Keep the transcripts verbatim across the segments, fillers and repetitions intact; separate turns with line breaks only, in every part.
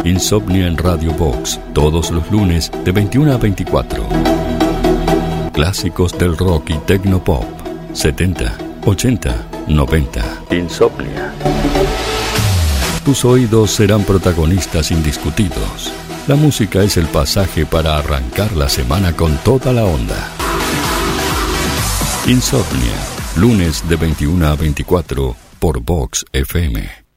Insomnia en Radio Box, todos los lunes de veintiuna a veinticuatro. Clásicos del rock y tecnopop, setenta, ochenta, noventa. Insomnia. Tus oídos serán protagonistas indiscutidos. La música es el pasaje para arrancar la semana con toda la onda. Insomnia, lunes de veintiuna a veinticuatro por Vox F M.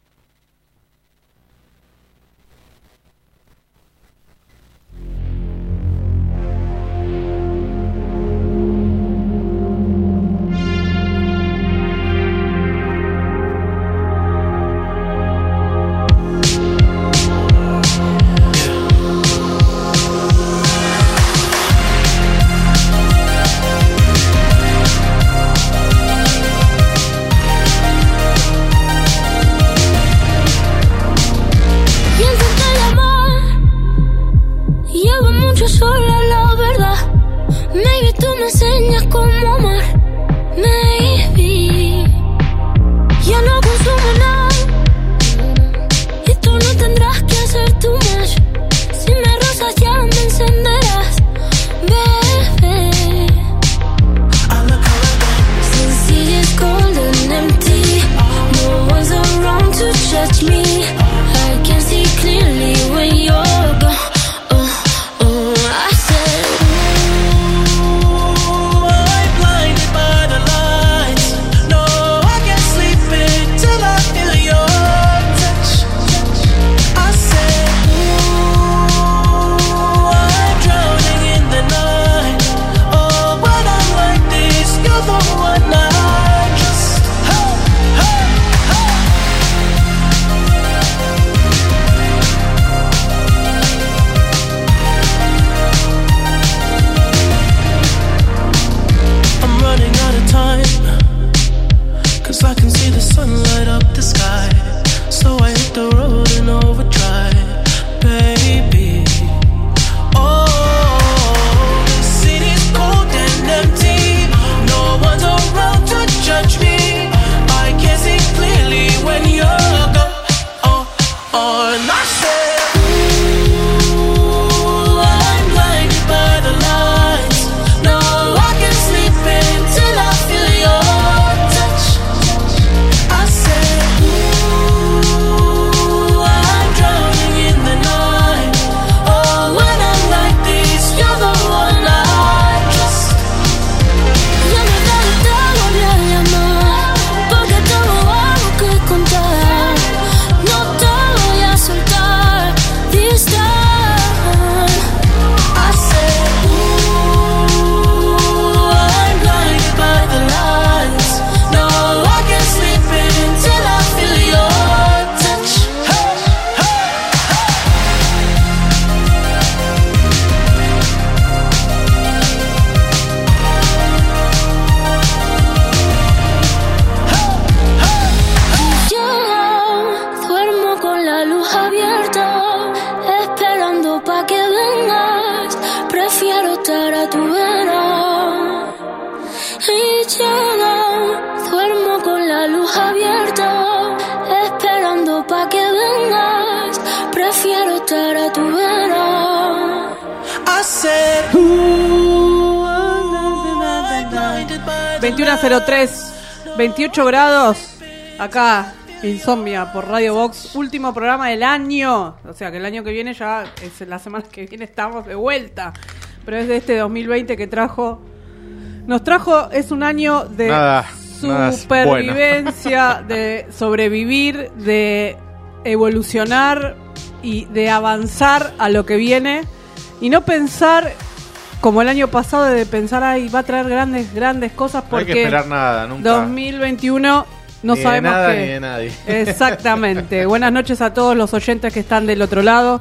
veintiuno cero tres, veintiocho grados, acá, Insomnia por Radio Box, último programa del año, o sea que el año que viene ya, es la semana que viene estamos de vuelta, pero es de este dos mil veinte que trajo, nos trajo, es un año de
nada,
supervivencia,
nada bueno.
De sobrevivir, de evolucionar y de avanzar a lo que viene y no pensar como el año pasado de pensar ahí va a traer grandes grandes cosas porque
no hay que esperar nada nunca.
dos mil veintiuno no
ni
sabemos
de nada,
qué.
Ni de nadie.
Exactamente. Buenas noches a todos los oyentes que están del otro lado,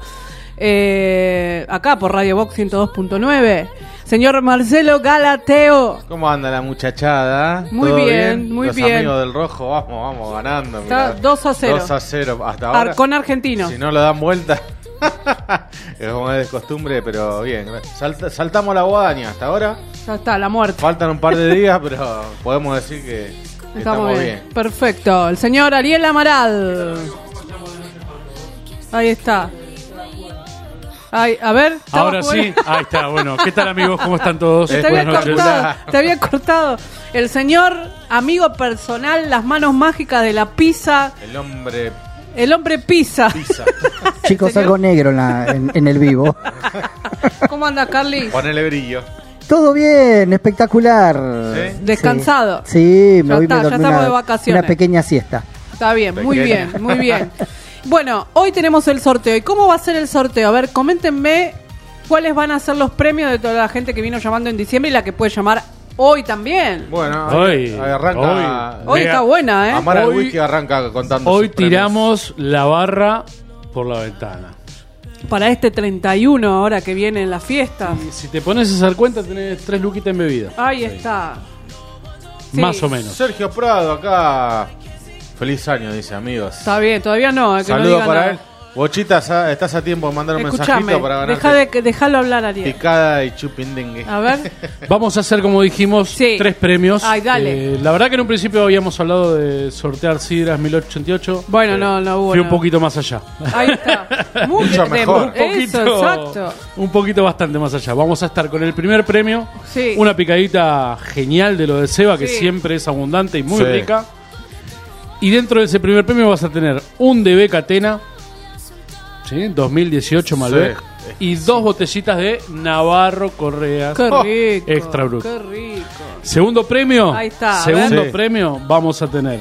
eh, acá por Radio Box ciento dos punto nueve. Señor Marcelo Galateo.
¿Cómo anda la muchachada?
Muy
¿Todo
bien,
bien?
muy
Los
bien.
Los amigos del Rojo, vamos, vamos ganando.
Está
mirá.
dos a cero.
dos a cero hasta ahora.
Ar- con Argentinos.
Si no lo dan vuelta. Es como es de costumbre, pero bien. Salta, saltamos la guadaña hasta ahora.
Ya está, la muerte.
Faltan un par de días, pero podemos decir que
estamos,
estamos
bien.
bien.
Perfecto. El señor Ariel Amaral. Ahí está. Ay, a ver.
Ahora
fuera.
sí, ahí está. Bueno, ¿qué tal, amigos? ¿Cómo están todos?
Te había cortado, te había cortado. El señor, amigo personal, las manos mágicas de la pizza.
El hombre
El hombre pizza.
pizza.
Chicos,
Señor.
algo negro en, la- en- en el vivo.
¿Cómo anda, Carly?
Ponele brillo.
Todo bien, espectacular.
¿Sí?
Descansado.
Sí, me
Ya
voy
está,
me
ya
dormí
estamos
una,
de vacaciones.
una pequeña siesta.
Está bien, muy
Pequeña.
bien, muy bien. Bueno, hoy tenemos el sorteo. ¿Y cómo va a ser el sorteo? A ver, coméntenme cuáles van a ser los premios de toda la gente que vino llamando en diciembre y la que puede llamar hoy también.
Bueno,
Hoy,
ahí, ahí arranca.
Hoy
Vea,
está buena, ¿eh?
Amar al
Hoy-
whisky arranca contando.
Hoy
sus premios.
tiramos la barra por la ventana.
Para este treinta y uno, ahora que vienen las fiestas.
Y si te pones a hacer cuenta, tenés tres luquitas en bebida.
Ahí está. Sí.
Más o menos.
Sergio Prado acá. Feliz año, dice, amigos.
Está bien, todavía no. eh, que no
Saludos
diga
para
nada.
él. Bochita, sa- estás a tiempo de mandar un
Escuchame,
mensajito para ganar
deja de, dejarlo hablar, Ariel.
picada y chupindengue.
A ver.
Vamos a hacer, como dijimos,
Sí.
tres premios.
Ay, dale.
Eh, la verdad que en un principio habíamos hablado de sortear Sidras mil ochocientos ochenta y ocho.
Bueno, no, no hubo.
Fui un
no.
poquito más allá.
Ahí está. Muy
Mucho
de-
mejor.
Un poquito,
Eso, exacto.
un poquito bastante más allá. Vamos a estar con el primer premio.
Sí.
Una picadita genial de lo de Seba, que
Sí.
siempre es abundante y muy
Sí.
rica. Y dentro de ese primer premio vas a tener un D B Catena, ¿sí? dos mil dieciocho Malbec,
Sí.
y dos botellitas de Navarro Correas.
Qué
Oh,
rico.
extra brut.
Qué rico.
Segundo premio.
Ahí está, a
Segundo
ver.
premio, vamos a tener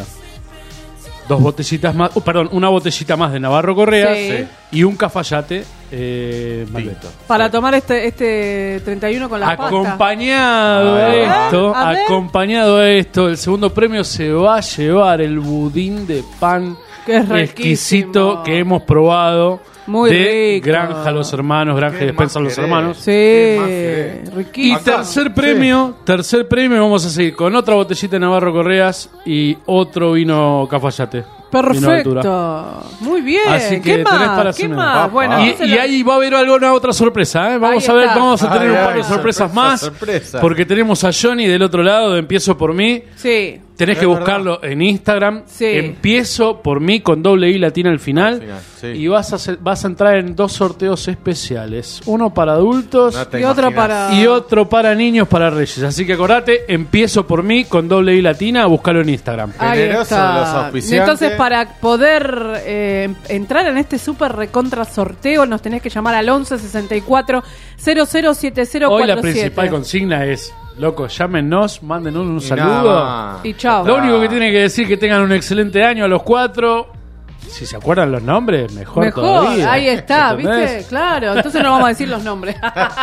dos botellitas más, uh, perdón, una botellita más de Navarro Correas
Sí.
y un cafayate eh, Malbec.
Tinto.
Para tomar este este treinta y uno con la pasta.
Acompañado
A
a
ver,
esto,
a ver.
acompañado a esto, el segundo premio se va a llevar el budín de pan
Que es
exquisito
riquísimo.
que hemos probado
Muy
de
rico.
Granja Los Hermanos, Granja y
¿Qué
Despensa
más
Los
querés?
Hermanos.
¿Qué más
Sí,
querés?
Y
riquísimo.
Acá.
tercer
Sí.
premio, tercer premio, vamos a seguir con otra botellita de Navarro Correas y otro vino Cafayate. Vino de altura.
Perfecto. Muy bien.
Así que
¿Qué
tenés
más?
para
¿Qué
cenar.
más?
Papá.
Bueno,
Y,
entonces
y
lo-
ahí va a haber alguna otra sorpresa, ¿eh? Vamos
Ahí
a ver,
está.
vamos a tener
Ay,
un par
ay,
de sorpresas
sorpresa,
más.
sorpresa.
Porque tenemos a Johnny del otro lado de Empiezo por mí.
Sí.
Tenés
Es
que
verdad.
buscarlo en Instagram.
Sí.
Empiezo por mí con doble I latina al final.
Al final, sí.
Y vas a, hacer- vas a entrar en dos sorteos especiales. Uno para adultos
No te
Y otro
imaginas.
para...
y otro para niños, para reyes. Así que acordate, Empiezo por mí con doble I latina. Búscalo en Instagram.
Ahí
Generoso
está.
de los auspiciantes.
Entonces, para poder eh, entrar en este súper recontra sorteo, nos tenés que llamar al once sesenta y cuatro cero cero siete cero
Hoy
cuatro
la
siete.
principal consigna es, loco, llámenos, mándenos un
Y nada
saludo.
más.
Y chao.
Lo único que tiene que decir que tengan un excelente año a los cuatro. Si se acuerdan los nombres, mejor,
Mejor,
todavía.
ahí está,
¿Entendés?
¿viste? Claro, entonces no vamos a decir los nombres.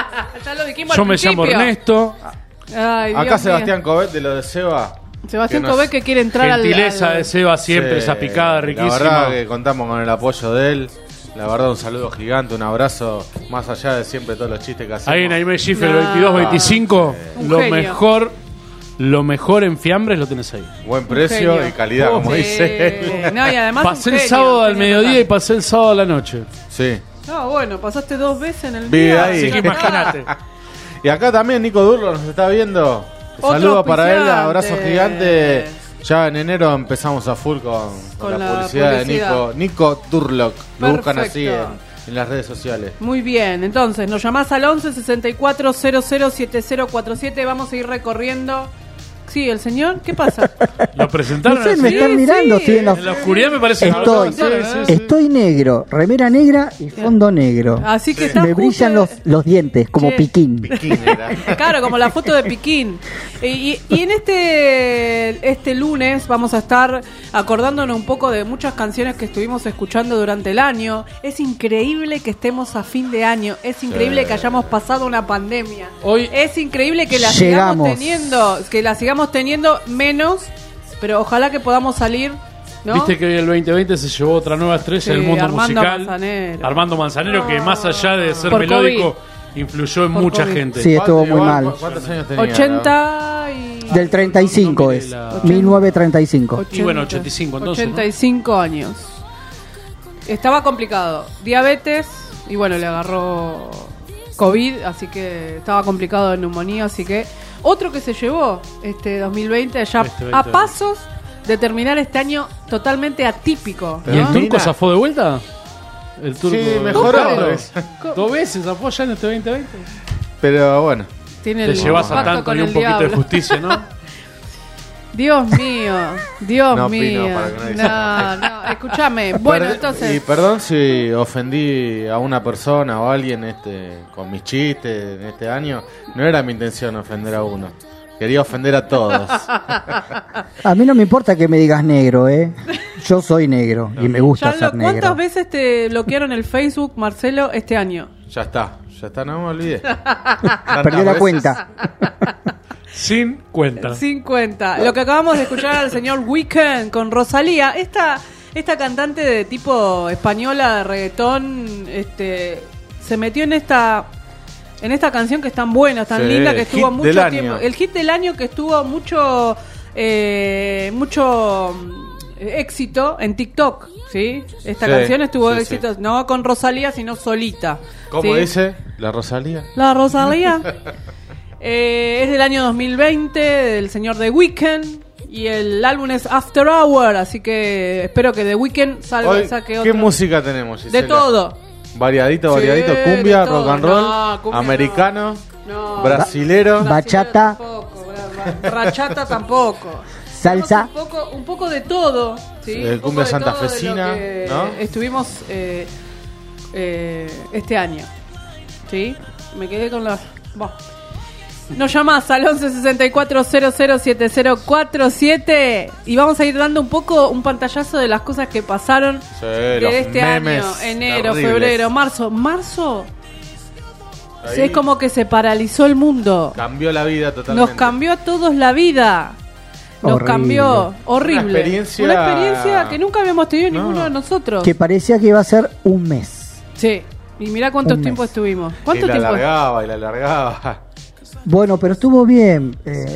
Ya lo dijimos
Yo
al
me llamo
principio.
Ernesto.
Ay, Dios
Acá
mío.
Sebastián Cobet de lo de Seba.
Sebastián
que nos-
Cobet que quiere entrar al...
Gentileza
al-
de Seba siempre,
Sí,
esa picada riquísima.
La verdad que contamos con el apoyo de él. La verdad, un saludo gigante, un abrazo. Más allá de siempre todos los chistes que hacemos.
Ahí en Aime Schiffer
No.
veintidós veinticinco,
Un
lo
genio.
mejor, lo mejor en fiambres lo tenés ahí.
Buen precio
genio.
y calidad,
Oh,
como
Sí.
dice él.
No, y además un
Pasé el
genio,
sábado al
genio
mediodía y
total.
pasé el sábado a la noche.
Sí.
No, bueno, pasaste dos veces en el
Vive
día.
ahí.
Así que
ya está.
imagínate.
Y acá también Nico Durlo nos está viendo.
Otro
Saludos para él,
auspiciante.
abrazo gigante. Ya en enero empezamos a full con, con
Con
la,
la
publicidad,
publicidad.
de Nico. Nico Durlock. Lo buscan así en,
Perfecto.
en las redes sociales.
Muy bien, entonces nos llamás al once sesenta y cuatro cero cero siete cero cuatro siete. Vamos a ir recorriendo. Sí, el señor, ¿qué pasa?
Lo presentaron
No sé,
así.
me están
Sí,
mirando,
sí.
estoy en la-
En la oscuridad me parece que no lo
Estoy,
conocen, ¿eh? Sí, sí.
estoy negro, remera negra y fondo negro.
Así que está
Me
justo-
brillan los, los dientes, como
Che.
piquín.
Piquín era.
Claro, como la foto de Piquín. Y, y- y en este este lunes vamos a estar acordándonos un poco de muchas canciones que estuvimos escuchando durante el año. Es increíble que estemos a fin de año. Es increíble
Sí.
que hayamos pasado una pandemia.
Hoy-
es increíble que la
Llegamos.
sigamos teniendo, que la sigamos teniendo menos, pero ojalá que podamos salir, ¿no?
Viste que hoy el veinte veinte se llevó otra nueva estrella
Sí,
del mundo
Armando
musical.
Manzanero.
Armando Manzanero, que más allá de ser
Por
melódico, influyó en
Por
mucha
COVID.
gente.
Sí, estuvo
¿Cuánto-
muy
igual,
mal.
¿Cuántos años tenía?
ochenta y...
Del treinta y cinco es,
La-
mil novecientos treinta y cinco.
Y bueno, ochenta y cinco entonces,
ochenta y cinco años. Estaba complicado. Diabetes y bueno, le agarró COVID, así que estaba complicado de neumonía, así que otro que se llevó este dos mil veinte ya
Este
a
veinte.
pasos de terminar este año totalmente atípico,
¿Y el
¿no?
Mira.
turco zafó de vuelta? El turco.
Sí, mejoró.
Dos veces apoya en este veinte veinte.
Pero bueno.
Tiene
Te
el
llevas a
pacto
tanto
con
y un
el
poquito
diablo.
de justicia, ¿no?
Dios mío, Dios
No opino
mío.
para que nadie
No, no, escúchame. Bueno,
Per-
entonces.
Y perdón si ofendí a una persona o a alguien este, con mis chistes en este año. No era mi intención ofender a uno. Quería ofender a todos.
A mí no me importa que me digas negro, ¿eh? Yo soy negro y me gusta
Ya
ser
lo-
negro.
¿Cuántas veces te bloquearon el Facebook, Marcelo, este año?
Ya está, ya está, no me olvidé.
Perdió la
Tantas
cuenta.
Sin cuenta.
cincuenta. Lo que acabamos de escuchar al señor Weekend con Rosalía, esta esta cantante de tipo española de reggaetón, este, se metió en esta en esta canción que es tan buena, tan
Sí,
linda, que
el
estuvo
hit
mucho
del
tiempo.
año.
El hit del año que estuvo mucho eh, mucho mm, éxito en TikTok, ¿sí? Esta
Sí,
canción estuvo
sí,
éxito
sí.
no con Rosalía, sino solita.
¿Cómo
¿sí?
dice la Rosalía?
La Rosalía. Eh, es del año dos mil veinte, del señor The Weeknd. Y el álbum es After Hour. Así que espero que The Weeknd salga,
Hoy,
saque
¿qué
otro.
música tenemos, Gisela?
De todo.
Variadito,
Sí,
variadito. Cumbia,
de todo.
rock and roll,
No, cumbia
americano,
No.
brasilero.
Ba- Bachata.
Tampoco, bra- bra- Bachata tampoco.
Salsa.
Tenemos Un poco, un poco de todo. ¿sí?
Eh,
Un poco
cumbia
de todo de lo
santafesina,
que
¿no?
Estuvimos eh, eh, este año. ¿Sí? Me quedé con la. Bah. Nos llamás al once sesenta y cuatro cero cero siete cero cuatro siete y vamos a ir dando un poco un pantallazo de las cosas que pasaron
Sí,
de
los
este
memes
año, enero,
terribles.
febrero, marzo. Marzo
Ahí
sí, es como que se paralizó el mundo.
cambió la vida totalmente.
Nos cambió a todos la vida. Nos
Horrible.
cambió horrible.
Una experiencia-
Una experiencia que nunca habíamos tenido
No.
ninguno de nosotros.
Que parecía que iba a ser un mes.
Sí. Y mirá cuánto
Un
tiempo
mes.
estuvimos.
Y
¿Cuánto
la
tiempo?
alargaba y la alargaba.
Bueno, pero estuvo bien. eh,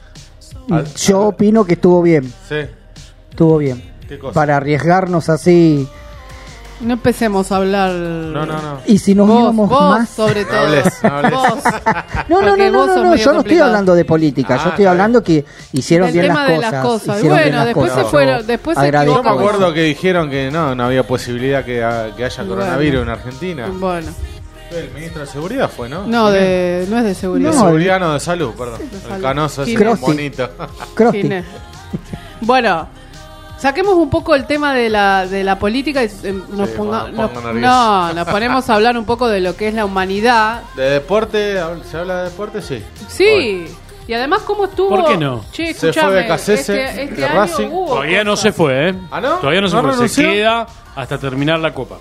Al-
yo
al-
opino que estuvo bien.
Sí.
Estuvo bien.
¿Qué cosa?
Para arriesgarnos así.
No empecemos a hablar.
No, no, no.
Y si nos
Vos,
íbamos
vos
más.
sobre
No
todo.
hables, no hables.
Vos.
No, no,
Porque
no, no,
vos
no,
sos
no,
medio
yo no estoy
complicado.
hablando de política,
Ah,
yo estoy
está
hablando que hicieron
Del
bien
tema
las
de
cosas.
las cosas.
hicieron
Bueno,
bien las
después
cosas.
se fueron- después se
Agradezco
Yo me
equivocamos.
acuerdo
eso.
que dijeron que no, no había posibilidad que, ha- que haya
Bueno.
coronavirus en Argentina.
Bueno.
El ministro de Seguridad fue, ¿no?
No, de, no es de seguridad.
De
No,
seguridad, no, de salud, perdón.
salud.
El canoso ese
Ginés.
tan bonito.
Crosti.
Ginés. Bueno, saquemos un poco el tema de la, de la política y eh, nos
Sí,
ponga-
me
nos-
pongo nervioso.
no, nos ponemos a hablar un poco de lo que es la humanidad.
¿De deporte? ¿Se habla de deporte? Sí.
Sí. Y además, ¿cómo estuvo?
¿Por qué no?
Che,
Se
escuchame,
fue de Cassese,
este, este
de
año
Racing.
hubo
Todavía no
cosas.
se fue, ¿eh?
¿Ah, no?
Todavía no se
¿No
fue. Se
renunció?
queda hasta terminar la copa.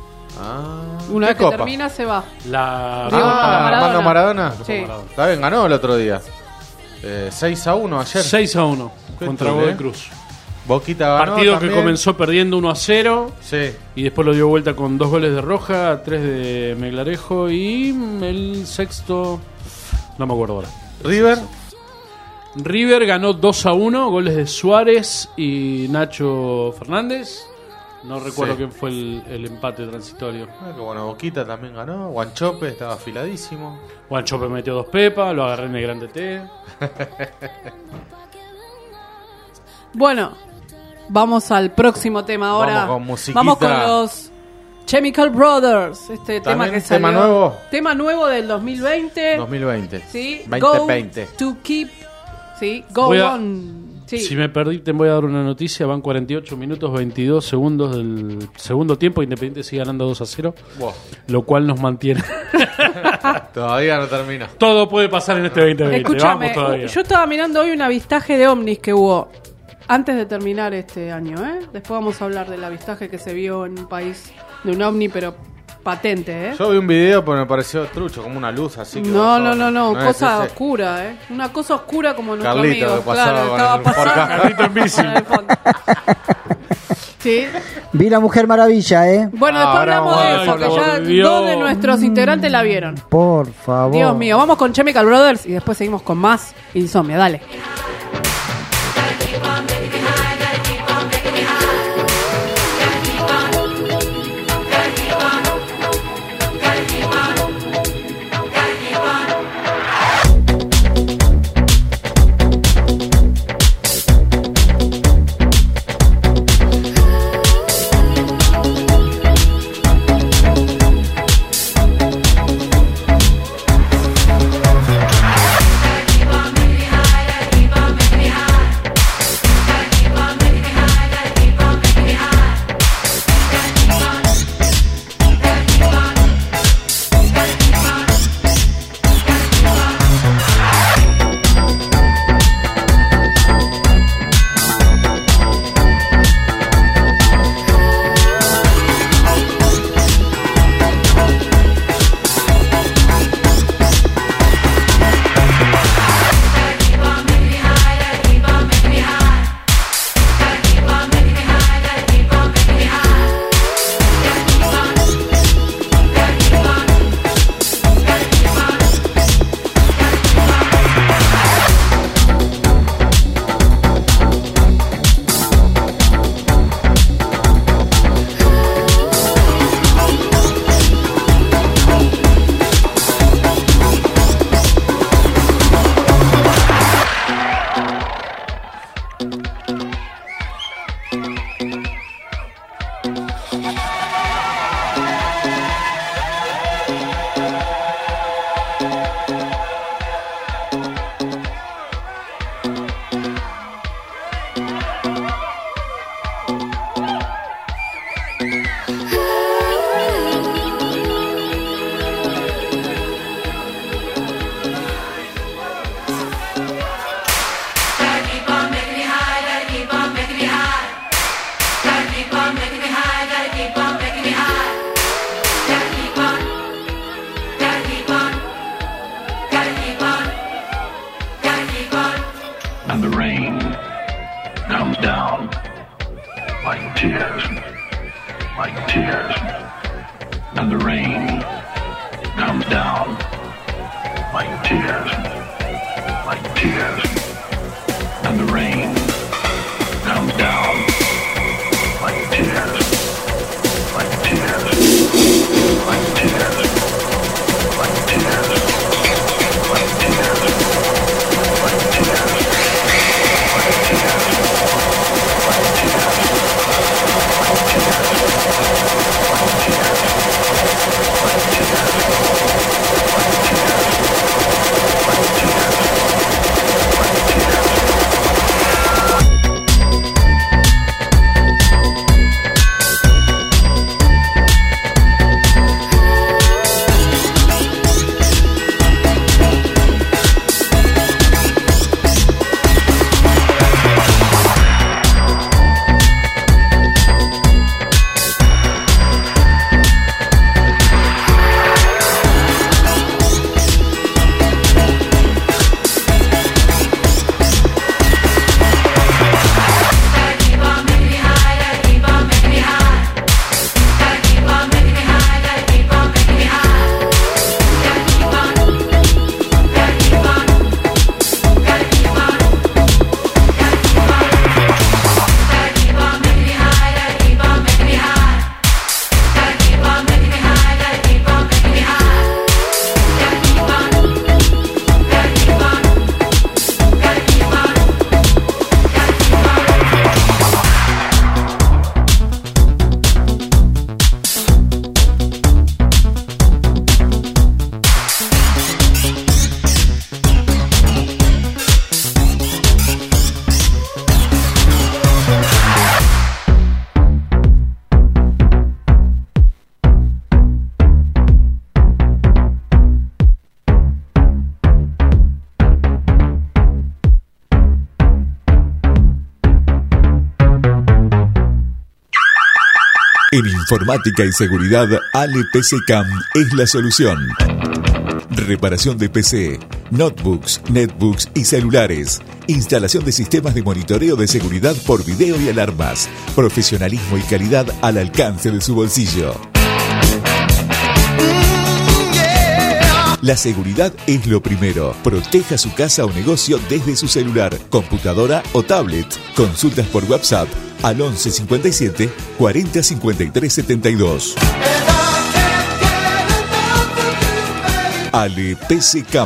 Ah,
Una
¿qué
vez que
copa?
termina, se va.
La
Diego
Ah,
Maradona.
Armando Maradona.
Sí.
Está bien, ganó el otro día. Eh, seis a uno ayer.
seis a uno
Qué
contra
tal,
Godoy
eh.
Cruz.
Boquita ganó
Partido
también.
que comenzó perdiendo uno a cero
Sí.
y después lo dio vuelta con dos goles de Roja, tres de Meglarejo y el sexto, no me acuerdo ahora.
River.
River ganó dos a uno, goles de Suárez y Nacho Fernández. No recuerdo
Sí.
quién fue el, el empate transitorio.
Ah, que bueno, Boquita también ganó. Guanchope estaba afiladísimo.
Guanchope metió dos pepas, lo agarré en el grande T.
Bueno, vamos al próximo tema ahora.
Vamos con musiquita.
Vamos con los Chemical Brothers. Este tema
¿También
que salió.
tema nuevo?
Tema nuevo del dos mil veinte.
dos mil veinte.
Sí.
veinte veinte.
Go to keep. Sí. Go
Voy a-
on. Sí.
Si me perdí, te voy a dar una noticia. Van cuarenta y ocho minutos, veintidós segundos del segundo tiempo. Independiente sigue ganando dos a cero,
Wow.
lo cual nos mantiene.
Todavía no termina.
Todo puede pasar en este veinte veinte.
Escúchame,
Vamos todavía.
yo estaba mirando hoy un avistaje de ovnis que hubo antes de terminar este año, ¿eh? Después vamos a hablar del avistaje que se vio en un país de un ovni, pero patente, ¿eh?
Yo vi un video, pero me pareció trucho, como una luz así. Que
No,
bajaba.
no, no, no,
es
cosa
ese.
oscura, ¿eh? Una cosa oscura como nuestro
Carlito,
amigo.
que pasaba
claro,
con
estaba
el
pasando.
Ford Ka.
Carlito en bici.
En el fondo. Sí.
Vi la Mujer Maravilla, ¿eh?
Bueno, después
Ahora
hablamos de
vamos
eso,
a
que
hablar,
ya
por Dios.
dos de nuestros integrantes la vieron.
Por favor.
Dios mío, vamos con Chemical Brothers y después seguimos con más Insomnia, dale.
En informática y seguridad, Ale P C Cam es la solución. Reparación de P C, notebooks, netbooks y celulares. Instalación de sistemas de monitoreo de seguridad por video y alarmas. Profesionalismo y calidad al alcance de su bolsillo. La seguridad es lo primero. Proteja su casa o negocio desde su celular, computadora o tablet. Consultas por WhatsApp al once cincuenta y siete cuarenta cincuenta y tres setenta y dos. Ale P C Cam.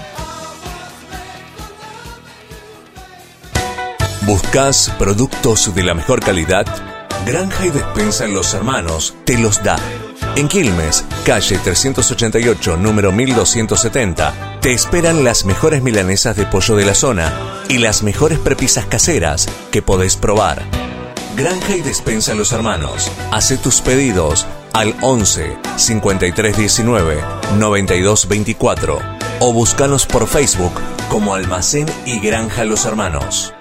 ¿Buscas productos de la mejor calidad? Granja y Despensa en Los Hermanos te los da. En Quilmes, calle trescientos ochenta y ocho, número mil doscientos setenta, te esperan las mejores milanesas de pollo de la zona y las mejores prepisas caseras que podés probar. Granja y Despensa en Los Hermanos. Hacé tus pedidos al once cincuenta y tres diecinueve noventa y dos veinticuatro o búscanos por Facebook como Almacén y Granja Los Hermanos.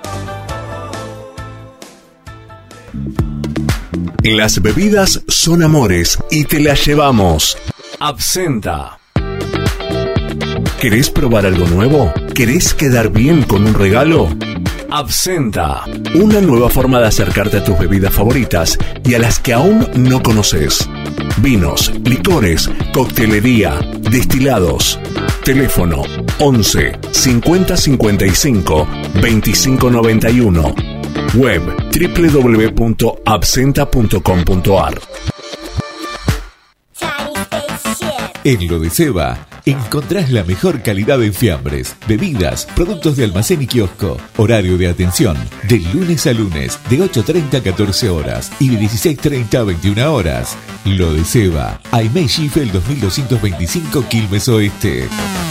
Las bebidas son amores y te las llevamos. Absenta. ¿Querés probar algo nuevo? ¿Querés quedar bien con un regalo? Absenta. Una nueva forma de acercarte a tus bebidas favoritas y a las que aún no conoces. Vinos, licores, coctelería, destilados. Teléfono once cincuenta cincuenta y cinco veinticinco noventa y uno. Web doble u doble u doble u punto absenta punto com punto a r.
En Lodeceba Encontrás la mejor calidad en fiambres, bebidas, productos de almacén y kiosco. Horario de atención, de lunes a lunes, de ocho treinta a catorce horas y de dieciséis treinta a veintiuna horas. Lo de Seba, Aimé Schiffel dos mil doscientos veinticinco, Quilmes Oeste.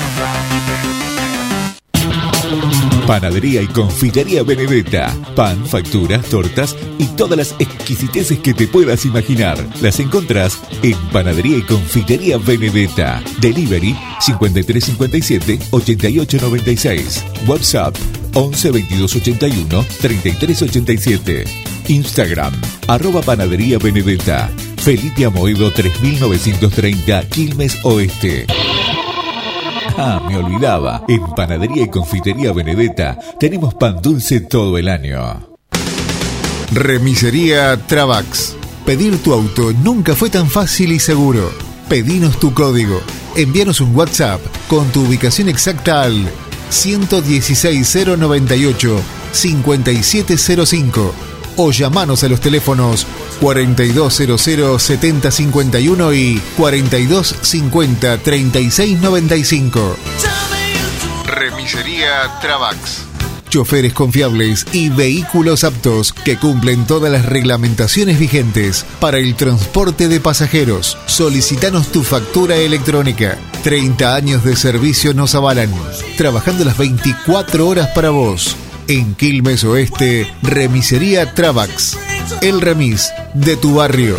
Panadería y confitería Benedetta. Pan, facturas, tortas y todas las exquisiteces que te puedas imaginar. Las encontrás en Panadería y confitería Benedetta. Delivery cincuenta y tres cincuenta y siete, ochenta y ocho noventa y seis. WhatsApp once veintidós ochenta y uno, treinta y tres ochenta y siete. Instagram arroba Panadería Benedetta. Felipe Amoedo tres mil novecientos treinta, Quilmes Oeste. Ah, me olvidaba. En Panadería y Confitería Benedetta tenemos pan dulce todo el año.
Remisería Travax. Pedir tu auto nunca fue tan fácil y seguro. Pedinos tu código. Envíanos un WhatsApp con tu ubicación exacta al ciento dieciséis cero noventa y ocho, cincuenta y siete cero cinco o llamanos a los teléfonos cuarenta y dos cero cero, setenta cincuenta y uno y cuarenta y dos cincuenta, treinta y seis noventa y cinco. Remisería Travax. Choferes confiables y vehículos aptos que cumplen todas las reglamentaciones vigentes para el transporte de pasajeros. Solicitanos tu factura electrónica. treinta años de servicio nos avalan. Trabajando las veinticuatro horas para vos. En Quilmes Oeste, Remisería Travax. El remis de tu barrio.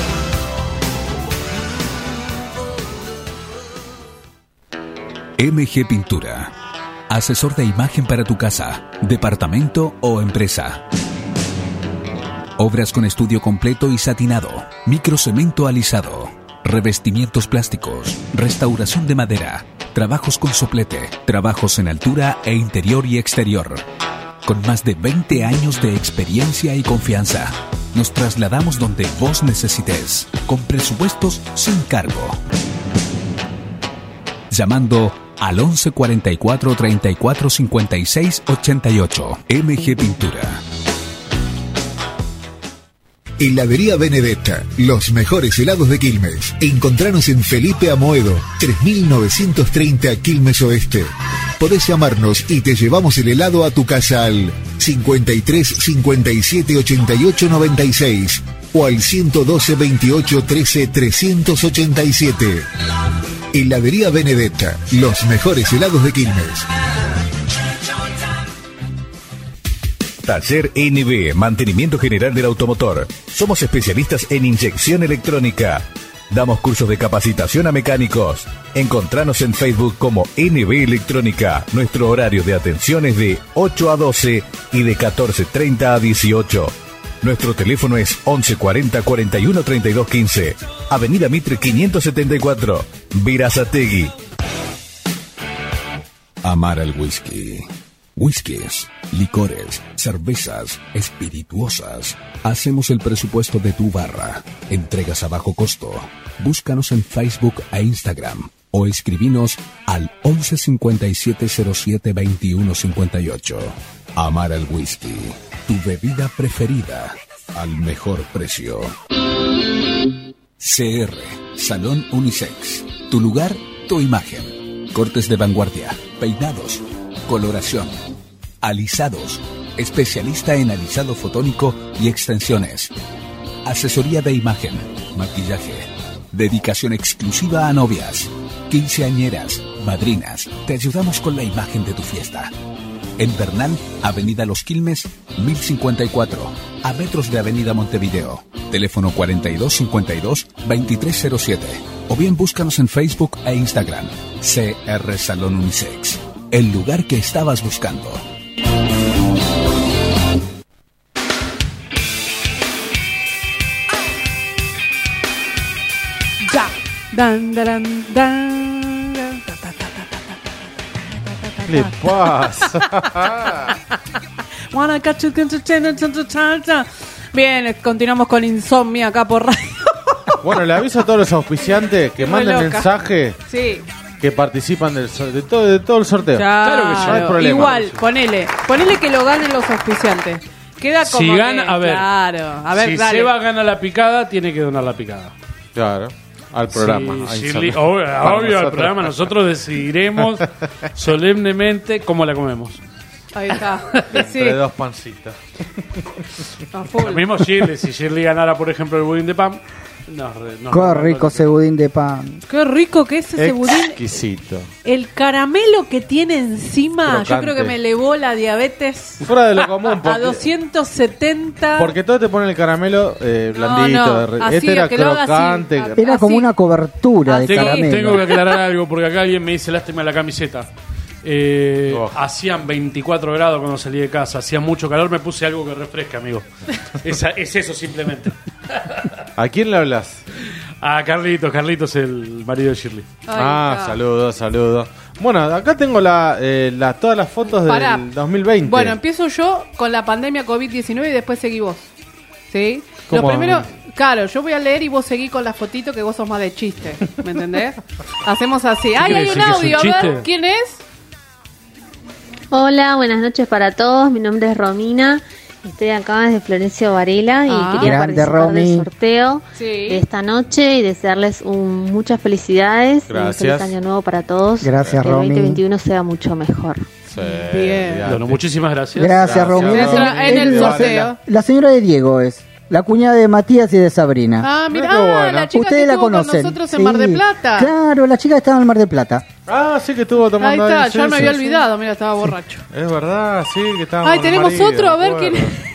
M G Pintura. Asesor de imagen para tu casa, departamento o empresa. Obras con estudio completo y satinado. Microcemento alisado. Revestimientos plásticos. Restauración de madera. Trabajos con soplete. Trabajos en altura e interior y exterior. Con más de veinte años de experiencia y confianza, nos trasladamos donde vos necesites, con presupuestos sin cargo. Llamando al once cuarenta y cuatro, treinta y cuatro, cincuenta y seis, ochenta y ocho. M G Pintura.
Heladería Benedetta, los mejores helados de Quilmes. Encontranos en Felipe Amoedo, tres mil novecientos treinta, Quilmes Oeste. Podés llamarnos y te llevamos el helado a tu casa al cincuenta y tres, cincuenta y siete, ochenta y ocho, noventa y seis o al ciento doce, veintiocho, trece, trescientos ochenta y siete. Heladería Benedetta, los mejores helados de Quilmes.
Taller N B, mantenimiento general del automotor. Somos especialistas en inyección electrónica. Damos cursos de capacitación a mecánicos. Encontranos en Facebook como N B Electrónica. Nuestro horario de atención es de ocho a doce y de catorce treinta a dieciocho. Nuestro teléfono es once cuarenta, cuarenta y uno, treinta y dos quince. Avenida Mitre quinientos setenta y cuatro, Verazategui.
Amar al whisky. Whiskies, licores, cervezas, espirituosas. Hacemos el presupuesto de tu barra. Entregas a bajo costo. Búscanos en Facebook e Instagram o escribinos al once cincuenta y siete cero siete veintiuno cincuenta y ocho. Amar al whisky, tu bebida preferida al mejor precio. C R, Salón Unisex. Tu lugar, tu imagen. Cortes de vanguardia, peinados, coloración, alisados, especialista en alisado fotónico y extensiones, asesoría de imagen, maquillaje, dedicación exclusiva a novias, quinceañeras, madrinas. Te ayudamos con la imagen de tu fiesta. En Bernal, Avenida Los Quilmes, mil cincuenta y cuatro, a metros de Avenida Montevideo. Teléfono cuarenta y dos cincuenta y dos, veintitrés cero siete. O bien búscanos en Facebook e Instagram. C R Salón Unisex. El lugar que estabas buscando.
Ya. Dan, dan, dan, dan, ta, ta, ta, ta, ta, ta,
¿Qué le pasa?
Wanna catch you, bien, continuamos con Insomnia acá por radio.
Bueno, le aviso a todos los auspiciantes que manden mensaje.
Sí.
Que participan del so- de, todo, de todo el sorteo.
Claro,
claro que sí, no hay problema.
Igual, ponele, ponele que lo ganen los auspiciantes. Queda como
Si gana,
que,
a ver,
claro, a ver,
si
dale.
Seba gana la picada, tiene que donar la picada.
Claro. Al programa.
Sí, Shirley, obvio, obvio al programa. Nosotros decidiremos solemnemente cómo la comemos.
Ahí está. Sí.
Entre dos pancitos.
Lo mismo Shirley. Si Shirley ganara, por ejemplo, el budín de pan. No, no,
Qué
no,
rico
no,
ese budín de pan.
Qué rico que es ese budín.
Exquisito.
El caramelo que tiene encima,
Crocante.
yo creo que me elevó la diabetes.
Fuera de lo común.
A doscientos setenta.
Porque todo te pone el caramelo eh, blandito.
No, no.
Este
Así,
era
que lo haga
crocante.
así.
Era como una cobertura de
tengo,
caramelo.
tengo que aclarar algo porque acá alguien me dice lástima la camiseta. Eh,
Oh.
Hacían veinticuatro grados cuando salí de casa, hacía mucho calor, me puse algo que refresca, amigo. es, es eso simplemente.
¿A quién le hablas?
A Carlitos, Carlitos, el marido de Shirley.
Ahí
Ah,
está.
saludos, saludos. Bueno, acá tengo la, eh, la- todas las fotos
Pará.
del dos mil veinte.
Bueno, empiezo yo con la pandemia COVID diecinueve y después seguí vos. ¿Sí? Lo
¿Cómo?
primero, claro, yo voy a leer y vos seguí con la fotito que vos sos más de chiste. ¿Me entendés? Hacemos así. ¡Ay,
quiere
hay un
decir que es un
audio! A ver,
chiste?
¿quién es?
Hola, buenas noches para todos. Mi nombre es Romina. Estoy acá desde Florencio Varela y
Ah.
quería
Grande,
participar
Romy.
del sorteo
Sí.
de esta noche y desearles un, muchas felicidades. y Un
Gracias.
feliz año nuevo para todos.
Gracias,
que el
Romy.
veinte veintiuno sea mucho mejor.
Sí,
Bien.
olvidate.
Bueno, muchísimas gracias.
Gracias,
Gracias,
Romy.
Romy.
Entra en el
Es-
sorteo.
La señora de Diego es. La cuñada de Matías y de Sabrina.
Ah, mira,
Mira qué
ah,
bueno.
la chica
Ustedes
que
la
estuvo con
conocen.
nosotros en
Sí.
Mar del Plata.
Claro, la chica estaba en el Mar del Plata.
Ah, sí que estuvo
Ahí
tomando
está,
ahí,
ya
sí,
me
sí,
había
sí.
olvidado, mira, estaba borracho.
Es verdad, sí, que estaba
Ay,
con el
tenemos
marido,
otro, a ver
me
quién
acuerdo.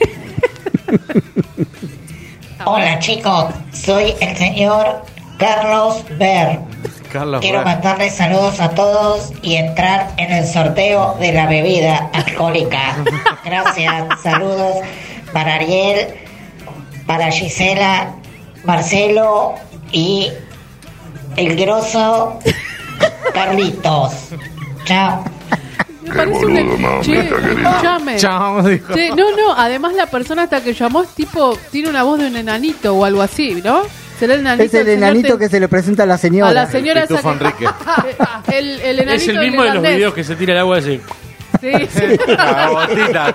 Hola chicos, soy el señor Carlos Ver.
Carlos
Quiero
Ver.
mandarles saludos a todos y entrar en el sorteo de la bebida alcohólica. Gracias, saludos para Ariel, para Gisela, Marcelo y el grosso Carlitos. Chao.
Me parece un... Che, escuchame.
Chao, dijo.
Che, no, no, además la persona hasta que llamó es tipo, tiene una voz de un enanito o algo así, ¿no? ¿Será el enanito?
Es el
del señor
enanito
Te-
que se le presenta a la señora.
A la señora esa
Pitufo
que-
Enrique.
el, el enanito
Es el
del
mismo de los
irlandés.
videos que se tira el agua así.
Sí, sí.
La botita.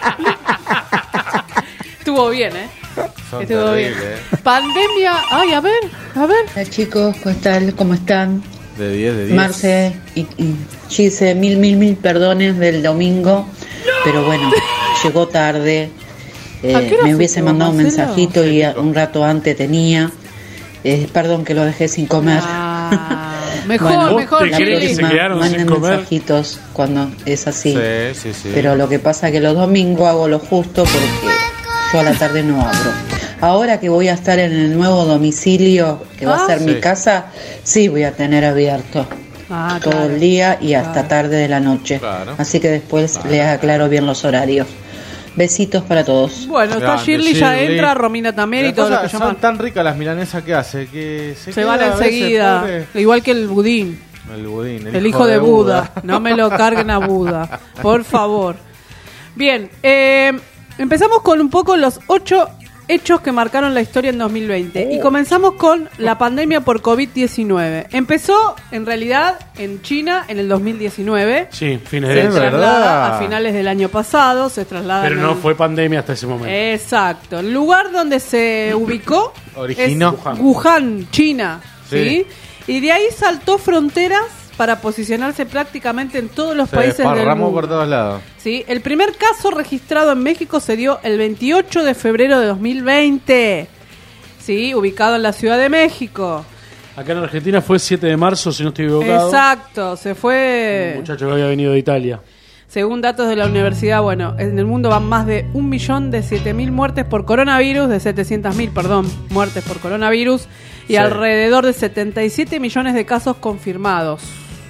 Estuvo bien, ¿eh?
Son
Estuvo bien.
terribles, eh.
Pandemia... Ay, a ver, a ver.
Hola chicos, ¿cómo están? ¿Cómo están?
De diez, de diez.
Marce y, y Gise, mil, mil, mil perdones del domingo, pero bueno, llegó tarde. Eh,
¿A qué hora
me
se
hubiese
llegó,
mandado un
Marcelo?
mensajito y a- un rato antes tenía. Eh, perdón que lo dejé sin comer.
Ah, mejor,
Bueno,
mejor,
la
¿te crees que se
próxima
quedaron sin
manden
comer?
mensajitos cuando es así.
Sí, sí, sí.
Pero lo que pasa es que los domingos hago lo justo porque yo a la tarde no abro. Ahora que voy a estar en el nuevo domicilio, que va
Ah.
a ser
Sí.
mi casa, sí voy a tener abierto
Ah,
todo
claro.
el día y hasta
Claro.
tarde de la noche.
Claro.
Así que después les aclaro bien los horarios. Besitos para todos.
Bueno, está
Grande,
Shirley, ya
Shirley.
entra, Romina también y
Las
todo lo que
cosas
llaman.
son tan ricas las milanesas que hace que se,
Se
queda
van
a veces,
enseguida,
pobre.
igual que el budín.
El budín,
El, hijo, de Buda. No me lo carguen a Buda, por favor. Bien, eh, empezamos con un poco los ocho hechos que marcaron la historia en dos mil veinte. Y comenzamos con la pandemia por COVID diecinueve. Empezó, en realidad, en China en el dos mil diecinueve.
Sí, fines
Se
de
Es
traslada
verdad.
a finales del año pasado, se traslada...
Pero
en
no
el-
fue pandemia hasta ese momento.
Exacto. El lugar donde se ubicó
Originó.
es Wuhan, Wuhan, China. ¿sí?
Sí.
Y de ahí saltó fronteras para posicionarse prácticamente en todos los
Se
países del
desparramó
mundo.
por todos lados.
¿sí? El primer caso registrado en México se dio el veintiocho de febrero de dos mil veinte. ¿sí? Ubicado en la Ciudad de México.
Acá en Argentina fue siete de marzo, si no estoy equivocado.
Exacto. Se fue...
Un muchacho que había venido de Italia.
Según datos de la universidad, bueno, en el mundo van más de un millón de siete mil muertes por coronavirus, de setecientos mil, perdón, muertes por coronavirus, y
Sí.
alrededor de setenta y siete millones de casos confirmados.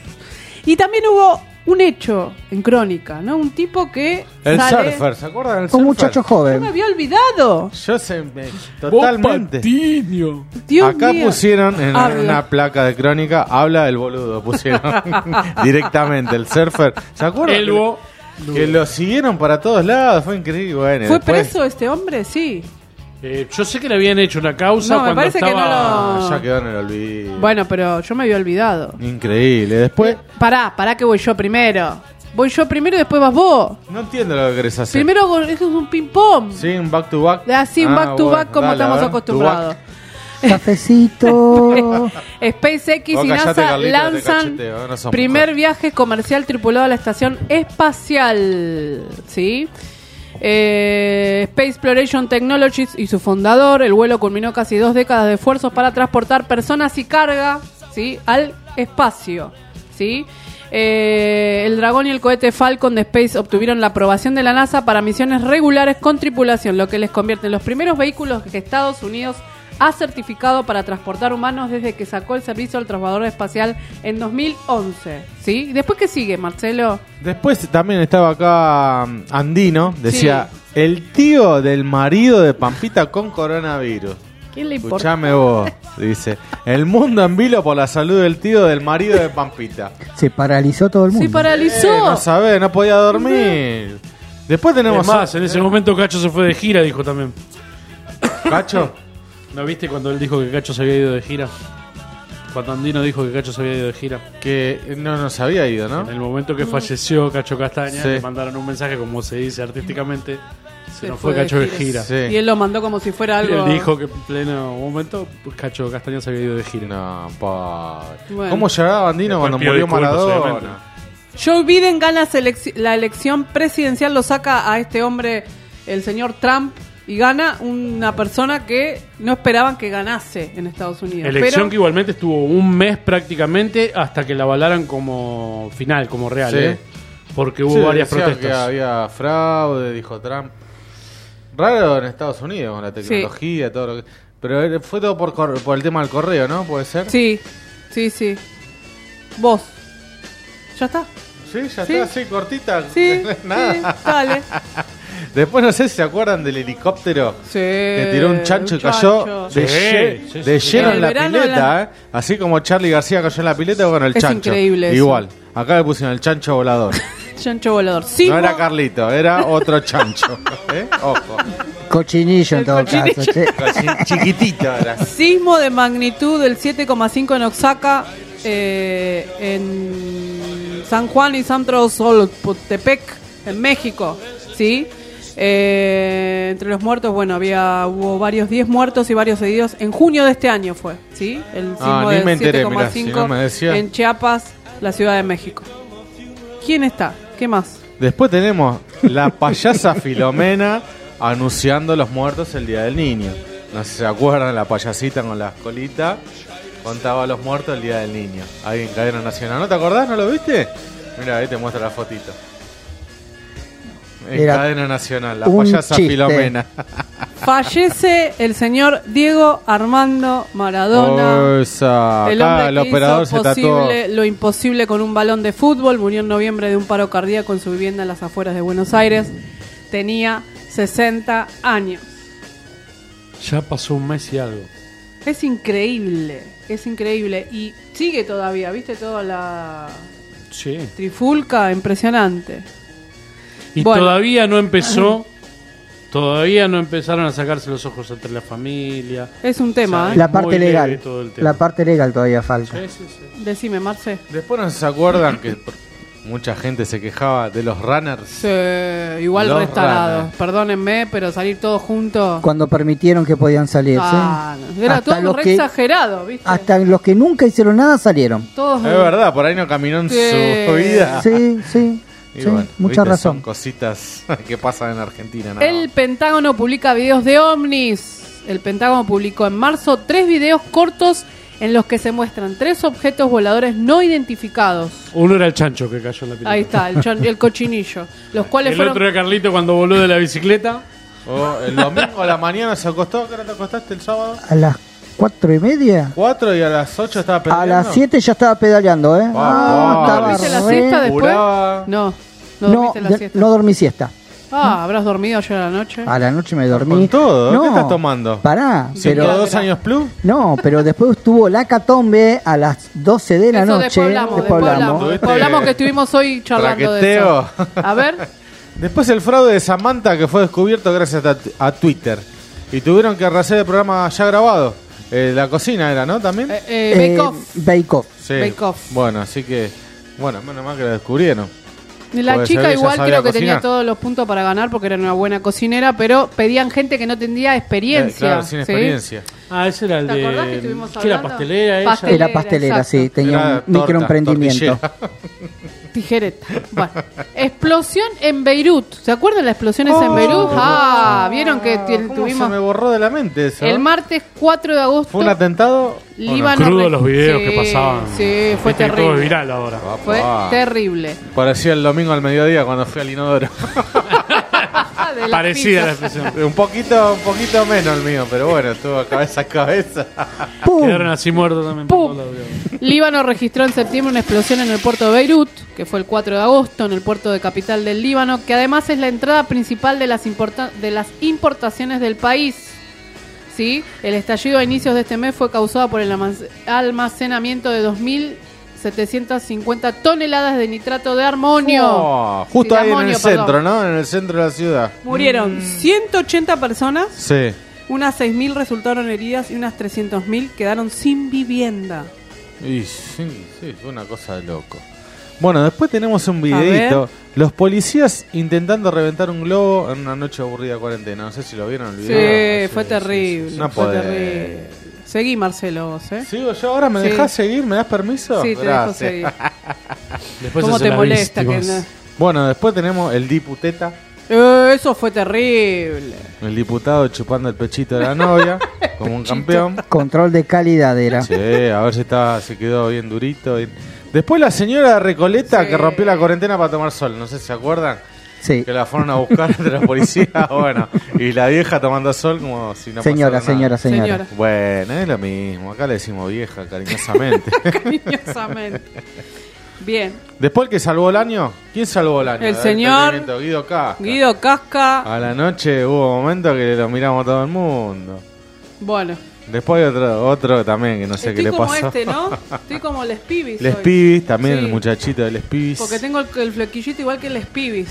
Y también hubo un hecho en Crónica, ¿no? Un tipo que
El
sale...
surfer, ¿se acuerdan del
Un
surfer?
muchacho
¡No me
joven.
había olvidado!
Yo sé, me- totalmente.
Patiño.
Dios
Acá
mío.
pusieron en
Habla.
una placa de crónica, habla el boludo, pusieron directamente, el surfer. ¿Se acuerdan?
Elbo.
Que, que lo siguieron para todos lados, fue increíble. Bueno,
¿Fue
después-
preso este hombre? Sí.
Eh, yo sé que le habían hecho una causa
No, me
cuando
parece que
estaba...
no lo-
Ya quedó en el olvido.
Bueno, pero yo me había olvidado.
Increíble. Después,
Pará, pará que voy yo primero. Voy yo primero y después vas vos.
no entiendo lo que querés hacer.
Primero, eso es un ping-pong.
Sí, un back to back.
Así, un
Ah,
back to
bueno,
back como
dale, a
estamos
ver,
acostumbrados.
to
Cafecito.
SpaceX y NASA Carlito, lanzan no primer mujer. viaje comercial tripulado a la estación espacial. ¿Sí? Eh, Space Exploration Technologies y su fundador. El vuelo culminó casi dos décadas de esfuerzos para transportar personas y carga, ¿sí?, al espacio. ¿Sí? Eh, el Dragón y el cohete Falcon de Space obtuvieron la aprobación de la NASA para misiones regulares con tripulación, lo que les convierte en los primeros vehículos que Estados Unidos ha certificado para transportar humanos desde que sacó el servicio al transbordador espacial en dos mil once. ¿Sí? ¿Después qué sigue, Marcelo?
Después también estaba acá Andino, decía, sí. el tío del marido de Pampita con coronavirus.
¿Quién le importa?
Escuchame vos, dice. El mundo en vilo por la salud del tío del marido de Pampita.
Se paralizó todo el mundo.
Se paralizó.
Eh, no sabés, no podía dormir. Después tenemos...
Es más, en ese momento Cacho se fue de gira, dijo también.
¿Cacho?
¿No viste cuando él dijo que Cacho se había ido de gira? Cuando Andino dijo que Cacho se había ido de gira.
Que no nos había ido, ¿no?
En el momento que falleció Cacho Castaña, sí. le mandaron un mensaje, como se dice artísticamente, se, se nos fue, fue Cacho de gira. De gira.
Sí. Y él lo mandó como si fuera algo...
Y él dijo que en pleno momento pues, Cacho Castaña se había ido de gira.
No, pa... bueno. ¿Cómo lloraba Andino cuando murió Maradona?
Joe Biden gana selec- la elección presidencial, lo saca a este hombre, el señor Trump, y gana una persona que no esperaban que ganase en Estados Unidos.
Elección
pero...
que igualmente estuvo un mes prácticamente hasta que la avalaran como final, como real, sí. ¿eh? Porque hubo sí, varias protestas.
Que había fraude, dijo Trump. Raro en Estados Unidos con la tecnología, sí. todo lo que... Pero fue todo por, cor... por el tema del correo, ¿no? ¿Puede ser?
Sí, sí, sí. Vos. ¿Ya está?
Sí, ya
¿Sí?
está, así, cortita.
Sí,
nada.
Sí, dale.
Después no sé si se acuerdan del helicóptero
sí,
que tiró un chancho y cayó
sí,
de,
sí,
sí, de
sí,
lleno
sí.
en la pileta,
la...
¿eh? Así como Charlie García cayó en la pileta con el
es
chancho.
Increíble
igual.
Eso.
Acá le pusieron el chancho volador.
Chancho volador. Sismo...
No era Carlito, era otro chancho. ¿Eh? Ojo.
Cochinillo en todo
cochinillo.
caso. Che.
Cochin- chiquitito era.
Sismo de magnitud del siete coma cinco en Oaxaca, eh, en San Juan y Santo Solotepec, en México. ¿Sí? Eh, entre los muertos, bueno, había hubo varios diez muertos y varios heridos. En junio de este año fue, ¿sí? El sismo
ah,
del siete coma cinco si no en Chiapas, la Ciudad de México. ¿Quién está? ¿Qué más?
Después tenemos la payasa Filomena anunciando los muertos el Día del Niño. No sé si se acuerdan, la payasita con las colitas contaba los muertos el Día del Niño. Ahí en Cadena Nacional. ¿No te acordás? ¿No lo viste? Mira, ahí te muestra la fotito. En
Era
Cadena Nacional, la payasa
chiste.
Filomena.
Fallece el señor Diego Armando Maradona.
Oh, esa.
El hombre
Acá el
que
operador
hizo
se tatuó.
posible lo imposible con un balón de fútbol. Murió en noviembre de un paro cardíaco en su vivienda en las afueras de Buenos Aires. Tenía sesenta años.
Ya pasó un mes y algo.
Es increíble, es increíble. Y sigue todavía, ¿viste? Toda la
sí.
trifulca, impresionante.
Y bueno. todavía no empezó, todavía no empezaron a sacarse los ojos entre la familia.
Es un tema,
o sea,
¿eh?
La parte legal,
tema.
la parte legal todavía falta.
Sí, sí, sí.
Decime, Marce.
Después no se acuerdan que mucha gente se quejaba de los runners.
Sí, igual
Los
restarados.
runners.
Perdónenme, pero salir todos juntos.
Cuando permitieron que podían salir,
ah,
¿sí?
no. Era
Hasta
todo
los
re
que-
exagerado, ¿viste?
Hasta los que nunca hicieron nada salieron.
Todos.
Es verdad, por ahí no caminó en
Sí.
su vida.
Sí, sí,
Y
sí,
bueno,
mucha
viste,
razón.
Son cositas que pasan en Argentina. Nada
El
más.
Pentágono publica videos de ovnis. El Pentágono publicó en marzo tres videos cortos en los que se muestran tres objetos voladores no identificados.
Uno era el chancho que cayó en la pileta.
Ahí está, el, chon- el cochinillo. Los cuales
El
fueron...
otro era Carlito cuando voló de la bicicleta.
Oh, el domingo a la mañana se acostó. ¿A qué hora te acostaste el sábado?
A las cuatro y media.
Cuatro y a las ocho estaba
A
pedaleando.
las siete ya estaba pedaleando, ¿eh?
Ah,
estaba
¿Dormiste la
re-
siesta después?
Curaba.
No, no
No,
dormiste la
de-
siesta.
no dormí siesta.
Ah, ¿habrás dormido ayer a la noche?
A la noche me dormí.
Con todo,
no,
¿qué estás tomando?
Pará,
¿Ciento
pero
dos años plus?
no, pero después estuvo la catombe a las doce de la
Eso
noche.
después hablamos, después hablamos. Después hablamos que estuvimos hoy charlando de
Traqueteo.
eso. A ver.
Después el fraude de Samantha que fue descubierto gracias a, a Twitter. Y tuvieron que arrasar el programa ya grabado. Eh, la cocina era, ¿no? También.
Eh, eh, Bake
Eh,
Off.
Bake Off.
Sí.
Bake Off.
Bueno, así que... Bueno, menos mal que la descubrieron.
La
Puede
chica
ser que ella
igual
sabía
creo que tenía
cocinar.
todos los puntos para ganar porque era una buena cocinera, pero pedían gente que no tendría experiencia.
Eh, claro, sin
¿sí?
experiencia.
Ah, ese era el
¿Te
de...
acordás que estuvimos
¿Qué era
hablando?
pastelera ella?
Pastelera,
Era pastelera,
exacto.
sí, tenía
Era
un microemprendimiento.
torta,
Tijereta. Bueno, explosión en Beirut. ¿Se acuerdan la explosión esa en Beirut? Ah, vieron que t-
¿Cómo
tuvimos
se me borró de la mente eso?
el martes cuatro de agosto.
¿Fue un atentado?
Líbano.
Crudo
re-
los videos
Sí,
que pasaban.
Sí, fue
Viste que todo es
terrible.
viral ahora.
Fue
Ah.
terrible.
Parecía el domingo al mediodía cuando fui al inodoro.
De las
Parecida la
pizzas.
expresión.
un poquito un poquito menos el mío, pero bueno, estuvo cabeza a cabeza.
Quedaron así muertos también. por todos lados.
Líbano registró en septiembre una explosión en el puerto de Beirut, que fue el cuatro de agosto, en el puerto de capital del Líbano, que además es la entrada principal de las, importa- de las importaciones del país. ¿Sí? El estallido a inicios de este mes fue causado por el almac- almacenamiento de dos mil setecientas cincuenta toneladas de nitrato de amonio.
Oh, justo
Sí,
ahí
amonio,
en el
perdón.
centro, ¿no? En el centro de la ciudad.
Murieron ciento ochenta personas,
Sí.
unas seis mil resultaron heridas y unas trescientos mil quedaron sin vivienda.
Y sí, sí, fue una cosa de loco. Bueno, después tenemos un
A
videito.
ver.
Los policías intentando reventar un globo en una noche aburrida de cuarentena. No sé si lo vieron el
Sí,
video.
fue terrible.
No
fue
podés.
terrible. Seguí, Marcelo, vos, ¿eh?
¿Sigo yo ahora? ¿Me
Sí.
dejás seguir? ¿Me das permiso?
Sí, te
Gracias.
dejo seguir.
Después
¿Cómo
se
te
hacen las
molesta que
víctimas.
Bueno, después tenemos el diputeta.
Eh, eso fue terrible.
El diputado chupando el pechito de la novia, como un campeón.
Control de calidad era.
Sí, a ver si estaba, se quedó bien durito. bien. Después la señora de Recoleta
Sí.
que rompió la cuarentena para tomar sol, no sé si se acuerdan.
Sí.
Que la fueron a buscar entre los policías, bueno. Y la vieja tomando sol como si no
Señora,
pasara nada.
señora, señora.
Señora.
Bueno, es lo mismo. Acá le decimos vieja, cariñosamente.
Cariñosamente. Bien.
Después el que salvó el año, ¿quién salvó el año?
El
Del
señor
entretenimiento, Guido Casca.
Guido Casca.
A la noche hubo momentos que lo miramos todo el mundo.
Bueno.
Después hay otro, otro también que no sé
Estoy
qué le
como
pasó.
este, ¿no? Estoy como Les Pibis.
Les
hoy.
Pibis, también
Sí.
el muchachito de Les Pibis.
Porque tengo el, el flequillito igual que Les Pibis.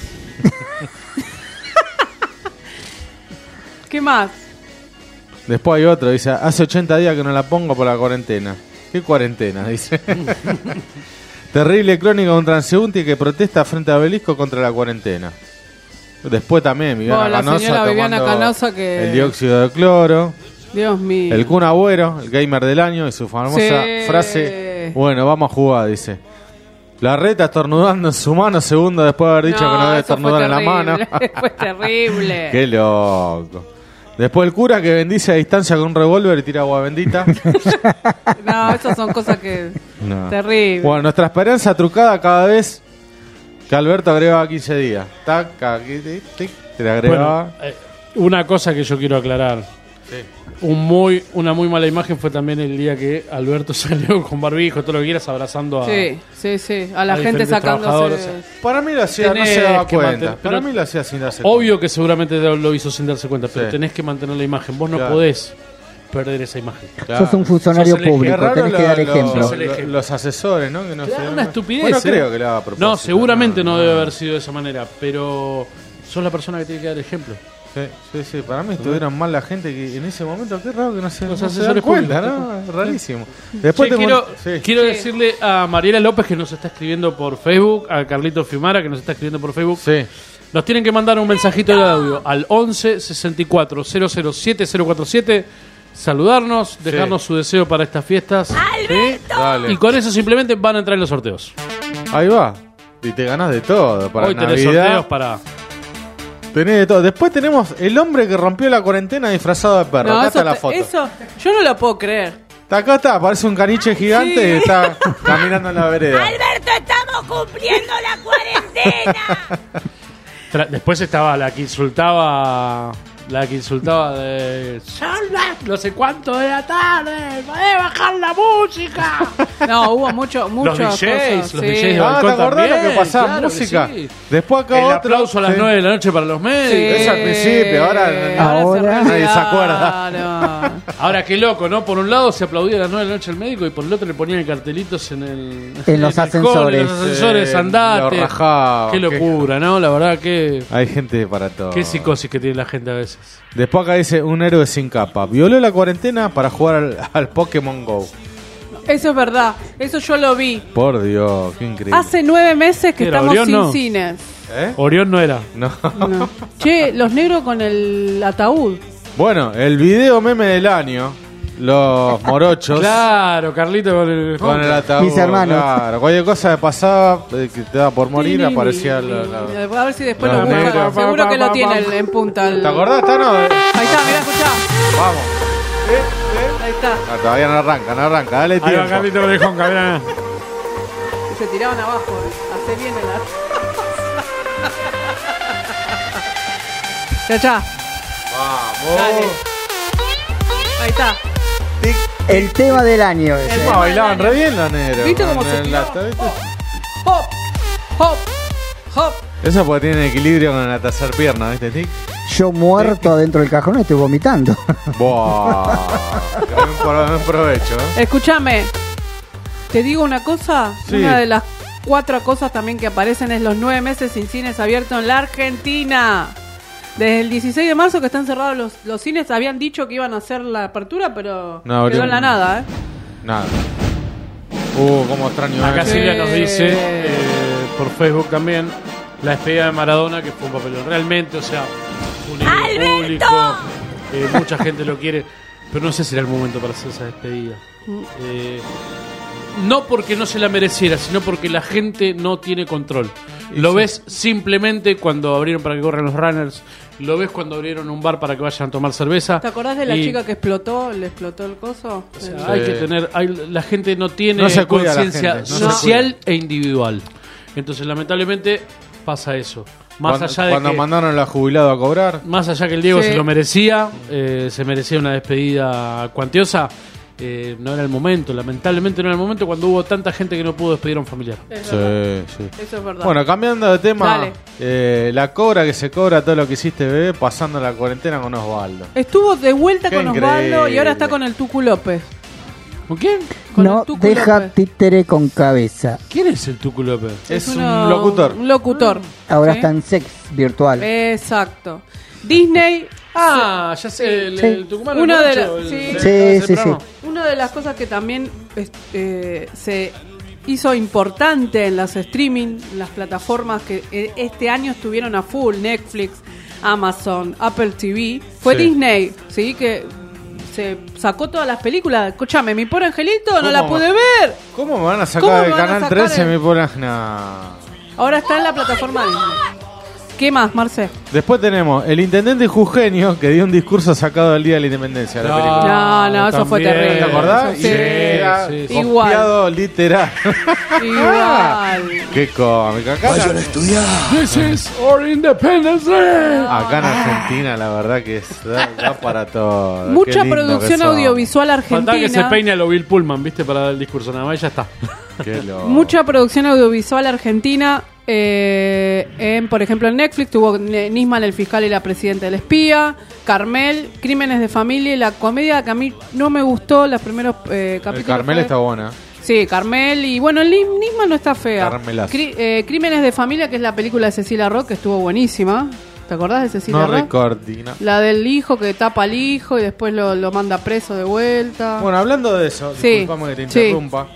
¿Qué más?
Después hay otro, dice, hace ochenta días que no la pongo por la cuarentena. ¿Qué cuarentena? Dice. Terrible crónica de un transeúnte que protesta frente a Obelisco contra la cuarentena. Después también Viviana
Bueno, la
Canosa
señora Viviana
tomando
Canosa que-
el dióxido de cloro.
Dios mío.
El Kun Agüero, el gamer del año, y su famosa
Sí.
frase, bueno, vamos a jugar, dice. La reta estornudando en su mano segundos después de haber dicho que no debe
eso fue
estornudar en la mano.
terrible, Fue terrible.
Qué loco. Después el cura que bendice a distancia con un revólver y tira agua bendita.
No, esas son cosas que...
No.
Terrible.
Bueno, nuestra esperanza trucada cada vez que Alberto agregaba quince días. Tac, aquí, tic, tic, te le agregaba.
Bueno, eh, una cosa que yo quiero aclarar. Un muy, una muy mala imagen fue también el día que Alberto salió con barbijo, todo lo que quieras, abrazando a,
Sí, sí, sí. A la
a
gente
diferentes
sacándose...
trabajadores.
Para mí lo hacía, no
Tenés
se daba
que
cuenta.
mantener-
Para
pero-
mí lo hacía sin darse
Obvio que seguramente lo hizo sin darse cuenta, pero
Sí.
tenés que mantener la imagen. Vos no
Claro.
podés perder esa imagen.
Claro.
Sos un funcionario
Sos el eje.
público,
Qué raro
tenés que
lo-
dar
lo-
ejemplo.
Sos el
lo-
ejemplo.
los asesores, ¿no? Que no
Claro,
se-
una estupidez.
Bueno,
¿eh?
creo que lo haga a propósito.
No, seguramente no, debe haber sido de esa manera, pero sos la persona que tiene que dar ejemplo.
Sí, sí, sí. Para mí estuvieron mal la gente que en ese momento, qué raro que no se,
Los
no se dan
asesores
cuenta,
públicos.
¿no? Rarísimo. Después
Che,
tengo-
quiero,
sí.
quiero
Sí.
decirle a Mariela López que nos está escribiendo por Facebook, a Carlito Fimara que nos está escribiendo por Facebook.
Sí.
Nos tienen que mandar un mensajito de audio al once sesenta y cuatro cero cero siete cero cuatro siete, saludarnos, dejarnos su deseo para estas fiestas. ¿sí?
Dale.
Y con eso simplemente van a entrar en los sorteos.
Ahí va. Y te ganás de todo. Para
Hoy tenés
Navidad.
sorteos para...
Tenés de todo. Después tenemos el hombre que rompió la cuarentena disfrazado de perro.
No,
Acá
eso,
está la
te-
foto.
eso yo no lo puedo creer.
Está acá está, parece un caniche gigante
Sí.
y está caminando en la vereda.
Alberto, estamos cumpliendo la cuarentena.
Tra- Después estaba la que insultaba... La que insultaba de... Son las no sé cuánto de la tarde, podés bajar la música.
No, hubo mucho, muchas
Los D Js,
cosas.
los
sí.
D Js de
Ah, ¿te
balcón
acordás lo
también,
que pasaba?
claro que
Música.
sí.
Después acá
El
otro.
aplauso a las
Sí.
nueve de la noche para los medios.
Sí.
Eso al principio, ahora-
Ahora-
nadie se acuerda.
Claro.
Ahora qué loco, ¿no? Por un lado se aplaudía a las nueve de la noche el médico y por el otro le ponían cartelitos en el
En los
el balcón,
ascensores.
en los ascensores,
Sí,
andate.
lo rajaba.
Qué locura, ¿no? La verdad que
Hay gente para todo.
qué psicosis que tiene la gente a veces.
Después acá dice un héroe sin capa. Violó la cuarentena para jugar al, al Pokémon Go.
Eso es verdad. Eso yo lo vi.
Por Dios, qué increíble.
Hace nueve meses que
¿Qué era,
estamos
Orión,
sin
no?
cines.
¿Eh?
Orión no era.
No.
No. Che, los negros con el ataúd.
Bueno, el video meme del año los morochos.
Claro, Carlito con el,
con el ataúd.
Mis hermanos.
Claro, cualquier cosa que pasaba, eh, que te daba por morir, aparecía la, la-
A ver si después
Los
lo busca.
negros.
Seguro que lo tiene el- en punta. el-
¿Te acordás, Tano?
Ahí está, mirá, escuchá.
Vamos.
Ahí está.
Ah, todavía no arranca, no arranca, dale
Ahí va
tiempo.
Carlito con el Honka, mirá.
Y se tiraban abajo. eh. Hace bien el ar- Ya, ya.
Vamos.
Dale. Ahí está.
El tema del año ese.
Encima bailaban re bien los negros.
¿Viste cómo
En
se
el
tiraba?
lata, ¿viste?
Hop, hop, hop.
Eso porque tienen equilibrio con la tercera pierna, ¿viste, Tic?
Yo muerto adentro del cajón estoy vomitando.
Buah. Buen pro- buen provecho, ¿eh?
Escúchame. Te digo una cosa.
Sí.
Una de las cuatro cosas también que aparecen es los nueve meses sin cines abiertos en la Argentina. Desde el dieciséis de marzo que están cerrados los, los cines, habían dicho que iban a hacer la apertura, pero
No, abrió
quedó en la
un-
nada, ¿eh?
Nada. Uh, cómo extraño
Acá
eso.
Silvia nos dice, eh, por Facebook también, la despedida de Maradona, que fue un papelón. Realmente, o sea, un ídolo público, eh, mucha gente lo quiere, pero no sé si era el momento para hacer esa despedida. Eh, no porque no se la mereciera, sino porque la gente no tiene control. Lo ves simplemente cuando abrieron para que corran los runners, lo ves cuando abrieron un bar para que vayan a tomar cerveza.
¿Te acordás de la
y-
chica que explotó, le explotó el coso?
O sea,
El-
hay que tener, hay- la gente no tiene
No se cuida la
conciencia
gente, no se
social e individual. Entonces, lamentablemente, pasa eso. Más
Cuando,
allá de
cuando
que,
mandaron a la jubilado a cobrar.
más allá que el Diego
Sí.
se lo merecía, eh, se merecía una despedida cuantiosa. eh, no era el momento, lamentablemente no era el momento cuando hubo tanta gente que no pudo despedir a un familiar.
Es
Sí,
verdad.
sí.
Eso es verdad.
Bueno, cambiando de tema,
Dale.
eh, la cobra que se cobra todo lo que hiciste, bebé, pasando la cuarentena con Osvaldo.
Estuvo de vuelta
Qué
con Osvaldo y
increíble.
ahora está con el Tucu López.
¿Con quién?
Con
No
el Tucu
deja
López.
títere con cabeza.
¿Quién es el Tucu López?
Es
uno-
un locutor.
Un locutor.
Ahora
¿sí?
está en sex virtual.
Exacto. Disney.
Ah, ya sé, el,
Sí.
el tucumano.
Una
el
de
borracho,
la-
el-
sí.
el-
Sí,
ese
sí,
programa.
Una de las cosas que también es- eh, se hizo importante en las streaming, las plataformas que eh, este año estuvieron a full, Netflix, Amazon, Apple T V, fue
Sí.
Disney, ¿sí? Que se sacó todas las películas. Escúchame, mi pobre angelito, no
¿Cómo?
la pude ver.
¿Cómo me van a
¿Cómo
sacar
me
del
van a
canal
sacar
trece?
el-
Mi pobre... No.
Ahora está en la plataforma Disney. ¿Qué más, Marce?
Después tenemos el intendente Jujeño que dio un discurso sacado del Día de la Independencia de la
No,
película.
No, no, eso fue
también.
terrible.
¿Te acordás?
Eso sí.
Y era
sí, sí.
copiado literal.
Igual.
Qué cómico. Acá,
This is our Independence Day.
acá en Argentina, la verdad que es, da, da para todo. Qué
Mucha
lindo
producción
que somos.
audiovisual
Faltaba que se
argentina.
peine a lo Bill Pullman, ¿viste? Para dar el discurso, nada más, y ya está.
Qué loco.
Mucha producción audiovisual argentina. eh, en, por ejemplo, en Netflix tuvo Ne- Nisman, el fiscal y la presidenta del espía. Carmel, Crímenes de familia y la comedia que a mí no me gustó los primeros eh,
El
capítulos.
Carmel
fue-
está buena.
Sí, Carmel y bueno, el Nis- Nisman no está fea.
Carmelazo.
Cri- eh, Crímenes de familia, que es la película de Cecilia Roth, que estuvo buenísima. ¿Te acordás de Cecilia
No
Roth?
recordina.
La del hijo que tapa al hijo y después lo, lo manda preso de vuelta.
Bueno, hablando de eso,
Sí,
disculpame que te
sí.
interrumpa.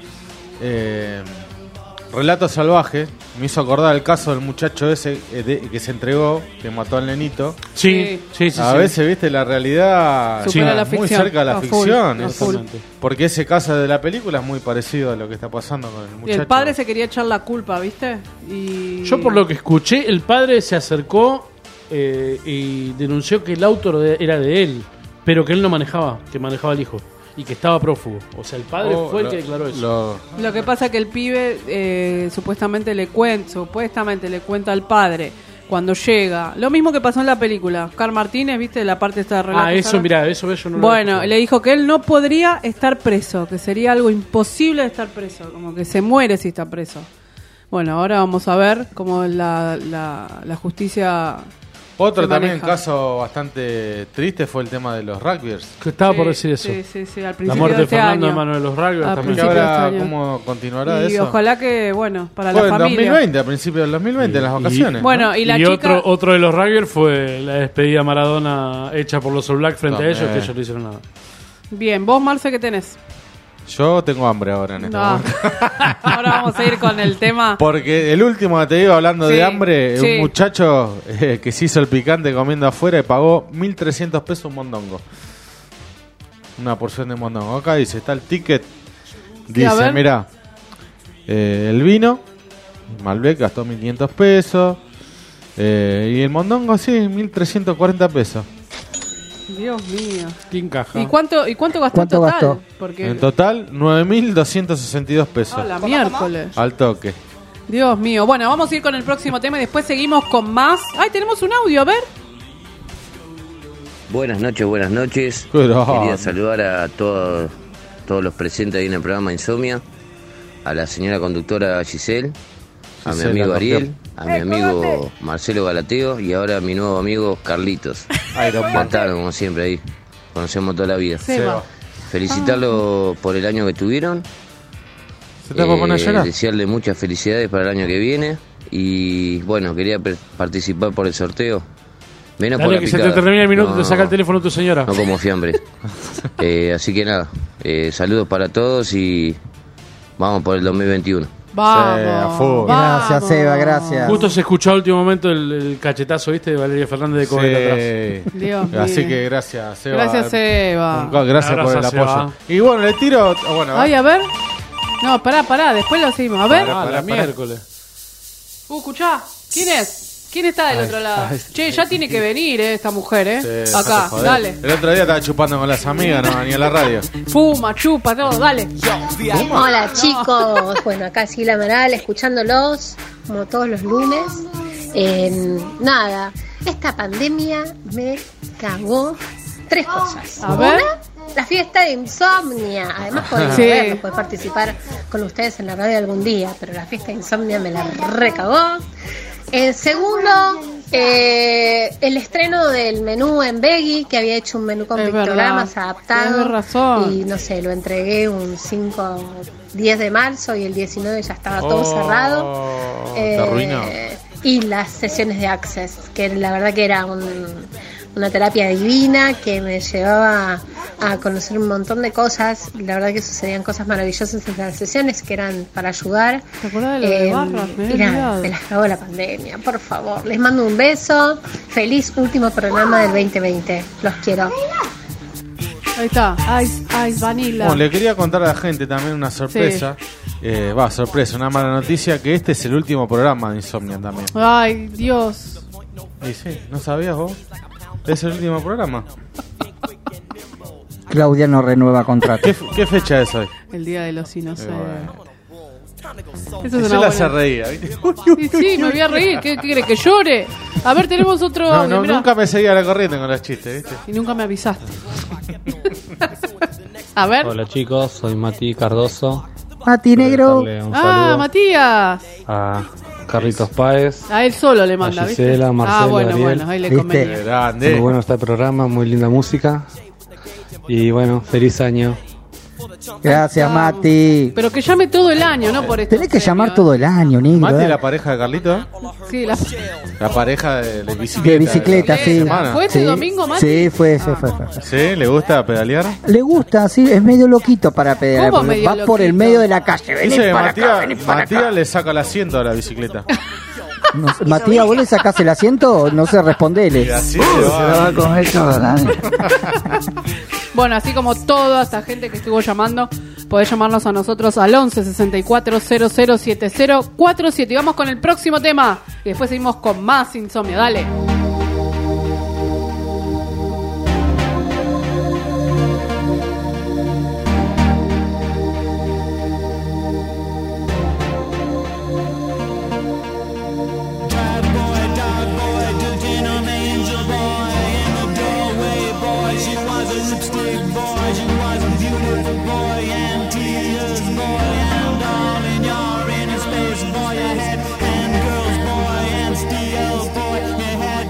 Eh, Relato salvaje me hizo acordar el caso del muchacho ese eh, de- que se entregó, que mató al nenito.
Sí, sí, sí.
A
sí.
veces, viste, la realidad
Supera
está
la
muy
ficción,
cerca de la
a full,
ficción.
a
eso.
full.
Porque ese caso de la película es muy parecido a lo que está pasando con el
Y
muchacho.
el padre se quería echar la culpa, ¿viste? Y...
Yo por lo que escuché, el padre se acercó eh, y denunció que el auto de- era de él, pero que él no manejaba, que manejaba el hijo y que estaba prófugo. O sea, el padre
Oh,
fue el
lo-
que declaró eso.
lo-
Lo que pasa es que el pibe eh, supuestamente le cuenta, supuestamente le cuenta al padre cuando llega. Lo mismo que pasó en la película. Oscar Martínez, ¿viste? La parte esta de relato
Ah, eso,
salvaje.
mirá, eso yo no lo
Bueno,
había
le dijo que él no podría estar preso, que sería algo imposible de estar preso, como que se muere si está preso. Bueno, ahora vamos a ver cómo la, la, la justicia...
Otro
se
también
maneja.
caso bastante triste fue el tema de los rugbyers.
Que estaba
Sí,
por decir eso.
Sí, sí, sí, al
La
principio
muerte
de
de
este
Fernando
año.
en manos de los rugbyers
Al
también.
¿Y
principio de
ahora
este año.
cómo continuará
Y
eso?
ojalá que, bueno, para
Fue
la
en
familia.
dos mil veinte, a principios del dos mil veinte, en las vacaciones.
Bueno,
¿no?
y la
y
chica...
otro, otro de los rugbyers fue la despedida Maradona hecha por los All Black frente
También.
a ellos, que ellos no hicieron nada.
Bien, vos, Marce, ¿qué tenés?
Yo tengo hambre ahora en este
No.
momento.
Ahora vamos a ir con el tema...
Porque el último que te iba hablando
Sí,
de hambre,
sí.
un muchacho eh, que se hizo el picante comiendo afuera y pagó mil trescientos pesos un mondongo. una porción de mondongo. Acá dice, está el ticket. Dice,
ver.
mira, eh, el vino, Malbec gastó mil quinientos pesos. Eh, y el mondongo, sí, mil trescientos cuarenta pesos.
Dios mío.
¿Qué encaja?
¿Y cuánto, y cuánto gastó
¿Cuánto
en total?
gastó?
Porque
En total, nueve mil doscientos sesenta y dos pesos.
a la miércoles.
Al toque.
Dios mío. Bueno, vamos a ir con el próximo tema y después seguimos con más. Ay, tenemos un audio, a ver.
Buenas noches, buenas noches.
Pero-
Quería saludar a todos, todos los presentes ahí en el programa Insomnia, a la señora conductora Giselle, a mi
Giselle,
amigo
la
Ariel, a mi
Eh,
amigo
colgate.
Marcelo Galateo y ahora a mi nuevo amigo Carlitos.
Iron Man.
Mataron, como siempre ahí. Conocemos toda la vida.
Seba.
Felicitarlo por el año que tuvieron.
¿Se te va a poner a llorar?
Desearle muchas felicidades para el año que viene. Y bueno, quería per- participar por el sorteo. Menos
Dale,
por la
que se
picada.
te termina el minuto,
No,
te saca el teléfono tu señora.
No como fiambre. Eh, así que nada, eh, saludos para todos y vamos por el dos mil veintiuno.
Vamos.
Gracias, Seba, gracias.
Justo se escuchó al último momento el, el cachetazo, ¿viste? De Valeria Fernández de Cobeta atrás.
Dios mío.
Así que gracias, Seba.
Gracias, Seba.
Un- Gracias
Un
por el
abrazo,
apoyo.
Seba.
Y bueno, le tiro. Bueno,
Ay, a ver. No, pará, pará, después lo seguimos. A ver.
Pará,
Ah,
pará,
la
pará.
miércoles.
Uh, escuchá. ¿Quién es? ¿Quién está del
Ay,
otro lado?
ay,
che, ya tiene que venir, eh, esta mujer, eh.
Sí,
Acá,
no te jodés.
dale.
El otro día estaba chupando con las amigas, no venía a la radio.
Fuma, chupa, todo, dale.
Hola chicos, bueno acá Silvia Amaral escuchándolos como todos los lunes. Eh, nada, esta pandemia me cagó tres cosas.
A ver.
Una, la fiesta de insomnia. Además podemos
Sí.
verlo, poder participar con ustedes en la radio algún día, pero la fiesta de insomnia me la recagó. El segundo, eh, el estreno del menú en Veggie, que había hecho un menú con
Es
pictogramas
verdad.
adaptado.
Tienes razón.
Y no sé, lo entregué un cinco, diez de marzo y el diecinueve ya estaba todo
Oh,
cerrado.
te arruinó.
Y las sesiones de Access, que la verdad que era un, una terapia divina que me llevaba a conocer un montón de cosas. La verdad que sucedían cosas maravillosas en las sesiones que eran para ayudar.
¿Te acordás de lo de
Eh,
Barras? Me había
y nada,
olvidado.
me las cagó la pandemia, por favor. Les mando un beso. Feliz último programa del veinte veinte. Los quiero.
Ahí está. Ice, ice, vanilla.
Bueno, le quería contar a la gente también una sorpresa. Eh, Va, sorpresa, una mala noticia, que este es el último programa de Insomnia también.
Ay, Dios.
Y sí, ¿no sabías vos? Es el último programa.
Claudia no renueva contrato.
¿Qué, qué fecha es hoy?
El día de los inocentes. Eso es
Eso
una
la
buena-
hace reír, ¿viste?
Sí, sí, me voy a reír. ¿Qué, qué querés? ¿Que llore? A ver, tenemos otro
No,
audio,
no,
mirá.
nunca me seguía la corriente con los chistes, ¿viste?
Y nunca me avisaste. A ver.
Hola chicos, soy Mati Cardoso.
Mati negro.
Darle un
Ah,
saludo
Matías.
a Carlitos Páez,
A él solo le manda,
a
¿viste?
Gisela, Marcelo,
ah, bueno,
Ariel.
bueno, ahí le
¿Viste?
convenía.
Grande.
muy bueno está el programa, muy linda música. Y bueno, feliz año.
Gracias, Mati.
Pero que llame todo el año, ¿no? Por esto.
Tenés que llamar todo el año, negro.
Mati,
eh.
la pareja de Carlito, ¿eh?
Sí, la...
La pareja de, de bicicleta.
De bicicleta,
de la
sí.
semana.
¿Fue este
Sí.
domingo, Mati?
Sí, fue, fue, fue, fue.
¿Sí? ¿Le gusta pedalear?
Le gusta, sí, es medio loquito para pedalear.
¿Cómo
porque
medio
va por el
loquito?
medio de la calle. Vení
Dice que
para acá,
Matías,
vení para
Matías
acá.
le saca el asiento a la bicicleta.
No sé, Matías, ¿vos le sacás el asiento? No sé, respondele.
Y así se va.
comer todo,
Bueno, así como toda esta gente que estuvo llamando, podés llamarnos a nosotros al once sesenta y cuatro cero cero siete cero cuatro siete. Y vamos con el próximo tema. Y después seguimos con más insomnio. Dale.
Boy, and girls, boy, and steel, boy, you had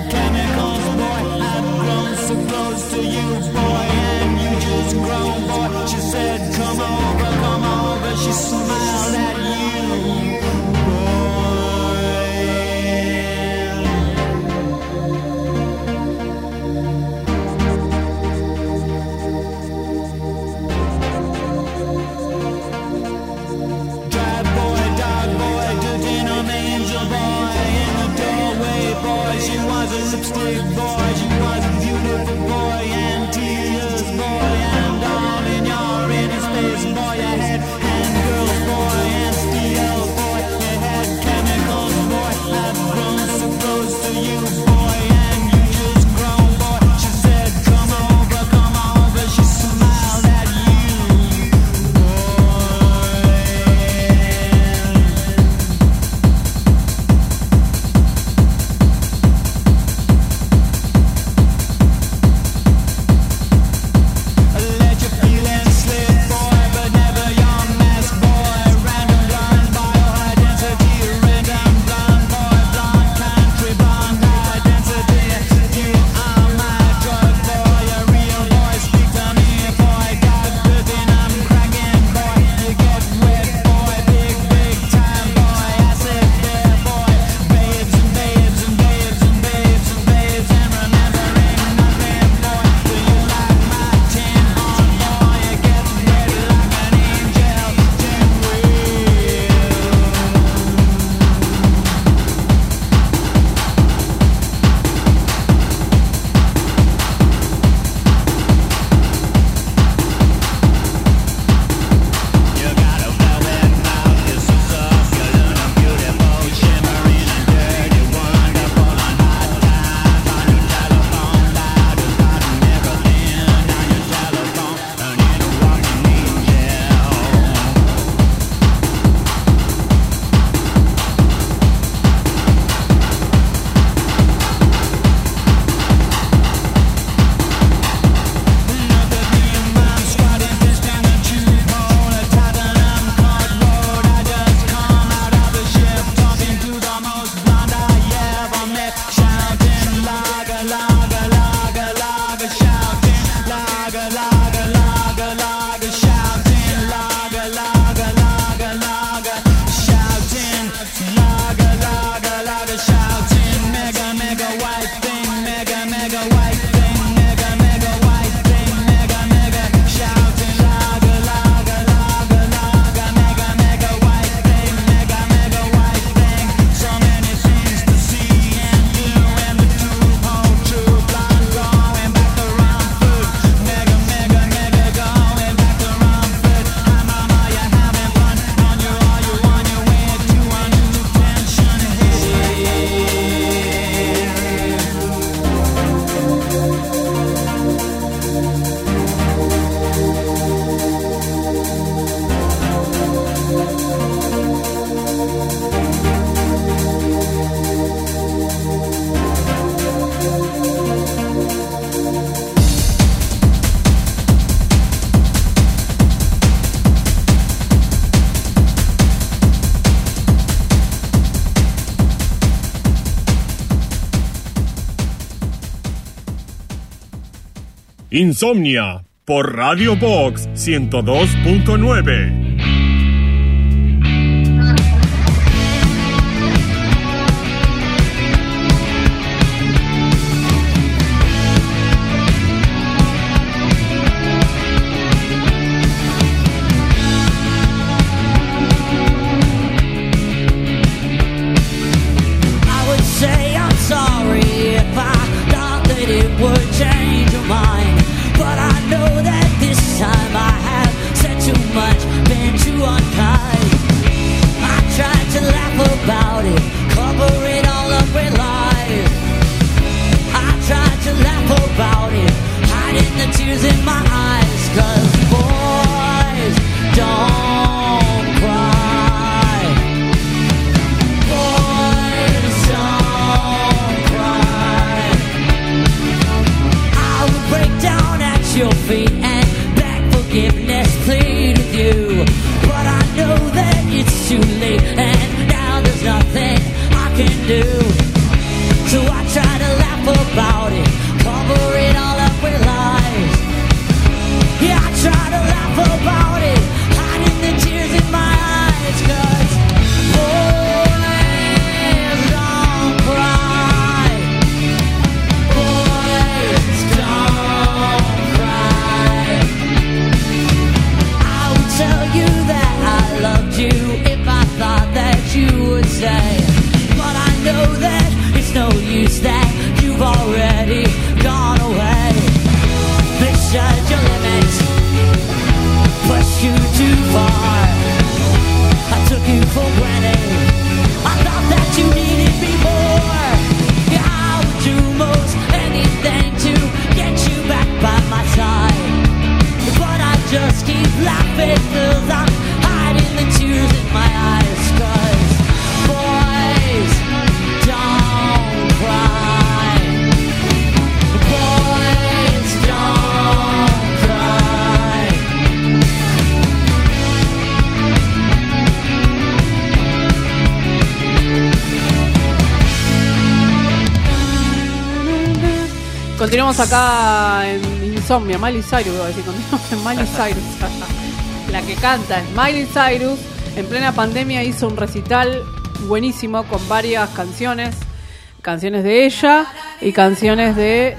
Insomnia por Radio Box ciento dos punto nueve.
Continuamos acá en Insomnia, Miley Cyrus, voy a decir, continuamos en Miley Cyrus. La que canta es Miley Cyrus. En plena pandemia hizo un recital buenísimo con varias canciones, canciones de ella y canciones de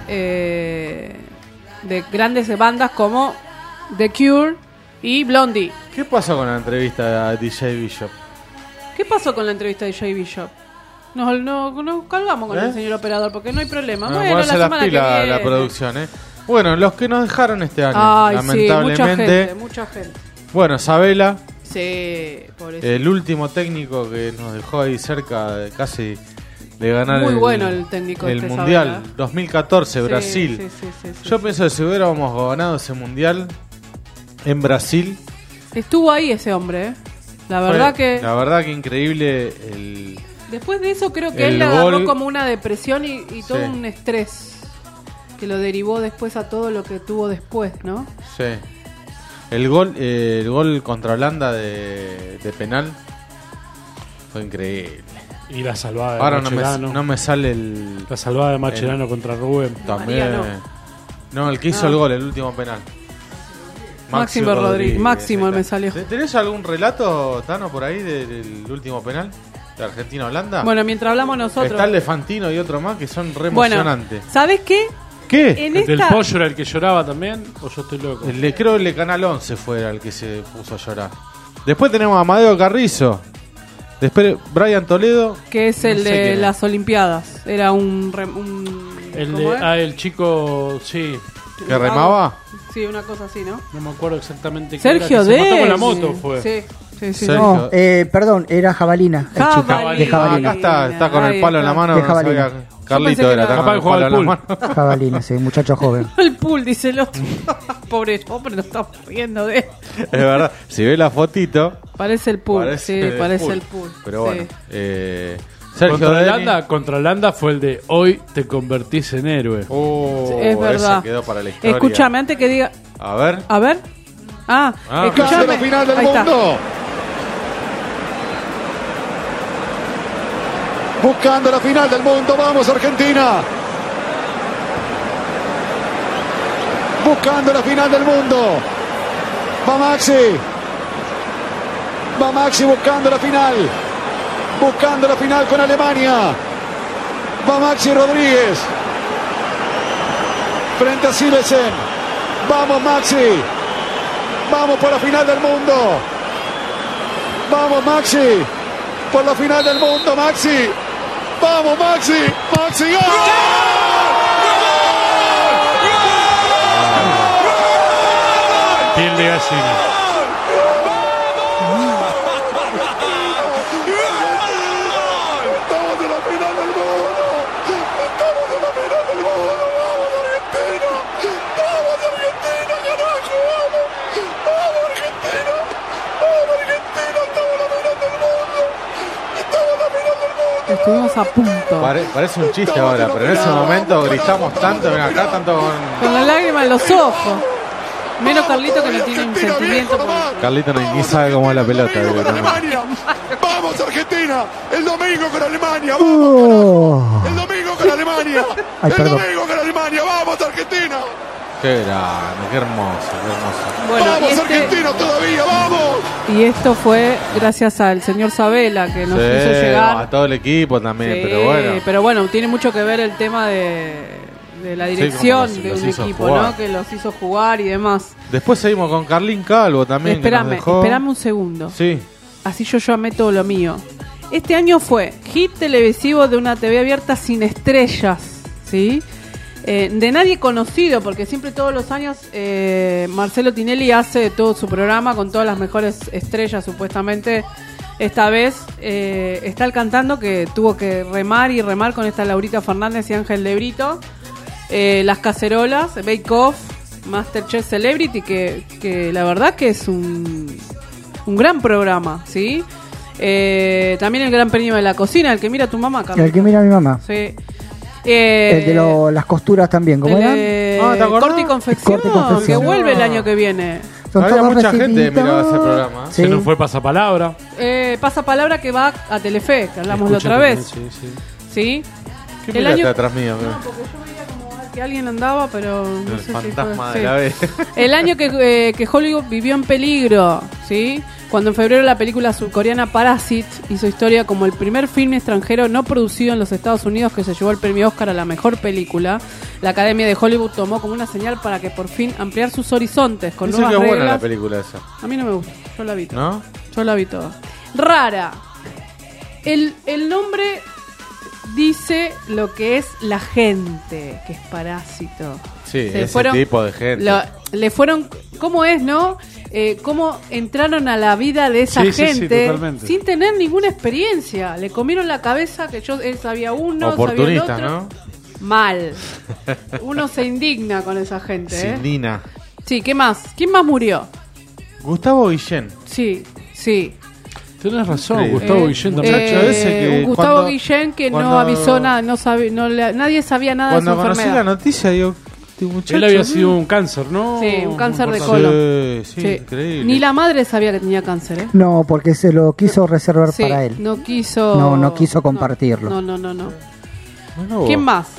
eh, de grandes bandas como The Cure y Blondie.
¿Qué pasó con la entrevista a D J Bishop?
¿Qué pasó con la entrevista de D J Bishop? Nos, no, nos colgamos con
¿Eh?
el señor operador porque no hay problema.
No,
bueno, la
se las
semana
pila
que viene.
la producción, ¿eh? Bueno, los que nos dejaron este año,
Ay,
lamentablemente.
sí, mucha gente, mucha gente.
Bueno, Sabela.
Sí, pobrecito.
El último técnico que nos dejó ahí cerca de casi de ganar
Muy
el,
bueno el técnico
el
este,
Mundial
Sabela.
dos mil catorce,
Sí,
Brasil.
sí, sí, sí, sí,
Yo
sí.
pienso que si hubiéramos ganado ese Mundial en Brasil,
Estuvo ahí ese hombre, ¿eh? La verdad
fue-
que...
la verdad que increíble el
Después de eso creo que
El
él le agarró
gol-
como una depresión y, y todo
Sí.
un estrés que lo derivó después a todo lo que tuvo después, ¿no?
sí. El gol eh, el gol contra Holanda de, de penal fue increíble.
Y la salvada de
Ahora no me,
Mascherano.
no me sale el
La salvada de Mascherano
el-
contra Rubén.
también.
Mariano.
No, el que hizo
Ah.
el gol, el último penal.
Máximo Rodríguez. Máximo
ahí
me
está.
salió.
¿Tenés algún relato, Tano, por ahí del, del último penal de Argentina-Holanda?
Bueno, mientras hablamos nosotros...
Está el de Fantino y otro más que son re
Bueno,
emocionantes.
¿sabes qué?
¿Qué?
En
¿El del
esta...
pollo era el que lloraba también? ¿O yo estoy loco?
El de, creo el de Canal once fue el que se puso a llorar. Después tenemos a Amadeo Carrizo. Después Brian Toledo.
Que es el
No sé
de
quién es.
las Olimpiadas. Era un... re- un
El
¿cómo
de,
es?
ah, el chico, sí.
¿Que remaba?
Sí, una cosa así, ¿no?
No me acuerdo exactamente qué
Sergio
era, que se mató con la
Dez.
moto fue.
Sí, sí, sí.
Sergio.
No, eh, perdón, era jabalina. el chico,
Jabalina.
de jabalina.
Acá está, está con
Ahí
el palo en la
está.
mano.
De
no
jabalina.
sabía- Carlito
pensé que
era,
era-
está con
Capaz
el
jugaba
palo en la
al
mano.
Jabalina, sí, muchacho joven.
El pool, dice el otro. Pobre hombre, nos estamos riendo de él.
Es verdad, si ves la fotito,
Parece el pool,
parece
sí, parece
pool.
el pool.
Pero
sí.
bueno, eh, Sergio
Contra
Deni.
Holanda, contra Holanda fue el de hoy te convertís en héroe.
Oh,
Es
ese
verdad.
quedó para la historia.
Escúchame, antes que diga...
A ver.
A ver. Ah,
Ah,
escúchame.
La final del
Ahí está.
mundo. Buscando la final del mundo. Vamos, Argentina.
buscando la final del mundo. Va Maxi. Va Maxi buscando la final. Buscando la final con Alemania. Va Maxi Rodríguez. Frente a Silesen. Vamos Maxi. Vamos por la final del mundo. Vamos Maxi. Por la final del mundo, Maxi. Vamos Maxi. Maxi. ¡Gol!
Piel de gallina.
Estamos en la final del mundo. Estamos en la final del mundo. Vamos Argentina. Vamos Argentina, carajo. Vamos. Vamos Argentina. Vamos Argentina. Estamos en la final del mundo. Estamos en la final del mundo.
Estuvimos a punto.
Pare- parece un chiste ahora, pero en ese momento gritamos tanto, ven acá, tanto con...
Con la lágrima en los ojos. Menos Carlito que no tiene un sentimiento. por-
Carlito ni, ni sabe cómo es la pelota. digo, no.
Alemania. Vamos Argentina. El domingo con Alemania. Vamos.
Oh.
El domingo con Alemania.
Ay,
El
perdón.
domingo con Alemania. Vamos Argentina.
Qué grande, qué hermoso, qué hermoso.
Bueno,
Vamos
y este-
Argentina todavía. Vamos.
Y esto fue gracias al señor Sabela que nos
Sí,
hizo llegar.
a todo el equipo también,
Sí,
pero bueno.
pero bueno, tiene mucho que ver el tema de, de la dirección
Sí, como los-
de
los
un
hizo
equipo,
jugar.
¿no? Que los hizo jugar y demás.
Después seguimos con Carlín Calvo también. que nos
Espérame,
dejó.
espérame un segundo.
Sí.
Así yo ya meto lo mío. Este año fue hit televisivo de una T V abierta sin estrellas, ¿sí? Eh, de nadie conocido, porque siempre todos los años eh, Marcelo Tinelli hace todo su programa con todas las mejores estrellas, supuestamente. Esta vez eh, está el cantando que tuvo que remar y remar con esta Laurita Fernández y Ángel de Brito. Eh, las cacerolas, Bake Off, Masterchef Celebrity, que, que la verdad que es un, un gran programa, ¿sí? Eh, también el Gran Premio de la Cocina, el que mira a tu mamá, Carlos.
El que mira a mi mamá.
Sí. Eh,
El de lo- las costuras también, ¿cómo
el
era?
de
Ah, ¿te acordás?
Corte y confección,
Corte y confección.
que vuelve el año que viene.
Son
Había
todos
mucha gente
recibidos.
miraba ese programa.
Sí.
Se nos fue pasapalabra.
Eh, pasa palabra que va a Telefe, que hablamos la
Escuché
otra
también,
vez.
sí, sí.
¿Sí?
¿Qué
El
miraste
año-
atrás mío?
No, porque yo veía como que alguien andaba, pero no
El
sé si
fantasma
fue-
de
sí.
la vez.
El año que, eh, que Hollywood vivió en peligro, ¿sí? Cuando en febrero la película surcoreana Parasite hizo historia como el primer film extranjero no producido en los Estados Unidos que se llevó el premio Oscar a la mejor película, la Academia de Hollywood tomó como una señal para que por fin ampliar sus horizontes con
Dicen
nuevas
que es buena
reglas.
la película esa.
A mí no me gusta, yo la vi toda.
¿No?
Yo la vi toda. Rara. El, el nombre dice lo que es la gente, que es parásito.
Sí,
Se
ese
fueron-
tipo de gente.
Lo- le fueron, ¿cómo es, no? Eh, ¿Cómo entraron a la vida de esa
Sí, sí, sí,
gente
totalmente.
sin tener ninguna experiencia? Le comieron la cabeza que yo él sabía uno, sabía el
Oportunista,
otro.
¿no?
Mal. Uno se indigna con esa gente, ¿eh?
Sin Nina.
Sí, ¿qué más? ¿Quién más murió?
Gustavo Guillén.
Sí, sí.
Tenés razón,
Sí.
Gustavo
Eh,
Guillén
eh,
también.
Muchacho ese que
Gustavo
cuando-
Guillén que
cuando-
no avisó nada, no sabe, no le- nadie sabía nada
Cuando
de su
conocí
enfermedad.
la noticia, digo, este muchacho.
Él había
¿no?
sido un cáncer, ¿no?
Sí, un cáncer de
importante.
colon.
Sí, sí,
Sí.
increíble.
Ni la madre sabía que tenía cáncer, ¿eh?
No, porque se lo quiso reservar
Sí,
para él.
no quiso.
No, no quiso compartirlo.
No, no, no, no.
Bueno, vos.
¿Quién más?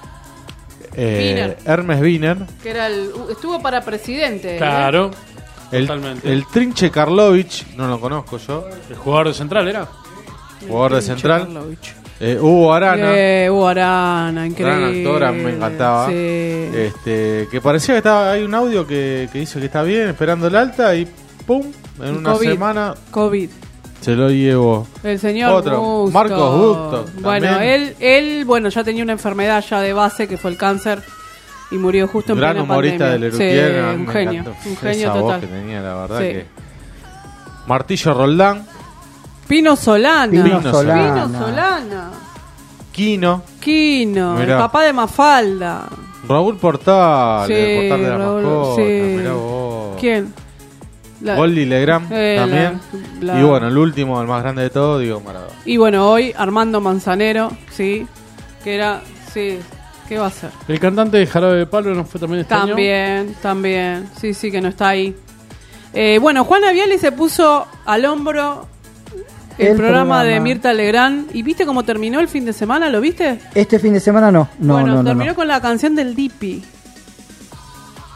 Eh,
Wiener.
Hermes Wiener.
Que era el, estuvo para presidente. ¿eh?
Claro.
El,
Totalmente.
el Trinche Karlovich, no lo conozco yo.
El jugador de central era.
Jugador de
Trinche
central.
Karlovich.
Eh, Hugo Arana.
Eh, Hugo Arana, increíble.
Gran actora, me encantaba.
Sí.
Este, que parecía que estaba, hay un audio que, que dice que está bien, esperando el alta y pum, en una
COVID.
semana
COVID.
se lo llevó.
El señor
Otro,
Busto.
Marcos Busto,
Bueno,
también.
él, él, bueno, ya tenía una enfermedad ya de base que fue el cáncer y murió justo en
Gran
plena
humorista
pandemia.
del Erutier,
Sí,
a mí
un
me
genio,
encantó.
un genio
Esa voz
total.
que tenía, la verdad
Sí.
que Martillo Roldán,
Pino Solana.
Pino
Pino
Solana.
Pino Solana.
Quino,
Quino,
Mirá.
el papá de Mafalda.
Raúl Portal,
Sí,
el portal de la
Raúl,
mascota,
sí.
mirá vos.
¿Quién? La-
Goldi Legrand
Eh,
también.
la- la-
Y bueno, el último, el más grande de todos, Diego Maradona.
Y bueno, hoy Armando Manzanero, sí, que era, sí, ¿qué va a hacer?
El cantante de Jarabe de Palo no fue también este año.
También, también, sí, sí, que no está ahí. Eh, bueno, Juana Viale se puso al hombro el,
El
programa,
programa.
de Mirta Legrand. ¿Y viste cómo terminó el fin de semana? ¿Lo viste?
Este fin de semana no. No,
bueno,
no, no,
terminó
no.
con la canción del Dipi.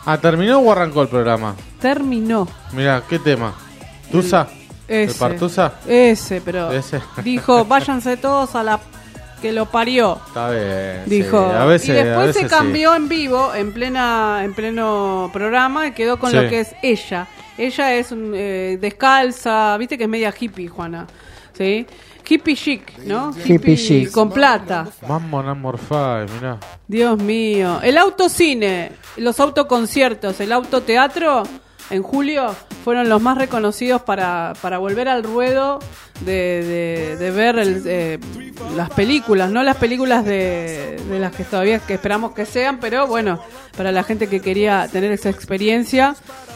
Ah, ¿terminó o arrancó el programa?
Terminó.
Mirá, ¿qué tema? ¿Tusa? ¿El
Ese.
Partusa?
Ese, pero
Ese.
dijo, váyanse todos a la que lo parió.
Está bien.
Dijo.
sí, a veces,
y
a
después
veces
se cambió en vivo, en plena en pleno programa, y quedó con
Sí.
lo que es ella. Ella es un, eh, descalza, viste que es media hippie, Juana. ¿Sí? Hippie chic, ¿no?
Hippie chic.
Con plata.
Mambo Number Five, mirá.
Dios mío. El autocine, los autoconciertos, el autoteatro en julio fueron los más reconocidos para, para volver al ruedo de, de, de ver el, eh, las películas, no las películas de, de las que todavía que esperamos que sean, pero bueno, para la gente que quería tener esa experiencia.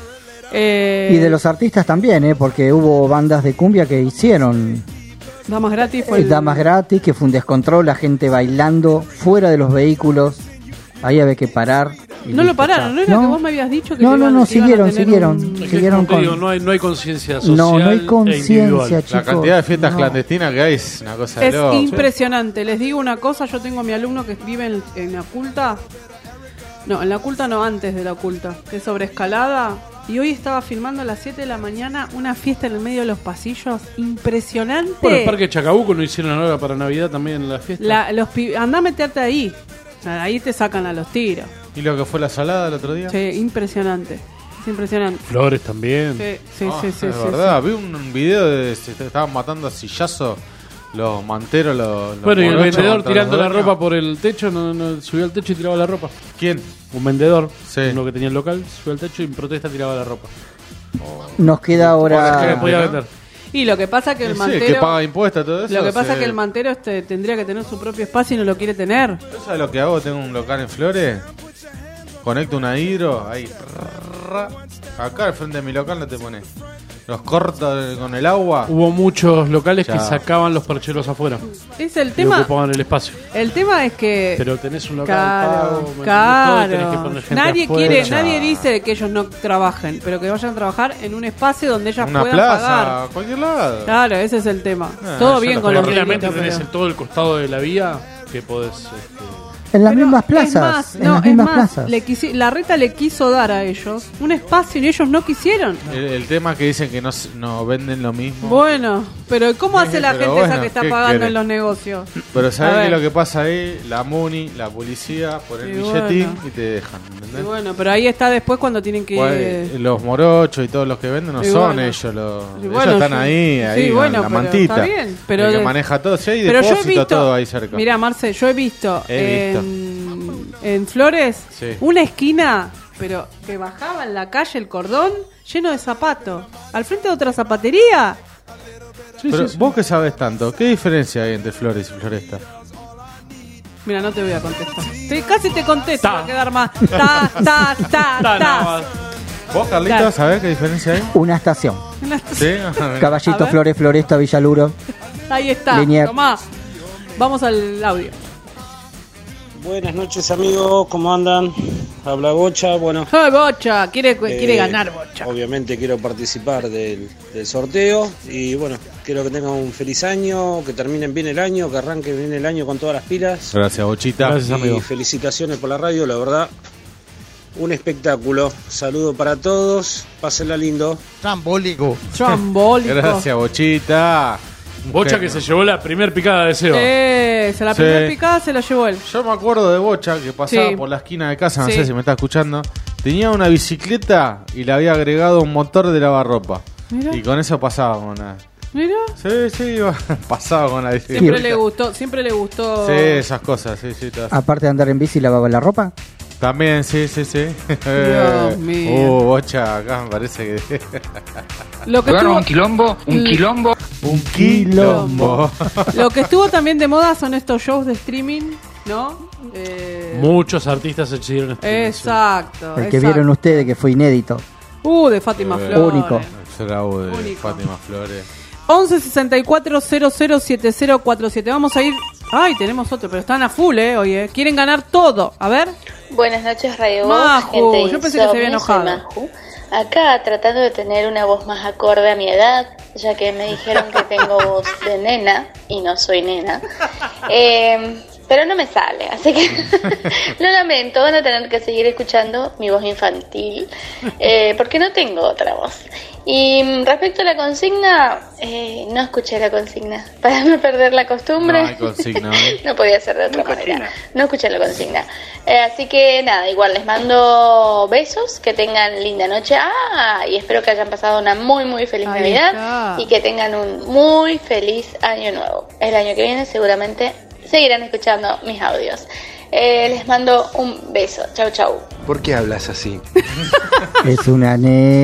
Eh,
Y de los artistas también, ¿eh? Porque hubo bandas de cumbia que hicieron
Damas Gratis fue
eh,
el-
Damas Gratis, que fue un descontrol, la gente bailando fuera de los vehículos. Ahí había que parar. y
No lo
listo,
pararon, ¿no
chao.
era que vos me habías dicho que
No,
se
no,
iban-
no,
que iban a
siguieron,
tener
siguieron.
un-
Es que,
Siguieron
como te
con-
digo, no hay, no hay conciencia social.
No, no hay
e
conciencia,
individual.
chicos.
La cantidad de fiestas
no.
clandestinas que hay es una cosa de
Es
loco.
impresionante. Les digo una cosa, yo tengo a mi alumno que vive en, en la oculta. No, en la oculta no, antes de la oculta. Que es sobre escalada. Y hoy estaba filmando a las siete de la mañana una fiesta en el medio de los pasillos. Impresionante.
Bueno, el Parque Chacabuco no hicieron ahora para Navidad también la fiesta.
La, los pi- andá a meterte ahí. Ahí te sacan a los tiros.
¿Y lo que fue la salada el otro día?
Sí, impresionante. Es impresionante.
Flores también.
Sí, sí,
Ah,
sí, sí,
es
sí,
verdad, vi un, un video de se estaban matando a sillazo los manteros, los, los
Bueno, y el
morochos
vendedor
contra
tirando
los
la
dueños.
ropa por el techo, no, no, subió al techo y tiraba la ropa.
¿Quién?
Un vendedor,
Sí.
uno que tenía el local, subió al techo y en protesta tiraba la ropa.
Nos queda
Que
ahora.
podía vender.
Y lo que pasa que el
Sí,
mantero.
que paga impuestos, todo eso.
Lo que pasa
se-
es que el mantero este tendría que tener su propio espacio y no lo quiere tener.
¿Tú sabes lo que hago? Tengo un local en Flores. Conecto una hidro, ahí. Acá al frente de mi local no te pones. Los corto con el agua.
Hubo muchos locales
Ya.
que sacaban los percheros afuera.
Es el
Y
tema.
ocupaban el espacio.
El tema es que.
Pero tenés un local
Claro,
pago, ¿me entendés?
claro.
Todo, tenés que poner gente
Nadie
afuera.
quiere,
Ya.
nadie dice que ellos no trabajen, pero que vayan a trabajar en un espacio donde ellas
Una
puedan
plaza,
pagar.
cualquier lado.
Claro, ese es el tema.
Ah,
Todo
ya
bien
lo
con
creo.
los
Realmente
delitos,
tenés
pero-
en todo el costado de la vía que podés... Este,
En las
Pero
mismas
es
plazas.
más,
en
no,
las
es
mismas
más,
plazas.
le quisi- la Reta le quiso dar a ellos un espacio y ellos no quisieron.
El, el tema que dicen que no, s- no venden lo mismo.
Bueno, pero ¿cómo hace la
Pero
gente esa
bueno,
que está
¿qué
pagando
querés?
en los negocios?
Pero
A
¿sabes
ver.
qué es lo que pasa ahí? La Muni, la policía, por el
Y
billetín
bueno.
y te dejan. ¿entendés?
Y bueno, pero ahí está después cuando tienen que...
Pues, los morochos y todos los que venden no
Y
son
bueno.
ellos. Los,
Y
ellos
bueno,
están
yo-
ahí, ahí
sí,
con
bueno,
la
pero
mantita.
está bien, pero
el que
de-
maneja todo. Sí, hay
Pero yo he
depósito
visto,
todo ahí cerca.
Mira, Marce, yo he visto,
He
en, en Flores
Sí.
una esquina, pero que bajaba en la calle el cordón lleno de zapatos. Al frente de otra zapatería.
Pero vos que sabes tanto, ¿qué diferencia hay entre Flores y Floresta?
Mira, no te voy a contestar. Te- casi te contesto, va a quedar más. Ta, ta, ta, ta.
¿Vos, Carlitos,
Claro.
sabés qué diferencia hay?
Una estación.
Sí.
A
Caballito,
ver.
Flores, Floresta, Villaluro.
Ahí está,
Linier.
tomá. Vamos al audio.
Buenas noches amigos, ¿cómo andan? Habla Bocha, bueno.
Ay, Bocha, quiere, quiere
eh,
ganar Bocha.
Obviamente quiero participar del, del sorteo y bueno, quiero que tengan un feliz año, que terminen bien el año, que arranquen bien el año con todas las pilas.
Gracias, Bochita.
y felicitaciones por la radio, la verdad, un espectáculo. Saludo para todos, pásenla lindo.
Trambólico.
Trambólico.
Gracias, Bochita.
Bocha que se llevó la primer picada de Seba.
Eh, se la
Sí.
primera picada se la llevó él.
Yo me acuerdo de Bocha que pasaba
Sí.
por la esquina de casa, no
Sí.
sé si me está escuchando. Tenía una bicicleta y le había agregado un motor de lavarropa.
Mira.
Y con eso pasaba con una...
Mira.
Sí, sí, iba- pasaba con la bicicleta.
Siempre le gustó, siempre le gustó.
Sí, esas cosas, sí, sí. todas.
Aparte de andar en bici, lavaba la ropa.
También, sí, sí, sí.
Dios mío.
Uh, Bocha, acá me parece que...
Lo que
Jugaron
estuvo-
un quilombo, un
Mm.
quilombo, un quilombo.
Lo que estuvo también de moda son estos shows de streaming, ¿no? Eh,
Muchos artistas se hicieron este.
exacto.
El que
exacto.
vieron ustedes que fue inédito.
Uh, de Fátima
Eh,
Flores.
Único.
Será U de
Único.
Fátima Flores.
once sesenta y cuatro cero cero siete cero cuatro siete. Vamos a ir. Ay, tenemos otro, pero están a full, ¿eh? Hoy, ¿eh? Quieren ganar todo. A ver.
Buenas noches, Radio Vox,
Maju,
gente de
yo pensé que se había
Insomnio, soy
enojado.
Maju. Acá tratando de tener una voz más acorde a mi edad, ya que me dijeron que tengo voz de nena y no soy nena. Eh, pero no me sale, así que lo lamento, van a tener que seguir escuchando mi voz infantil, eh, porque no tengo otra voz. Y respecto a la consigna, eh, no escuché la consigna, para no perder la costumbre.
No hay consigna.
No podía ser de otra manera. No escuché la consigna. Eh, así que nada, igual les mando besos, que tengan linda noche. Ah, y espero que hayan pasado una muy, muy feliz
Ahí
Navidad
está.
y que tengan un muy feliz año nuevo. El año que viene seguramente seguirán escuchando mis audios. Eh, les mando un beso. Chau, chau.
¿Por qué hablas así?
Es una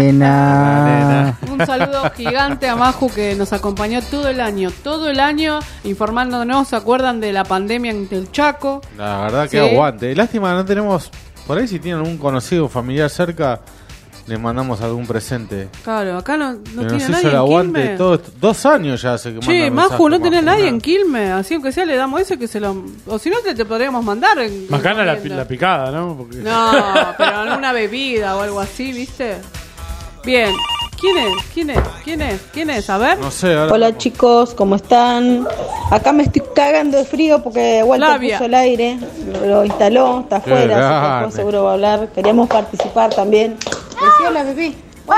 nena.
Un saludo gigante a Maju, que nos acompañó todo el año, todo el año informándonos. ¿Se acuerdan de la pandemia en el Chaco?
La verdad que
Sí.
aguante. Lástima, no tenemos. Por ahí, si tienen un conocido familiar cerca, les mandamos algún presente.
Claro, acá no, no
Que
tiene
nos hizo
nadie
el
en
aguante
Quilmes.
todo esto. Dos años ya hace que
Che,
mandan
Maju,
mensajes,
no tenés
Maju,
nadie
no.
en Quilmes, así aunque sea le damos ese que se lo... O si no, te, te podríamos mandar. En,
Más gana la,
en-
la picada, ¿no? Porque...
No, pero en una bebida o algo así, ¿viste? Bien. ¿Quién es? ¿Quién es? ¿Quién es? ¿Quién es? A ver.
No sé, ahora.
Hola chicos, ¿cómo están? Acá me estoy cagando de frío porque Walter
Flavia.
puso el aire, lo instaló, está
Qué
afuera, así que
grande.
después seguro va a hablar. Queríamos participar también. Decí hola, bebé.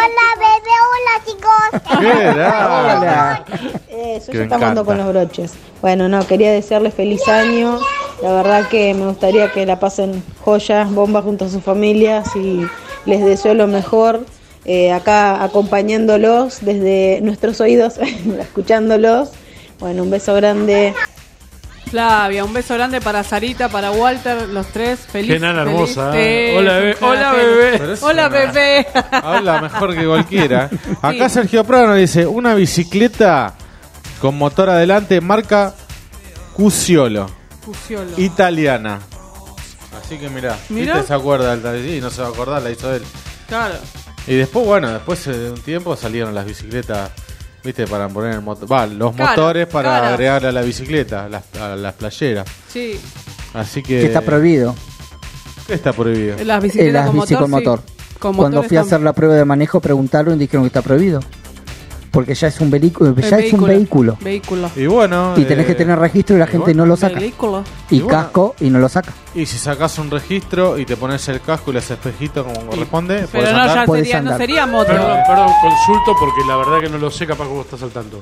Hola, bebé, hola, chicos.
¿Qué era?
Hola. Eso,
Que
ya
me
estamos
encanta.
con los broches. Bueno, no, quería desearles feliz año. La verdad que me gustaría que la pasen joyas, bombas junto a sus familias y les deseo lo mejor. Eh, acá acompañándolos desde nuestros oídos, escuchándolos. Bueno, un beso grande.
Flavia, un beso grande para Sarita, para Walter, los tres. Feliz.
Qué nana
feliz,
hermosa,
sí,
¿eh? Hola, bebé.
cara
Hola,
feliz.
bebé.
Pero es
Hola,
una-
bebé.
Habla mejor que cualquiera. Acá Sergio Prado nos dice: una bicicleta con motor adelante, marca Cusiolo,
Fusiolo.
italiana. Así que mirá,
Mirá.
¿viste? Se acuerda del sí, no se va a acordar, la hizo él.
Claro.
Y después, bueno, después de un tiempo salieron las bicicletas, ¿viste? Para poner el motor. Va, los
Cara,
motores para
cara.
agregar a la bicicleta, a las, a las playeras.
Sí.
Así que.
Que está prohibido.
¿Qué está prohibido?
Las
En
bicicletas
las
con
bici
motor.
con
sí.
motor.
Con
Cuando
motor
fui a
están-
hacer la prueba de manejo preguntaron y dijeron que está prohibido. Porque ya es un vehículo,
El
ya es un vehículo.
Vehículo.
Y bueno.
Y tenés
eh,
que tener registro y la gente
bueno,
no lo saca.
Vehículo.
Y,
Y bueno.
casco y no lo saca.
Y si sacas un registro y te pones el casco y el espejito como corresponde,
Pero
podés
no,
andar.
ya
Podés
sería, no
andar.
sería moto.
Perdón, perdón, consulto porque la verdad que no lo sé, capaz que vos estás al tanto.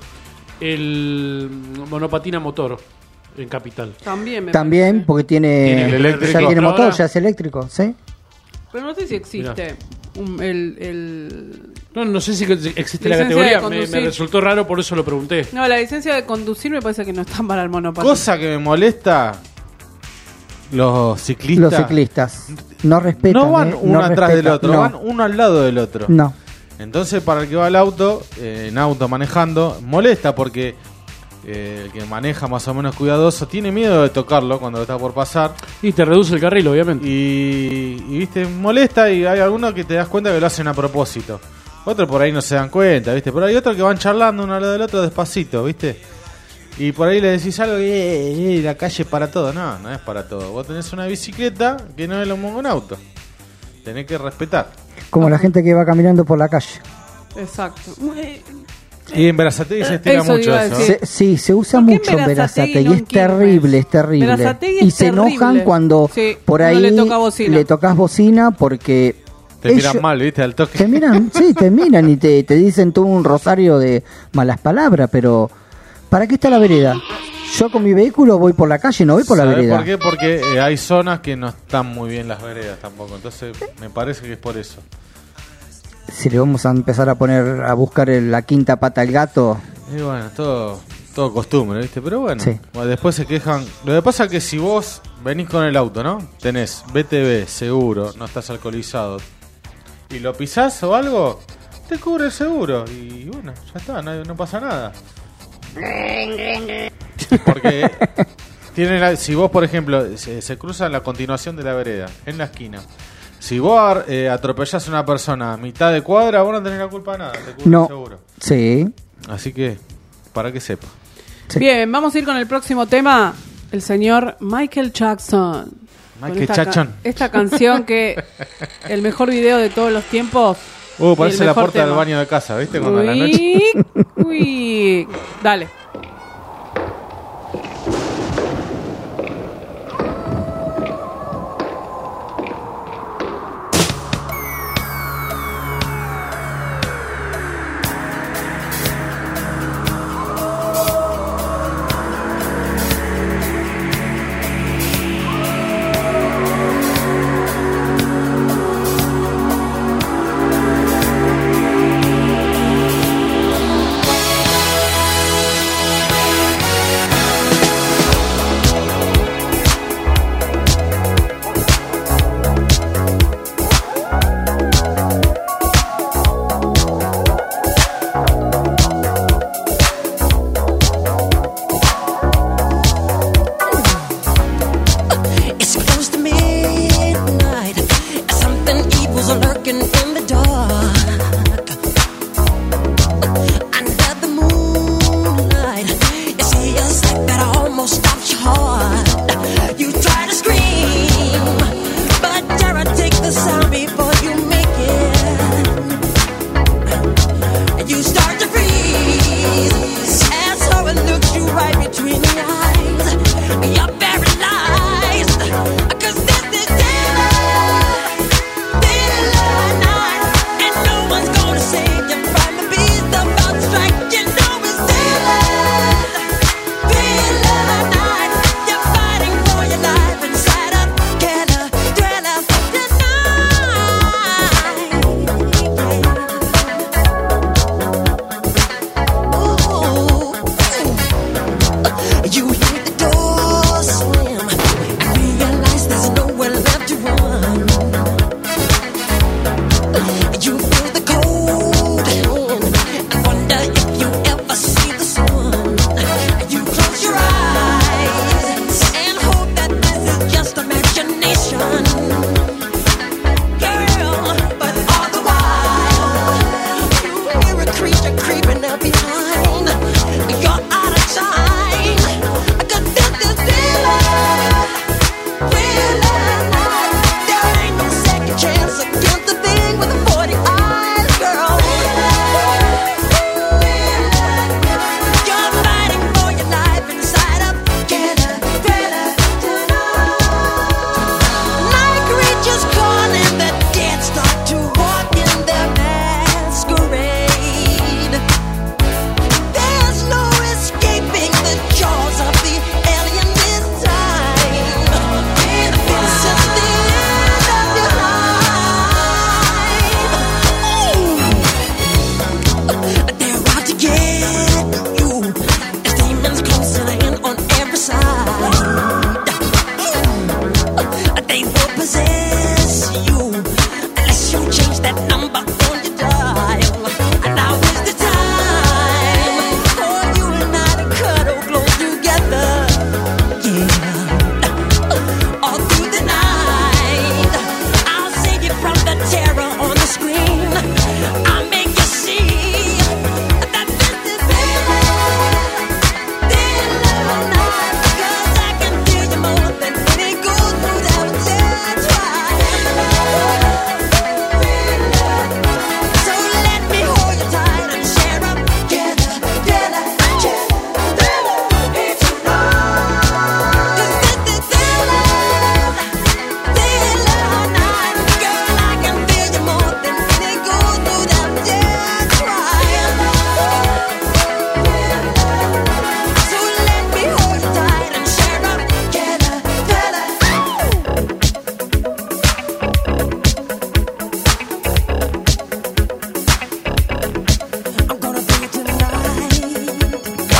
El monopatina motor en Capital.
También me
También
parece.
porque tiene,
¿Tiene el eléctrico
ya tiene
hasta
motor,
ahora?
ya es eléctrico, ¿sí?
Pero no sé si existe un- el, el...
No, no sé si existe la
Licencia
categoría,
de
me, me
conducir.
resultó raro, por eso lo pregunté.
No, la licencia de conducir me parece que no está para el monopatín.
Cosa que me molesta, los ciclistas,
Los ciclistas no respetan.
no van
¿eh?
uno
No
atrás del
respetan,
otro,
no.
van uno al lado del otro.
No.
Entonces, para el que va al auto, eh, en auto manejando, molesta porque eh, el que maneja más o menos cuidadoso tiene miedo de tocarlo cuando lo está por pasar.
Y te reduce el carril, obviamente.
Y, y, viste, molesta, y hay algunos que te das cuenta que lo hacen a propósito. Otros por ahí no se dan cuenta, viste. Pero hay otros que van charlando uno al lado del otro despacito, viste. Y por ahí le decís algo y eh, eh, la calle es para todo. No, no es para todo. Vos tenés una bicicleta que no es lo mismo que un auto. Tenés que respetar.
Como la gente que va caminando por la calle.
Exacto. Eh,
Y en Berazategui se estira
Eso
mucho
iba a
eso.
decir.
Se- sí, se usa
¿Por qué
mucho en
Berazategui
Berazategui
no
y
en
es terrible, es terrible.
Berazategui
Y
es
se
terrible.
enojan cuando
Sí,
por
uno
ahí
le toca bocina.
le tocas bocina porque
Te
ellos-
miran mal, viste, al toque.
te miran, sí, te miran y te, te dicen todo un rosario de malas palabras, pero ¿para qué está la vereda? Yo con mi vehículo voy por la calle, no voy por la
¿Sabés
vereda.
por qué? Porque eh, hay zonas que no están muy bien las veredas tampoco. Entonces, me parece que es por eso.
Si le vamos a empezar a poner a buscar el- la quinta pata al gato,
Y bueno, todo, todo costumbre, ¿viste? Pero bueno,
Sí.
bueno, después se quejan. Lo que pasa es que si vos venís con el auto, ¿no? Tenés B T V, seguro, no estás alcoholizado, y lo pisás o algo, te cubre el seguro. Y bueno, ya está, no, no pasa nada. Porque tiene la- si vos, por ejemplo, se, se cruza en la continuación de la vereda, en la esquina. Si vos eh, atropellás a una persona a mitad de cuadra, vos no tenés la culpa de nada, te cubre el
no.
seguro.
Sí.
Así que, para que sepa.
Sí.
Bien, vamos a ir con el próximo tema. El señor Michael Jackson. Con
Michael
esta ca-
Jackson.
Esta canción que el mejor video de todos los tiempos.
Uh,
y
parece
el
la
mejor
puerta del
tema.
baño de casa, ¿viste? Cuando a la noche.
Uy, uy. Dale.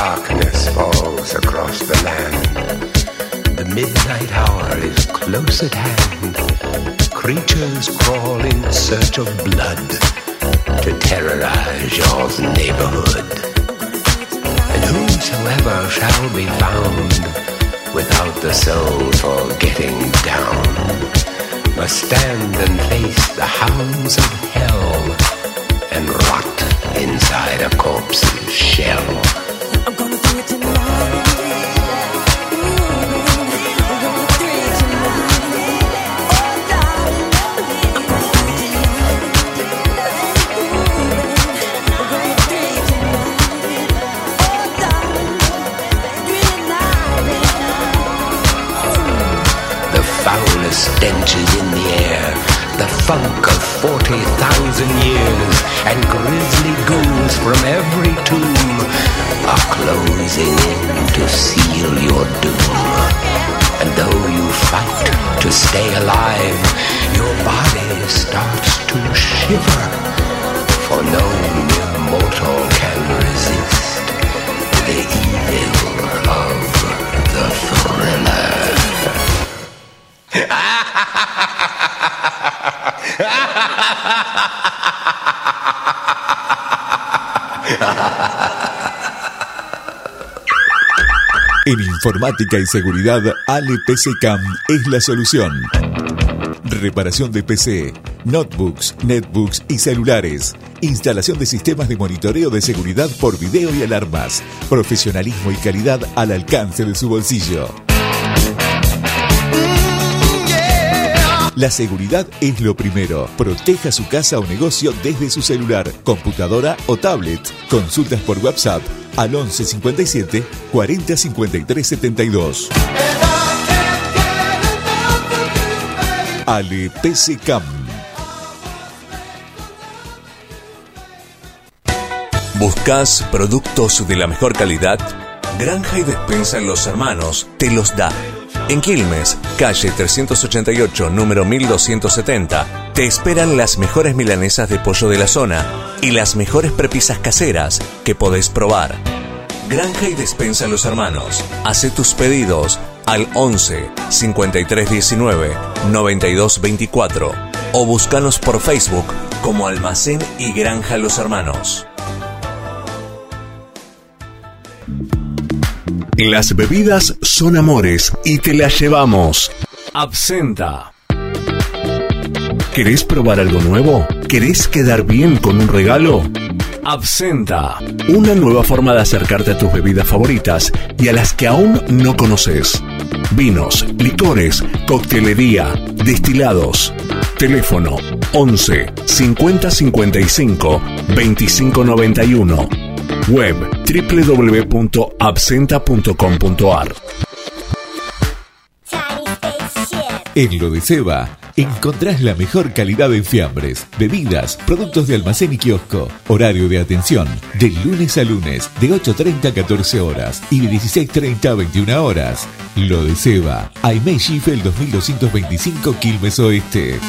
darkness falls across the land. The midnight hour is close at hand. Creatures crawl in search of blood to terrorize your neighborhood. And whosoever shall be found without the soul for getting down must stand and face the hounds of hell and rot inside a corpse's shell. I'm gonna do it tonight. Stench is in the air, the funk of forty thousand years, and grisly ghouls from every tomb are closing in to seal your doom. And though you fight to stay alive, your body starts to shiver, for no mere mortal can resist the evil of the thriller.
En informática y seguridad, A L E P C Cam es la solución. Reparación de P C, notebooks, netbooks y celulares. Instalación de sistemas de monitoreo de seguridad por video y alarmas. Profesionalismo y calidad al alcance de su bolsillo. La seguridad es lo primero. Proteja su casa o negocio desde su celular, computadora o tablet. Consultas por WhatsApp al once cincuenta y siete cuarenta cincuenta y tres setenta y dos. A L E P C Cam.
¿Buscas productos de la mejor calidad? Granja y Despensa en Los Hermanos te los da. En Quilmes, calle trescientos ochenta y ocho, número mil doscientos setenta, te esperan las mejores milanesas de pollo de la zona y las mejores prepisas caseras que podés probar. Granja y Despensa en Los Hermanos. Hacé tus pedidos al once cincuenta y tres diecinueve noventa y dos veinticuatro o búscanos por Facebook como Almacén y Granja Los Hermanos. Las bebidas son amores y te las llevamos. Absenta. ¿Querés probar algo nuevo? ¿Querés quedar bien con un regalo? Absenta. Una nueva forma de acercarte a tus bebidas favoritas y a las que aún no conoces. Vinos, licores, coctelería, destilados. Teléfono once cincuenta cincuenta y cinco veinticinco noventa y uno. Web doble u doble u doble u punto absenta punto com punto a r.
En Lodeceba encontrás la mejor calidad en fiambres, bebidas, productos de almacén y kiosco. Horario de atención de lunes a lunes de ocho treinta a catorce horas y de dieciséis treinta a veintiuna horas. Lodeceba, Aimé Schiffel dos mil doscientos veinticinco, Quilmes Oeste.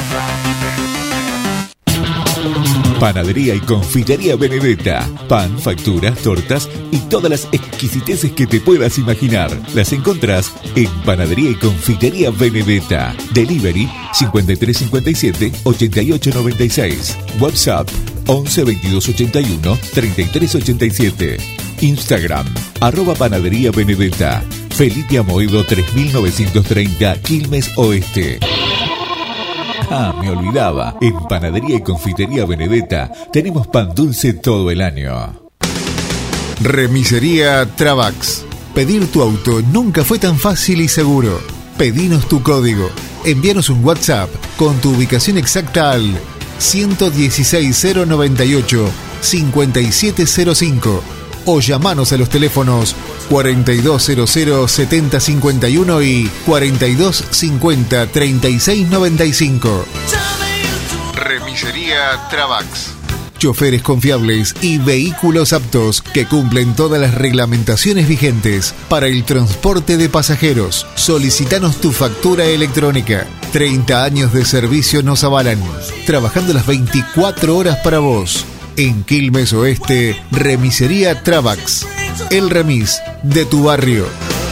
Panadería y confitería Benedetta. Pan, facturas, tortas y todas las exquisiteces que te puedas imaginar. Las encontrás en Panadería y confitería Benedetta. Delivery cincuenta y tres cincuenta y siete ochenta y ocho noventa y seis. WhatsApp once veintidós ochenta y uno treinta y tres ochenta y siete. Instagram arroba Panadería Benedetta. Felipe Amoedo tres mil novecientos treinta, Quilmes Oeste. Ah, me olvidaba. En Panadería y Confitería Benedetta tenemos pan dulce todo el año.
Remisería Travax. Pedir tu auto nunca fue tan fácil y seguro. Pedinos tu código. Envíanos un WhatsApp con tu ubicación exacta al ciento dieciséis cero noventa y ocho cincuenta y siete cero cinco o llamanos a los teléfonos cuarenta y dos cero cero setenta cincuenta y uno y cuarenta y dos cincuenta treinta y seis noventa y cinco. Remisería Travax. Choferes confiables y vehículos aptos que cumplen todas las reglamentaciones vigentes para el transporte de pasajeros. Solicitanos tu factura electrónica. treinta años de servicio nos avalan, trabajando las veinticuatro horas para vos. En Quilmes Oeste, Remisería Travax. El remis de tu barrio.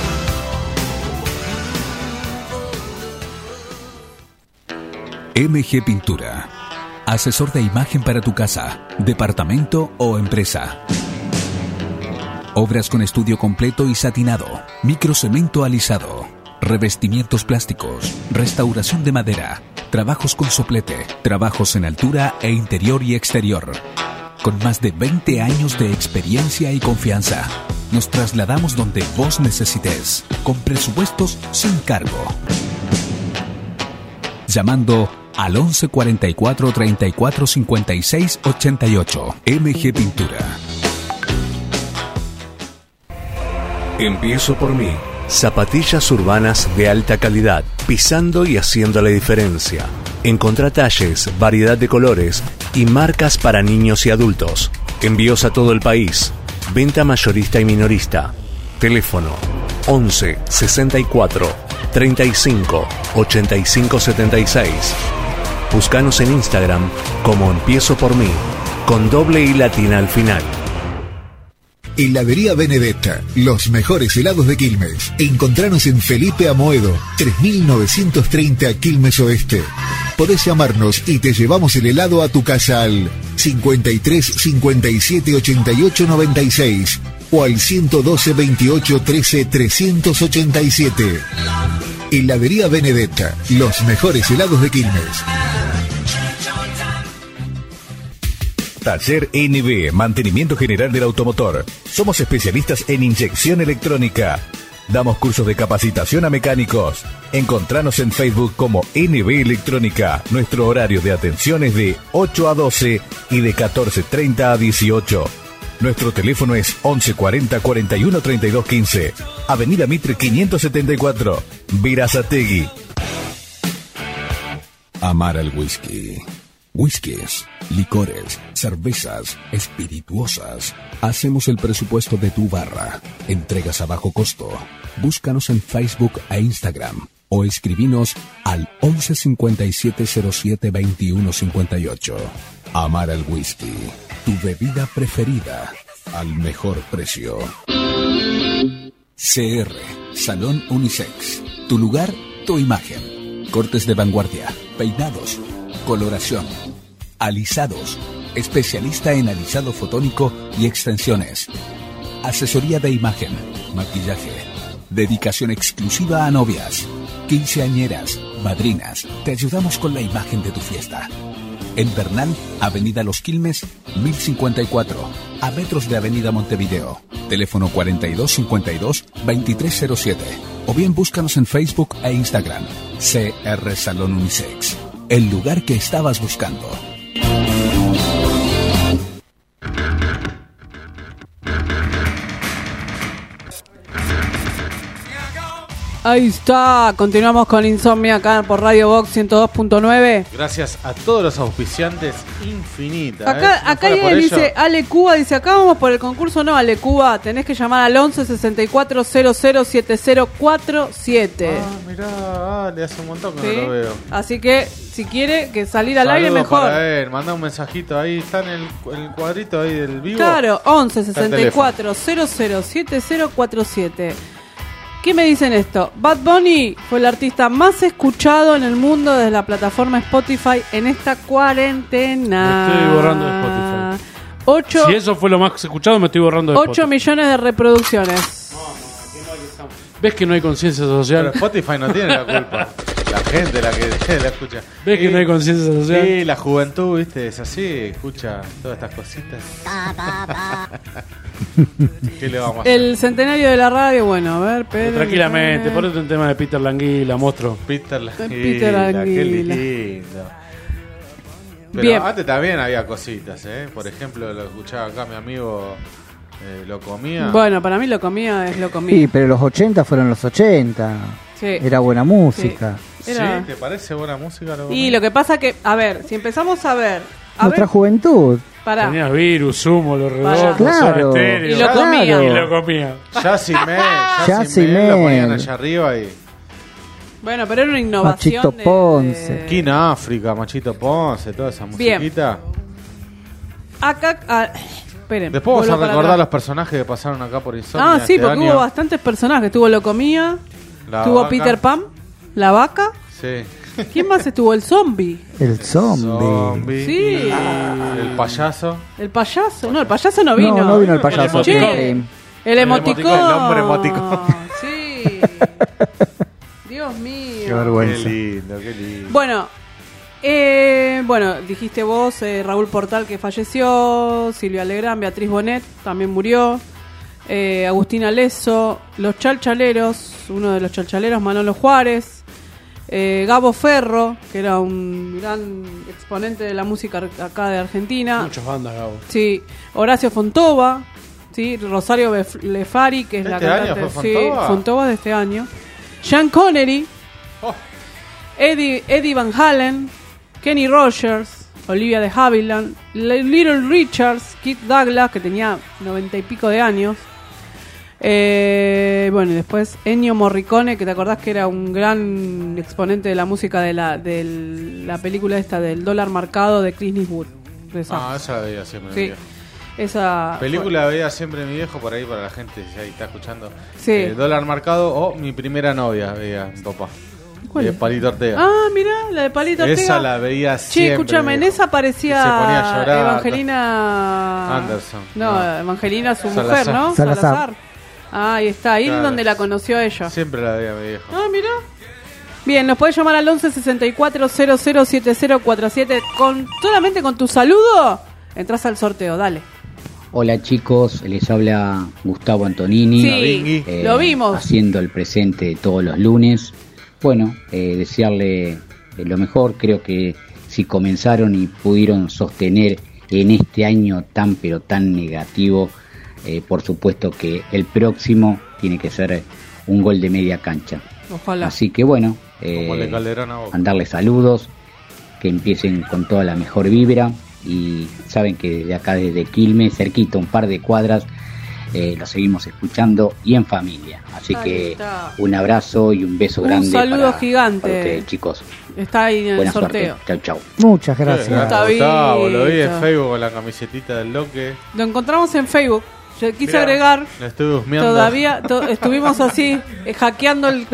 M G Pintura. Asesor de imagen para tu casa, departamento o empresa. Obras con estudio completo y satinado, microcemento alisado, revestimientos plásticos, restauración de madera, trabajos con soplete, trabajos en altura e interior y exterior. Con más de veinte años de experiencia y confianza, nos trasladamos donde vos necesites, con presupuestos sin cargo. Llamando al once cuarenta y cuatro treinta y cuatro cincuenta y seis ochenta y ocho. M G Pintura. Empiezo por mí. Zapatillas urbanas de alta calidad, pisando y haciendo la diferencia. Encontrá talles, variedad de colores y marcas para niños y adultos. Envíos a todo el país. Venta mayorista y minorista. Teléfono once sesenta y cuatro treinta y cinco ochenta y cinco setenta y seis. Búscanos en Instagram como Empiezo por mí, con doble I latina al final.
Heladería Benedetta, los mejores helados de Quilmes. Encontranos en Felipe Amoedo, tres mil novecientos treinta Quilmes Oeste. Podés llamarnos y te llevamos el helado a tu casa al cincuenta y tres cincuenta y siete ochenta y ocho noventa y seis o al ciento doce veintiocho trece trescientos ochenta y siete. Heladería Benedetta, los mejores helados de Quilmes.
Taller N B, mantenimiento general del automotor. Somos especialistas en inyección electrónica. Damos cursos de capacitación a mecánicos. Encontranos en Facebook como N B Electrónica. Nuestro horario de atención es de ocho a doce y de catorce treinta a dieciocho. Nuestro teléfono es once cuarenta cuarenta y uno treinta y dos quince. Avenida Mitre quinientos setenta y cuatro, Verazategui.
Amar al whisky. Whiskies, licores, cervezas, espirituosas. Hacemos el presupuesto de tu barra. Entregas a bajo costo. Búscanos en Facebook e Instagram o escribinos al once cincuenta y siete cero siete veintiuno cincuenta y ocho. Amar al whisky, tu bebida preferida al mejor precio. C R, Salón Unisex. Tu lugar, tu imagen. Cortes de vanguardia, peinados, coloración, alisados, especialista en alisado fotónico y extensiones, asesoría de imagen, maquillaje, dedicación exclusiva a novias, quinceañeras, madrinas. Te ayudamos con la imagen de tu fiesta. En Bernal, Avenida Los Quilmes, mil cincuenta y cuatro, a metros de Avenida Montevideo. Teléfono cuarenta y dos cincuenta y dos veintitrés cero siete. O bien búscanos en Facebook e Instagram. C R Salón Unisex. El lugar que estabas buscando.
Ahí está, continuamos con Insomnia acá por Radio Box ciento dos punto nueve.
Gracias a todos los auspiciantes infinitas.
Acá,
¿eh? Si no
acá
fuera por
alguien dice,
ello-
Ale Cuba, dice, acá vamos por el concurso. No, Ale Cuba, tenés que llamar al once sesenta y cuatro cero cero siete cero cuatro siete.
Ah, mirá, Ale, hace un montón que
¿Sí?
no lo veo.
Así que, si quiere que salir al aire,
Saludos
mejor.
para él, manda un mensajito ahí, está en el, el cuadrito ahí del vivo.
Claro, once
Está el
sesenta y cuatro cero cero siete cero cuatro siete. ¿Qué me dicen esto? Bad Bunny fue el artista más escuchado en el mundo desde la plataforma Spotify en esta cuarentena.
Me estoy borrando de Spotify.
ocho
Si eso fue lo más escuchado, me estoy borrando de
ocho
Spotify.
millones de reproducciones.
¿Ves que no hay conciencia social?
Pero Spotify no tiene la culpa. La gente la que la escucha.
¿Ves que no hay conciencia social?
Sí, la juventud, viste, es así, escucha todas estas cositas. ¿Qué le vamos a hacer?
El centenario de la radio, bueno, a ver, Pedro.
Tranquilamente, ponete un tema de Peter Languila, monstruo.
Peter Languila,
Peter Languila.
qué lindo. Pero
Bien.
antes también había cositas, ¿eh? Por ejemplo, lo escuchaba acá mi amigo, eh, lo comía.
Bueno, para mí lo comía es lo comía.
Sí, pero los ochenta fueron los ochenta.
Sí.
Era buena música.
Era-
¿Sí? ¿Te parece buena música? Lo
Y
comía?
lo que pasa que, a ver, si empezamos a ver, a
Nuestra
ver,
juventud.
pará.
Tenías virus, humo, los
Para.
redondos,
Claro.
Soda Stereo.
Y lo comía.
Claro.
Y lo comía.
Jazzy Mel, Jazzy
Jazzy
Mel, lo ponían
Mel.
allá arriba y...
Bueno, pero era una innovación.
Machito
de-
Ponce.
de-
Quina África, Machito Ponce, toda esa
Bien.
musiquita.
acá... Ah, esperen.
Después vamos a
vuelvo para
recordar
atrás.
los personajes que pasaron acá por Insomnia.
Ah, sí,
este
porque
año.
hubo bastantes personajes. Estuvo Locomía,
La
estuvo
vaca.
Peter Pan, la vaca.
Sí.
¿Quién más estuvo? El zombie.
El zombie.
Zombie.
Sí.
El payaso.
El payaso. No, el payaso no vino.
No, no vino el payaso.
Che,
Eh,
el emoticón.
El hombre emoticón.
Sí. Dios mío.
Qué vergüenza.
Qué lindo, qué lindo.
Bueno, eh, bueno, dijiste vos, eh, Raúl Portal que falleció, Silvia Legrand, Beatriz Bonet también murió, eh, Agustina Leso, los Chalchaleros, uno de los Chalchaleros, Manolo Juárez, eh, Gabo Ferro, que era un gran exponente de la música acá de Argentina.
Muchas bandas, Gabo.
Sí, Horacio Fontova, sí, Rosario Bef- Lefari, que es la
¿Este año
cantante.
fue
Sí,
Fontova?
Fontova de este año. Sean Connery,
Oh.
Eddie, Eddie Van Halen, Kenny Rogers, Olivia de Havilland, L- Little Richards, Keith Douglas, que tenía noventa y pico de años. Eh, bueno, y después Ennio Morricone, que te acordás que era un gran exponente de la música de la, de la película esta del dólar marcado de Clint Eastwood. De esa.
Ah, esa la veía siempre mi
Sí.
viejo.
Esa
Película veía siempre mi viejo por ahí para la gente si ahí está escuchando.
Sí.
Eh, Dólar Marcado o Mi Primera Novia veía mi papá.
¿Cuál
De
es?
Palito Ortega.
Ah, mirá, la de Palito Ortega.
Esa la veía
Che,
siempre.
escúchame, en
viejo.
esa aparecía
Y se ponía a llorar.
Evangelina
Anderson.
No,
No.
Evangelina, su
Salazar.
mujer, ¿no?
Salazar.
Ah, ahí está, ahí es
Claro.
donde la conoció ella.
Siempre la veía mi viejo.
Ah, mirá. Bien, nos podés llamar al once sesenta y cuatro cero cero siete cero cuatro siete. Con, solamente con tu saludo entras al sorteo, dale.
Hola chicos, les habla Gustavo Antonini,
Sí,
eh,
lo vimos.
haciendo el presente todos los lunes. Bueno, eh, desearle eh, lo mejor, creo que si comenzaron y pudieron sostener en este año tan pero tan negativo, eh, por supuesto que el próximo tiene que ser un gol de media cancha.
Ojalá.
Así que bueno,
Como el de
eh,
Calderón a Boca.
mandarles saludos, que empiecen con toda la mejor vibra y saben que desde acá, desde Quilmes, cerquita, un par de cuadras, eh, lo seguimos escuchando y en familia. Así
Ahí
que
está.
un abrazo y un beso
Un
grande.
saludo
para-
gigante.
para ustedes, chicos.
Está ahí en el
Buena
sorteo.
suerte. Chau, chau.
Muchas
Qué
gracias.
grande,
Gustavito.
Gustavo, lo vi en Facebook con la camisetita del Loque.
Lo encontramos en Facebook. Yo quise
Mirá,
agregar.
lo estuve husmeando.
Todavía to- estuvimos así, eh, hackeando el,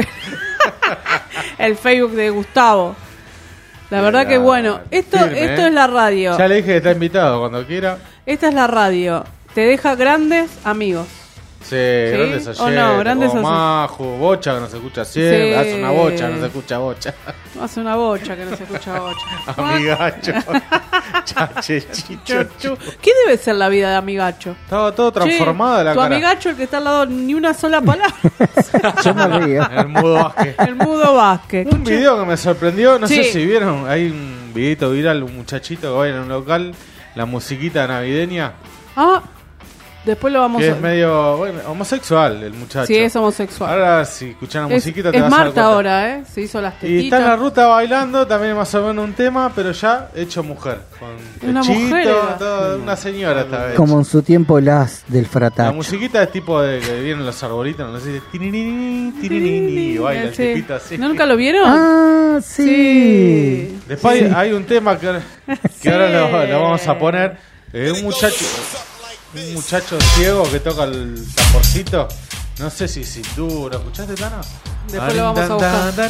el Facebook de Gustavo. La verdad que bueno. Esto,
Firme,
esto
¿eh?
es la radio.
Ya le dije que está invitado cuando quiera.
Esta es la radio. Te deja grandes amigos.
Sí, grandes
¿O
ayer.
no? Grandes
o
ayer.
Majo, Bocha que no se escucha siempre.
Sí.
Hace una bocha, no se escucha bocha.
Hace una bocha que no se escucha bocha.
Amigacho. Chache, chicho.
Chu. ¿Qué debe ser la vida de Amigacho?
Estaba todo transformado
Che,
la
tu
cara.
Amigacho, el que está al lado, ni una sola palabra.
Yo me río.
El mudo Vázquez.
El mudo Vázquez.
Un video que me sorprendió, no sé
Sí.
si vieron, hay un videito viral, un muchachito que va en un local, la musiquita navideña,
Ah, después lo vamos
que
a...
es medio bueno, homosexual el muchacho.
Sí, es homosexual.
Ahora si escuchan la
Es,
musiquita te
es
vas a dar
Marta
cuenta.
ahora, ¿eh? Se hizo las
Y está
tetitas.
en la ruta bailando, también más o menos un tema, pero ya hecho mujer. Con
Una
pechito,
mujer era.
todo, una señora esta vez.
Como en su tiempo las del
La
fratacho.
musiquita es tipo de que vienen los arbolitos, no sé, tiririni, tiririni, y baila el
Sí.
tipito así.
¿No, ¿Nunca lo vieron?
Ah, sí.
Después
Sí.
hay, hay un tema que, ahora- que
Sí.
ahora lo, lo vamos a poner. Eh, un muchacho un muchacho ciego que toca el tamborcito. No sé si si tú lo escuchaste, Tano.
Después lo vamos a buscar.
¿Nunca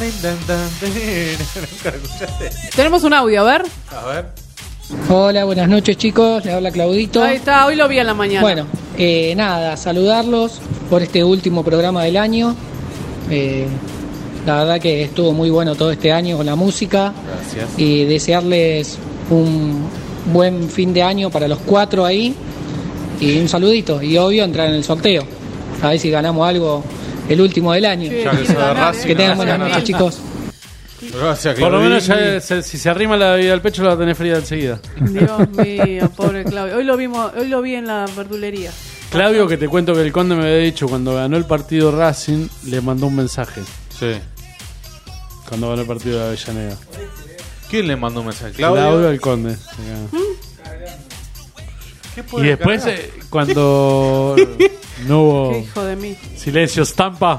lo escuchaste?
Tenemos un audio, a ver.
A ver.
Hola, buenas noches chicos, le habla Claudito.
Ahí está, hoy lo vi en la mañana.
Bueno, eh, nada, saludarlos por este último programa del año. Eh, la verdad que estuvo muy bueno todo este año con la música.
Gracias.
Y desearles un buen fin de año para los cuatro ahí. Y un saludito. Y obvio entrar en el sorteo. A ver si ganamos algo el último del año.
Ya que sos de Racing,
Que tengan
no
buenas
vas a
noches,
ganar.
chicos.
Gracias,
Por lo menos ya,
Claudini.
se- si se arrima la bebida al pecho la va a tener fría enseguida.
Dios mío, pobre Claudio. Hoy lo vimos, hoy lo vi en la verdulería.
Claudio, que te cuento que el Conde me había dicho cuando ganó el partido Racing, le mandó un mensaje.
Sí.
Cuando ganó el partido de Avellaneda.
¿Quién le mandó un mensaje?
Claudio,
Claudio.
al Conde.
¿Qué
Y
puede
después,
cargar?
eh, cuando no hubo
Qué hijo de mí.
silencio estampa,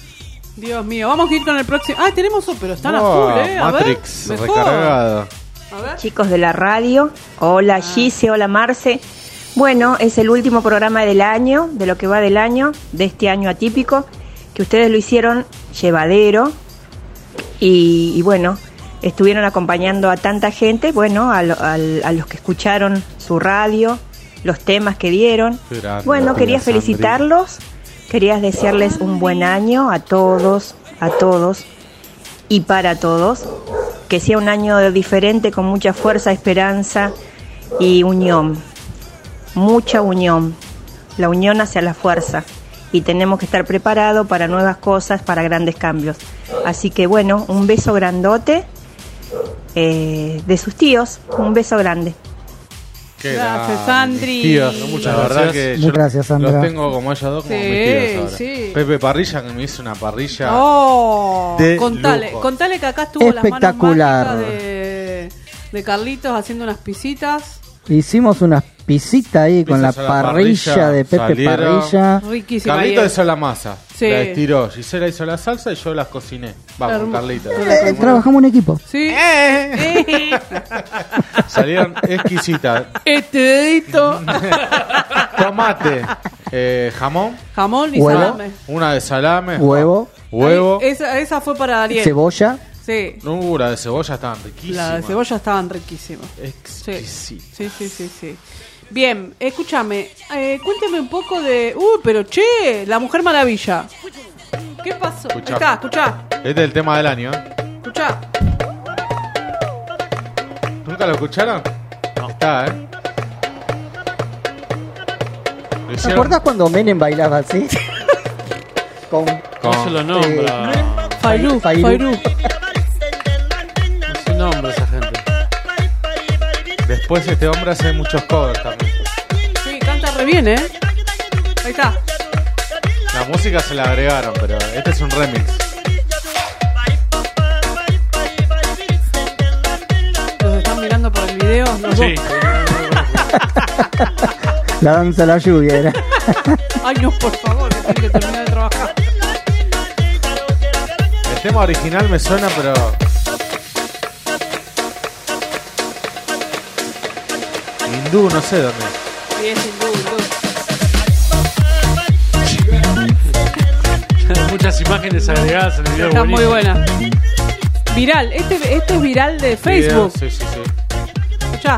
Dios mío, vamos a ir con el próximo. Ah, tenemos otro, pero están
Oh,
a full, ¿eh? A
Matrix
ver, mejor.
recargado.
chicos de la radio. Hola Gise, hola Marce. Bueno, es el último programa del año, de lo que va del año, de este año atípico, que ustedes lo hicieron llevadero y, y bueno, estuvieron acompañando a tanta gente, bueno, a, lo, a, a los que escucharon su radio, los temas que dieron.
Grande,
bueno, quería
Sandri.
felicitarlos, quería desearles un buen año a todos, a todos y para todos, que sea un año diferente con mucha fuerza, esperanza y unión, mucha unión, la unión hacia la fuerza y tenemos que estar preparados para nuevas cosas, para grandes cambios. Así que bueno, un beso grandote eh, de sus tíos, un beso grande.
Qué
Gracias,
grande,
Sandri.
mis tíos, muchas
Muchas
verdad
gracias.
que
Muchas
yo
gracias, Sandra.
los tengo como ellos dos, como
Sí,
mis tíos ahora.
sí.
Pepe Parrilla, que me hizo una parrilla
Oh,
de
contale,
lujo.
contale que acá estuvo las manos
Espectacular.
mágicas de, de Carlitos haciendo unas pisitas.
Hicimos unas pisitas ahí con la
Pizzas a la
parrilla,
parrilla,
de Pepe
salieron.
Parrilla.
Riquísima.
Carlito
Y-
hizo la masa,
Sí.
la estiró. Gisela hizo la salsa y yo las cociné. Vamos,
Hermo-
Carlito.
Eh, trabajamos en equipo.
Sí.
Salieron exquisitas.
Este dedito.
Tomate, eh, jamón,
Jamón y
Huevo.
salame.
una de salame,
Huevo,
huevo.
Ahí, esa, esa fue para Daniel.
cebolla.
Sí.
No, uh, la de cebolla estaban riquísimas.
La de cebolla estaban riquísimas.
Exquisito.
Sí, sí, sí, sí. Bien, escúchame, eh, cuéntame un poco de... Uh, pero che, La Mujer Maravilla. ¿Qué pasó? Ahí
Escuchá.
está, escuchá,
Este es el tema del año, ¿eh?
escuchá.
¿Nunca lo escucharon? No. Está, ¿eh? Lo
¿Te
hicieron
acuerdas cuando Menem bailaba así? Con,
No se lo nombra.
Fairú,
Fairú.
Fairú.
No se nombra esa gente.
Después este hombre hace muchos covers también.
Sí, canta re bien, ¿eh? Ahí está.
La música se la agregaron, pero este es un remix.
Los están mirando por el video. Los
Sí.
dos.
la danza de la lluvia era.
Ay, no, por favor, que tengo que terminar de trabajar.
El tema original me suena, pero... Hindú, no sé dónde.
Sí, es hindú, hindú.
Muchas imágenes agregadas en el video.
Está muy
buenísimo.
buena. Viral, este, este es viral de Facebook.
Sí, sí, sí.
Escuchá.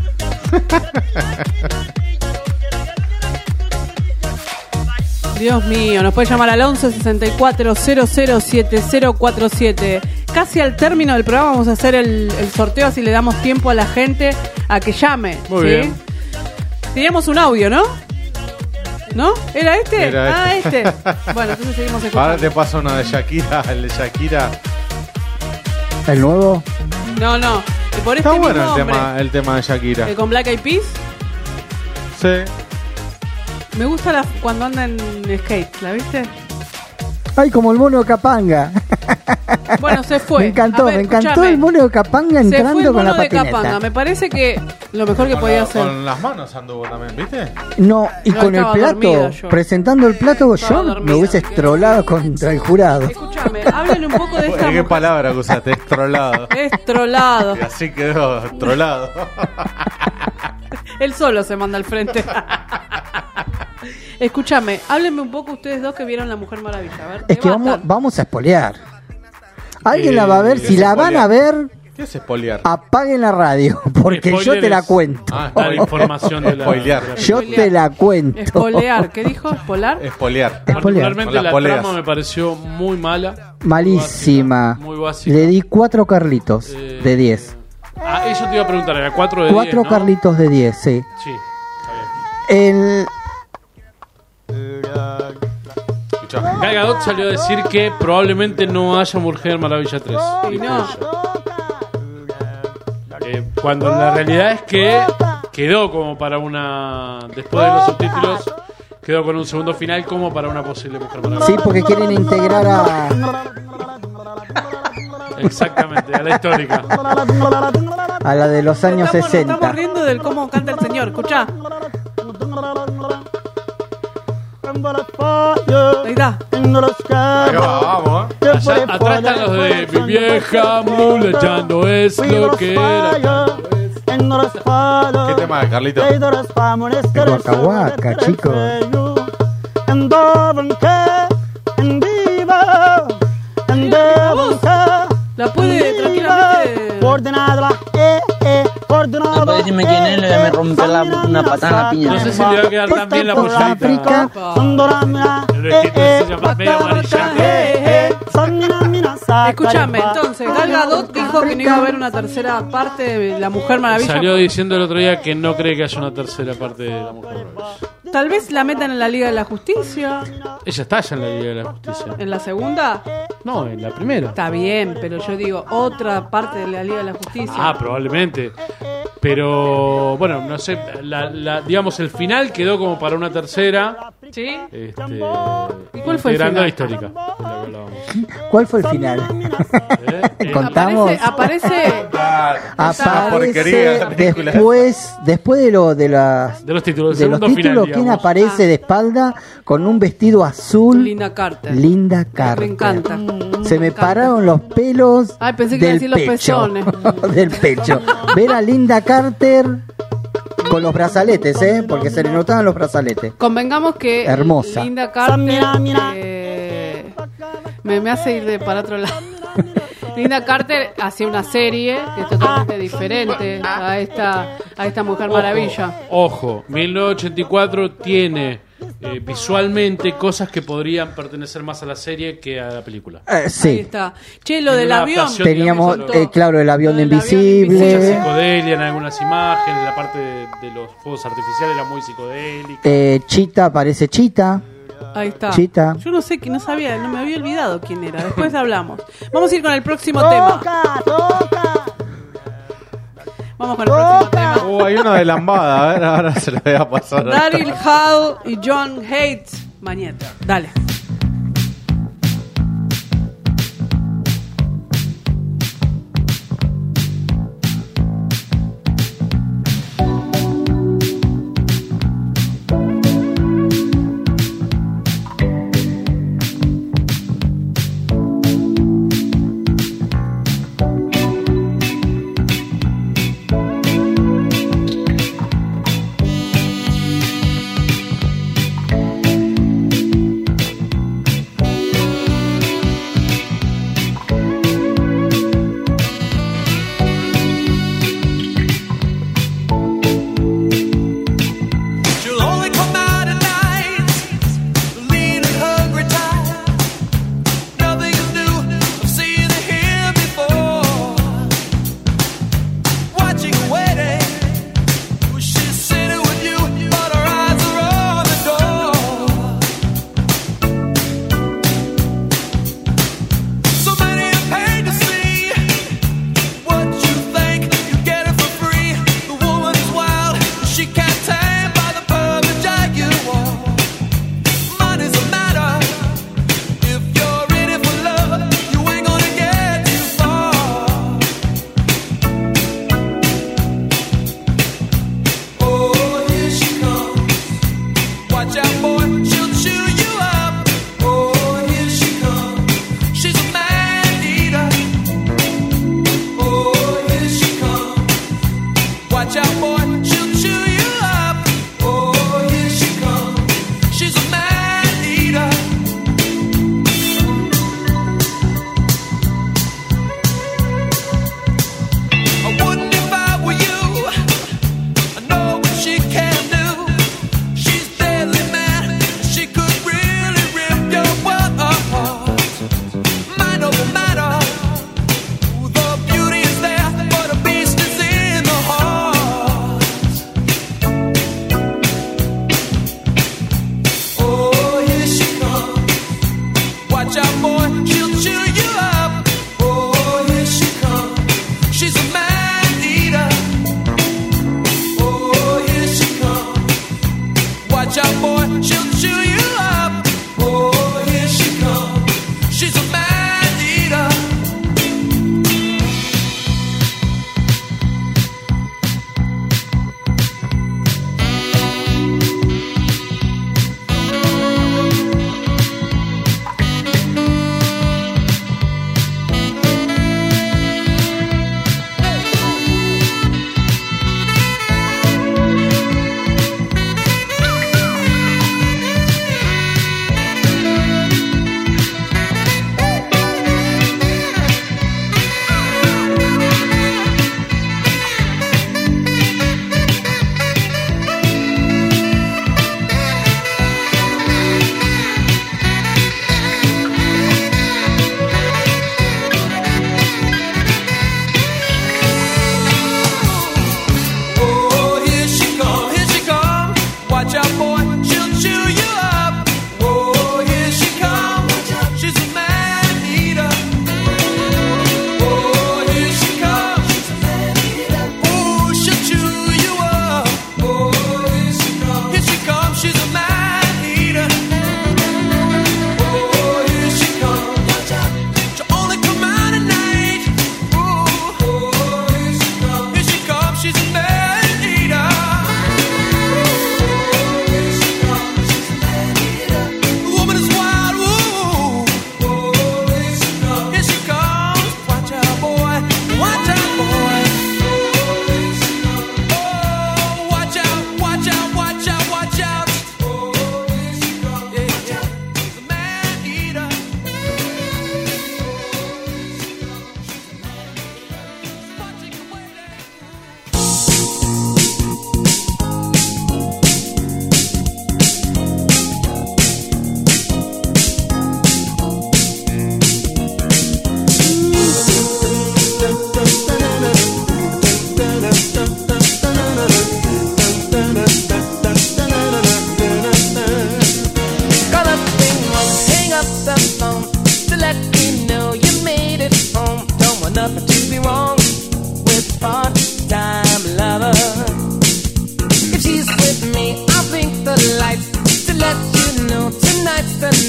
Dios mío, nos puede llamar al once sesenta y cuatro cero cero siete cero cuatro siete. Casi al término del programa vamos a hacer el, el sorteo, así le damos tiempo a la gente a que llame.
Muy
¿sí?
bien.
Teníamos un audio, ¿no? ¿No? ¿Era este?
Era
ah,
este.
este. Bueno, entonces seguimos
Ahora
escuchando.
te paso una de Shakira, el de Shakira.
¿El nuevo?
No, no. Por este
Está bueno
mismo
el
hombre,
tema, el tema de Shakira.
eh, con Black Eyed Peas.
Sí.
Me gusta la, cuando anda en skate, ¿la viste?
Ay, como el mono de Capanga.
Bueno, se fue.
Me encantó,
A ver,
me encantó
escúchame.
el mono de Capanga
Se fue
entrando
el
con la
mono de
patineta.
Capanga. Me parece que lo mejor que
Con,
podía
la-
hacer.
con las manos anduvo también, ¿viste?
No, y
No,
con el
estaba
plato,
dormida yo.
presentando el plato,
Estaba
yo
dormida.
me hubiese estrolado contra el jurado.
Escúchame, háblenle un poco de esta
¿Qué
mujer.
palabra que usaste? Es trolado.
Es trolado.
Y así quedó, trolado.
Él solo se manda al frente. Escúchame, háblenme un poco ustedes dos que vieron La Mujer Maravilla. A ver,
Es que vamos,
debatan.
vamos a espolear. Alguien
Eh,
la va a ver,
¿qué
si
es
la van a
espolear?
ver,
¿Qué es espolear?
apaguen la radio, porque yo
Spoiler
te la
es-
cuento.
Ah, dar información de la.
Spoilear.
de la-
Yo te la cuento.
Espolear, ¿qué dijo? ¿Espolar?
Espolear.
Espolear.
Particularmente
Con las
la
poleas.
trama me pareció muy mala.
Malísima.
Muy básica.
Le di cuatro Carlitos
Eh,
de diez.
Ah, eso te iba a preguntar, era cuatro de diez,
Cuatro
¿no?
Carlitos de diez, sí.
Sí, está bien.
El,
Escuchá.
Gal Gadot salió a decir que probablemente no haya Mujer Maravilla tres.
Y
dijo
no.
ella. Eh, cuando la realidad es que quedó como para una... Después de los subtítulos, quedó con un segundo final como para una posible Mujer Maravilla.
sí, porque quieren integrar a...
Exactamente, a la histórica.
a la de los años
Estamos, nos
sesenta.
estamos riendo del cómo canta el señor. Escuchá. Ahí está.
Ahí va, vamos, ¿eh?
Allá, atrás están los de mi vieja mula, ya no es lo que era.
¿Qué tema es, Carlito?
El Waka Waka, chicos.
La puede tranquilamente.
No puede decirme quién es, le voy a romper la, una patada en la piña.
No sé si le va a quedar tan bien la pollerita. El vestido se llama medio amarillento.
Escúchame, entonces, Gal Gadot dijo que no iba a haber una tercera parte de La Mujer Maravilla.
Salió diciendo el otro día que no cree que haya una tercera parte de La Mujer Maravilla.
Tal vez la metan en la Liga de la Justicia.
Ella está ya en la Liga de la Justicia.
¿En la segunda?
No, en la primera.
Está bien, pero yo digo otra parte de la Liga de la Justicia.
Ah, probablemente. Pero, bueno, no sé, la, la, digamos, el final quedó como para una tercera.
¿Sí?
Este,
¿Y cuál fue el
integrando
final?
la histórica. de la que hablábamos.
¿Cuál fue el final? Contamos.
Aparece, aparece,
Aparece después, después de lo de las
de los títulos,
de los
segundo final,
títulos, ¿quién
digamos.
aparece de espalda con un vestido azul?
Linda Carter.
Linda Carter.
Me encanta.
Se me pararon los pelos.
Ay, pensé que iba a
del
decir los
pecho.
pezones.
Del pecho. Ver a Linda Carter con los brazaletes, ¿eh? Porque se le notaban los brazaletes.
Convengamos que
Hermosa.
Linda Carter eh, me, me hace ir de para otro lado. Linda Carter hacía una serie que es totalmente diferente a esta a esta Mujer Maravilla.
Ojo, mil novecientos ochenta y cuatro tiene eh, visualmente cosas que podrían pertenecer más a la serie que a la película.
Eh, sí.
Ahí está. Che, lo
En
del
una
avión.
adaptación,
Teníamos,
digamos,
eh, claro, el avión de
mucha
invisible.
psicodelia en algunas imágenes, la parte de, de los fuegos artificiales era muy psicodélica.
Eh, Chita, parece Chita.
Ahí está.
Chita.
Yo no sé, que no sabía, no me había olvidado quién era. Después hablamos. Vamos a ir con el próximo tema. Vamos con el próximo tema.
Uh, hay uno de lambada, a ver, ahora se lo voy a pasar.
Daryl Hall y John Hates Mañeta. Dale.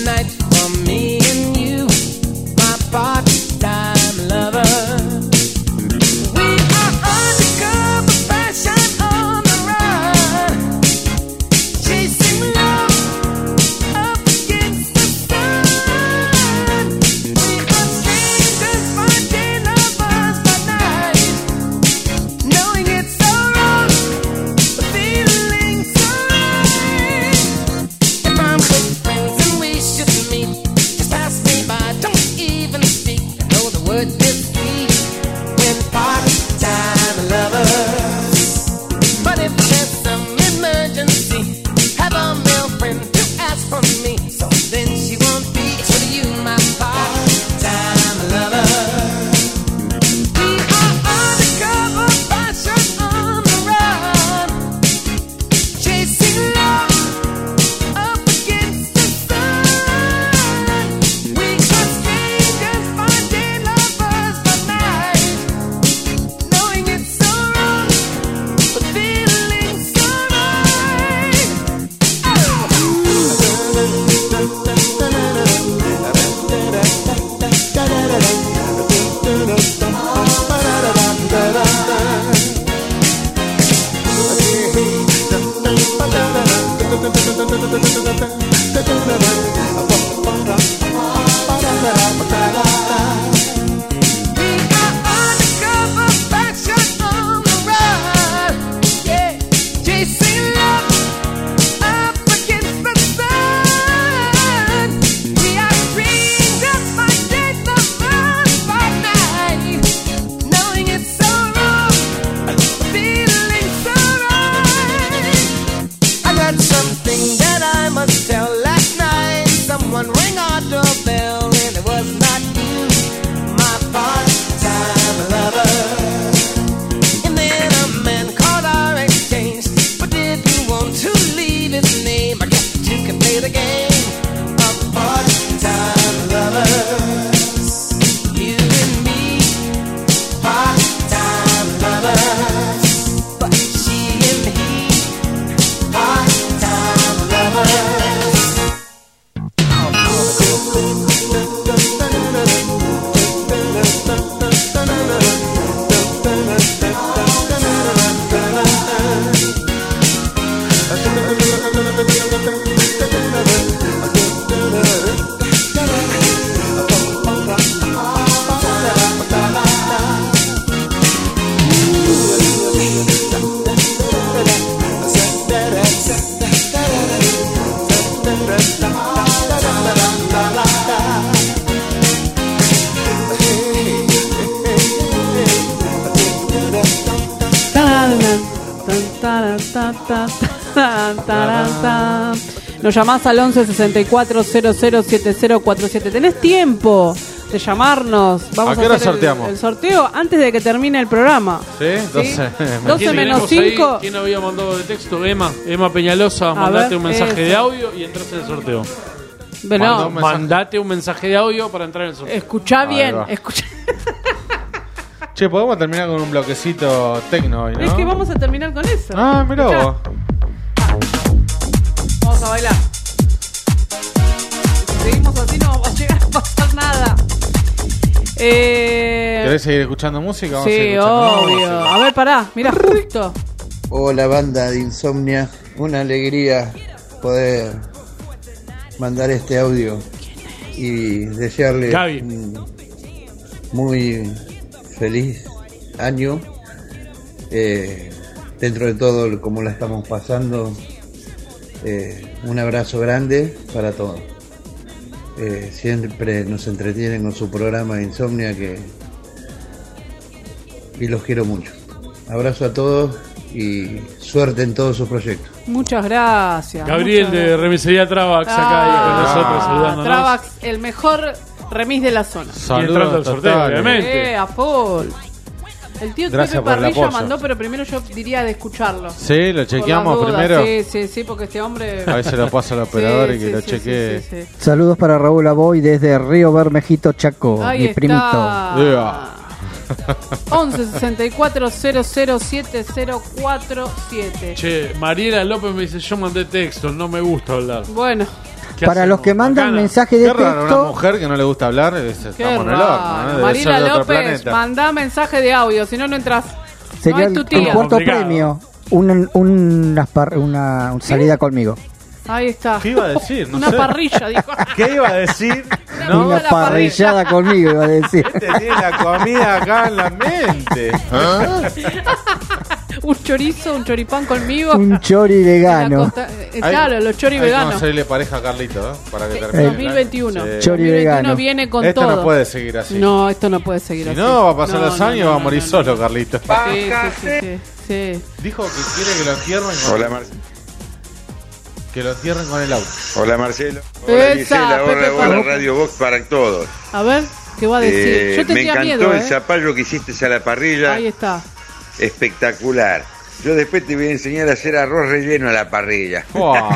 night for me and you, my part-time lover. We are undercover fashion on the run, chasing love up against the sun. We are strangers by day, lovers by night, knowing it's so wrong, but feeling so right. If I'm with friends and we should meet, just pass me by, don't even speak. I know the word is sweet when part-time lovers. But if there's some emergency, have a male friend to ask for me, so then she won't be to you, my part-time lover. We are undercover fashion on the run, chasing love up against the sun. We are strangers by day, lovers by night, knowing it's so wrong, but feeling so right. We are undercover fashion on the run, yeah, chasing love up against the sun. We are strangers by day, lovers by night, knowing it's so wrong, feeling so right. I got something that I must tell. Last night, someone rang our doorbell, and it was not you, my part-time lover. And then a man called our exchange, but didn't want to leave his name. I guess that you can play the game of part-time lovers. You and me, part-time lovers. But she and he, part-time lovers.
Nos llamás al once sesenta y cuatro cero cero siete cero cuatro siete. Tenés tiempo de llamarnos. Vamos
¿A qué hora
hacer el-
sorteamos?
El, sorteo antes de que termine el programa.
¿Sí? doce.
doce
¿Quién
menos
tenemos ahí?
cinco.
¿Quién había mandado de texto? Emma. Emma Peñalosa,
A
mandate
ver,
un mensaje
eso.
de audio y entras en el sorteo.
Bueno,
Mandó un mensaje- mandate un mensaje de audio para entrar en el sorteo.
escuchá
Ahí
bien.
va.
Escuchá.
Che, podemos terminar con un bloquecito tecno hoy, ¿no?
Es que vamos a terminar con eso.
Ah, mirá
Escuchá.
vos.
Vamos a bailar. Si seguimos así no vamos a llegar a pasar nada. Eh...
¿Querés seguir escuchando música? Vamos a
Sí,
seguir escuchando
obvio.
música.
A ver, pará. Mira, justo.
Hola banda de Insomnia, una alegría poder mandar este audio y desearle
Gaby.
un muy feliz año. Eh, dentro de todo como la estamos pasando, eh, un abrazo grande para todos. Eh, siempre nos entretienen con su programa de Insomnia que y los quiero mucho. Abrazo a todos y suerte en todos sus proyectos.
Muchas gracias.
Gabriel
muchas
de
gracias.
Remisería Travax acá ahí con nosotros saludándonos.
Travax, el mejor remis de la zona.
Y entrando al sorteo, obviamente.
Eh, a full. El tío
Gracias
Pepe
por el
Parrilla
apoyo.
mandó, pero primero yo diría de escucharlo.
Sí, lo
Por
chequeamos
las dudas.
primero.
Sí, sí, sí, porque este hombre...
A ver si lo pasa al operador y que lo
sí,
chequee.
sí, sí, sí.
Saludos para Raúl Aboy desde Río Bermejito, Chaco,
Ahí
mi
está.
primito.
once sesenta y cuatro cero cero siete cero cuatro siete.
Che, Mariela López me dice, yo mandé texto, no me gusta hablar.
Bueno.
¿qué
Para
hacemos?
los que mandan
Bacana.
mensaje de
Qué raro, una
texto,
mujer que no le gusta hablar, es-
Qué
estamos en el
raro.
horno, ¿eh? Debe
Marina
ser de otro
López,
planeta.
mandá mensaje de audio, si no, no entras.
sería
no es
el,
tu
el
tía.
cuarto
Complicado.
premio. Un, una, par- una salida conmigo.
Ahí está.
¿Qué iba a decir? No
Una
sé.
parrilla, dijo.
¿Qué iba a decir? No,
una
la
parrillada conmigo, iba a decir.
este tiene la comida acá en la mente.
Un chorizo, un choripán conmigo.
Un chori
La
vegano.
costa- eh, claro, los chori
Hay que
veganos.
conseguirle pareja a Carlito, ¿eh? Para que termine.
dos mil veintiuno.
Sí.
Chori
dos mil veintiuno
vegano.
viene con
Esto
todo.
no puede seguir así.
No, esto no puede seguir
Si
así.
no, va a pasar
No,
los
no,
años y
no,
va a
no,
morir
no,
solo,
no.
Carlito.
Sí, sí, sí, sí, sí.
Dijo que quiere que lo entierren con,
Hola, Mar-
que lo entierren con el auto.
Hola Marcelo. Hola
Esa,
Gisela.
Pepe
Hola, hola
Pablo.
Radio Box para todos.
A ver, ¿qué va a decir?
Eh,
Yo
me
tendría
encantó
miedo,
el
¿eh?
zapallo que hiciste a la parrilla.
Ahí está.
Espectacular. Yo después te voy a enseñar a hacer arroz relleno a la parrilla.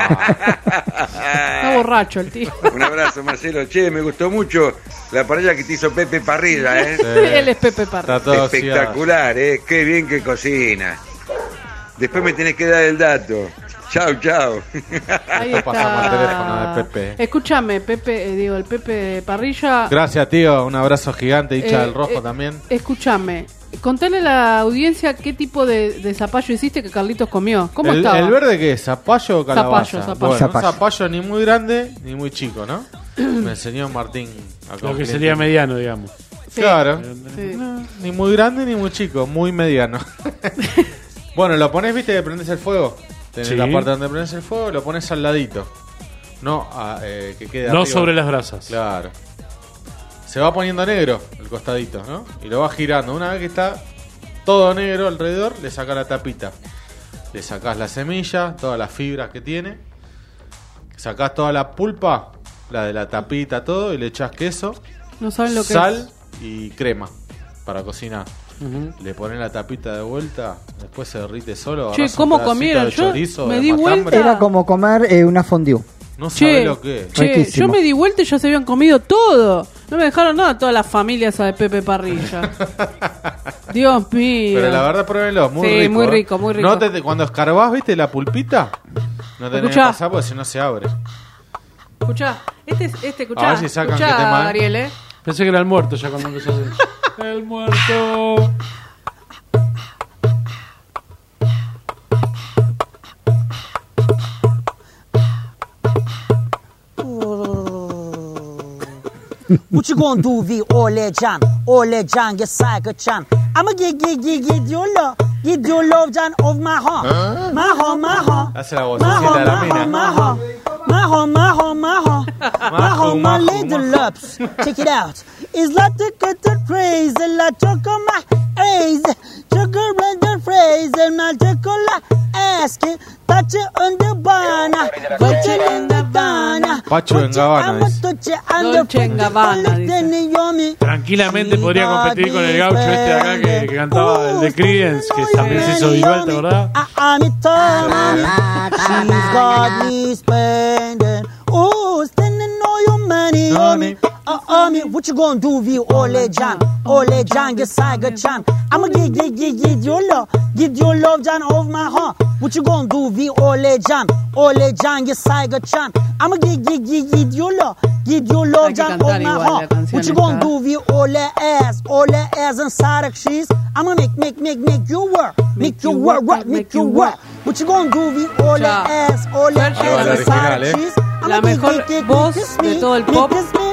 Está borracho el tío.
Un abrazo, Marcelo. Che, me gustó mucho la parrilla que te hizo Pepe Parrilla, ¿eh?
Él es Pepe Parra.
Espectacular, ¿eh? Qué bien que cocina. Después me tenés que dar el dato. Chau, chau.
Ahí
Pasamos el teléfono
está.
de Pepe.
Escúchame, Pepe, eh, digo, el Pepe de Parrilla.
Gracias, tío. Un abrazo gigante. Hincha
Eh,
del rojo
eh,
también.
Escúchame, contale a la audiencia qué tipo de, de zapallo hiciste que Carlitos comió. ¿Cómo
el,
estaba?
¿El verde qué es? ¿Zapallo o calabaza?
Zapallo, zapallo.
Bueno,
Zapallo.
un zapallo ni muy grande ni muy chico, ¿no? Me enseñó Martín. acá
Lo
un
que
cliente.
sería mediano, digamos.
Sí.
Claro.
Sí.
No, ni muy grande ni muy chico, muy mediano. Bueno, lo pones, viste, que prendes el fuego. Tenés
Sí.
la parte donde prendes el fuego, lo pones al ladito. No a, eh, que quede
No
arriba.
sobre las brasas.
Claro. Se va poniendo negro el costadito, ¿no? Y lo vas girando. Una vez que está todo negro alrededor, le sacás la tapita. Le sacás la semilla, todas las fibras que tiene. Sacás toda la pulpa, la de la tapita, todo, y le echás queso,
No saben lo que
sal
es.
y crema para cocinar.
Ujú.
Le pones la tapita de vuelta, después se derrite solo.
Che,
agarrás un
¿cómo
pedacito
comieron?
de
Yo
chorizo,
me
de
di
matambre.
vuelta.
Era como comer eh, una fondue.
No
Che,
sabés lo que es.
che,
Riquísimo.
yo me di vuelta y ya se habían comido todo. No me dejaron nada todas las familias esa de Pepe Parrilla. Dios mío.
Pero la verdad, pruébenlo, muy
Sí,
rico.
muy
¿eh?
rico, muy rico.
No te- cuando escarbás, viste la pulpita, no tenés que
Escuchá.
pasar porque si no se abre.
Escuchá, este, es- este,
A
escuchá,
ver si sacan
escuchá,
qué tema es.
Ariel, ¿eh?
Pensé que era el muerto ya cuando empezó a hacer. El muerto.
What you gonna do, V? Ole Jan, Ole Jan, get psycho Jan. I'ma get, get, get, get your love, get your love, Jan, of my heart. My heart, my heart.
Hace la
My
vocecita
heart,
de la
my heart,
mina.
my heart. My heart, my heart, my heart. My heart, my little loves. Check it out. It's like the cut the crazy, like chocolate my eyes. Chocolate the phrase, and my chocolate asking. Touch it on the banana, touch it in the banana.
Pacho en Gabbana, dice.
Touch it on the
Dolce en Gabbana, dice.
Tranquilamente podría competir con el gaucho este de acá que, que cantaba el de Creedence, que también se hizo viral, ¿te acordás?
I'm a Tommy. She's got me spending. Oh, spending all your money on me. Uh, on me. What you gonna do, V? Ole Jan, Ole Jan, get Saiga Chan. I'ma get, get, get, get your love, get your love, Jan, of my heart. What you gonna do, V? Ole Jan, Ole Jan, get Saiga Chan. I'ma get, get, get, get your love, get your
Hay
love,
que
Jan, of
cantar
my
igual la
heart.
canción
What you gonna
esta.
do, V? Ole ass, Ole ass and Sarek she's. I'ma make, make, make, make you work, make you work, work, make you work. What you gonna do, V? Ole
Ya.
ass, Ole
Sergio,
ass
la
and
original,
Sarek
¿eh?
she's.
La mejor voz de todo el pop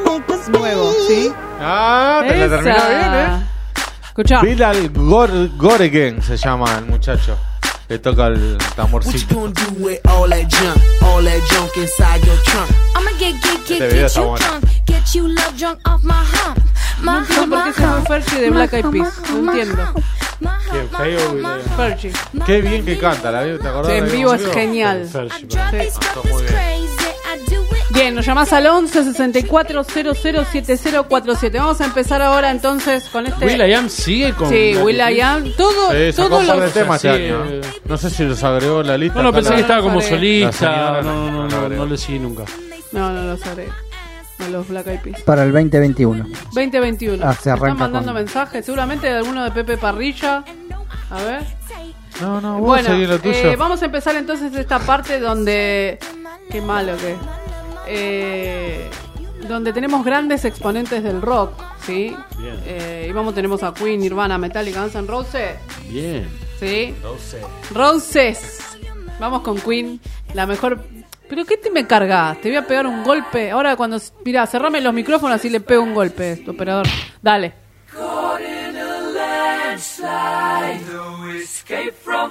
nuevo, ¿sí?
Ah, te la
Esa.
terminó bien, ¿eh?
Escuchá.
Bilal Gor- Goregen se llama el muchacho. Que toca el tamborcito.
Gonna do with all that junk, all that junk inside your trunk.
I'ma get, get, get,
Este video
get
está
you
bueno.
drunk, get you love drunk off my hump.
No
My
entiendo por qué
hump,
se llama
my
Fergie de
hump,
Black Eyed
my
Peas.
hump,
No
my
entiendo.
hump, my
Qué
hump,
feo,
my
video.
hump.
Fergie.
Qué bien que canta, ¿la vi? ¿Te acordás?
Sí, en
¿La
vivo
vimos
es genial.
Fergie,
Drive
Sí.
these
Ah, está
brothers
muy bien.
crazy, I do it.
Bien, nos llamás al once sesenta y cuatro cero cero siete cero cuatro siete. Vamos a empezar ahora entonces con este.
Will.i.am sigue con.
Sí,
Black Eyed
Will.i.am. Todo,
Sí, sacó
todos
un par de
los.
temas este
Sí,
año.
eh.
No sé si los agregó en la lista.
No, no,
acá
pensé
la-
que estaba como
La
solista.
señora
No, no,
no
no,
la
no,
agregó.
no le seguí nunca.
No, no los haré. A los Black Eyed Peas.
Para el veinte veintiuno.
veinte veintiuno.
Ah, se arranca
Están mandando
con-
mensajes, seguramente de alguno de Pepe Parrilla. A ver.
No, no, vos
Bueno,
seguí lo tuyo.
eh, vamos a empezar entonces esta parte donde. Qué malo que. eh, donde tenemos grandes exponentes del rock, ¿sí?
Bien.
Eh, y vamos, tenemos a Queen, Nirvana, Metallica, Guns N' Roses.
Bien.
¿Sí?
Roses.
Roses. Vamos con Queen, la mejor. ¿Pero qué te me cargas? Te voy a pegar un golpe. Ahora cuando... Mirá, cerrame los micrófonos así le pego un golpe, tu operador. Dale.
Caught in a landslide, no escape from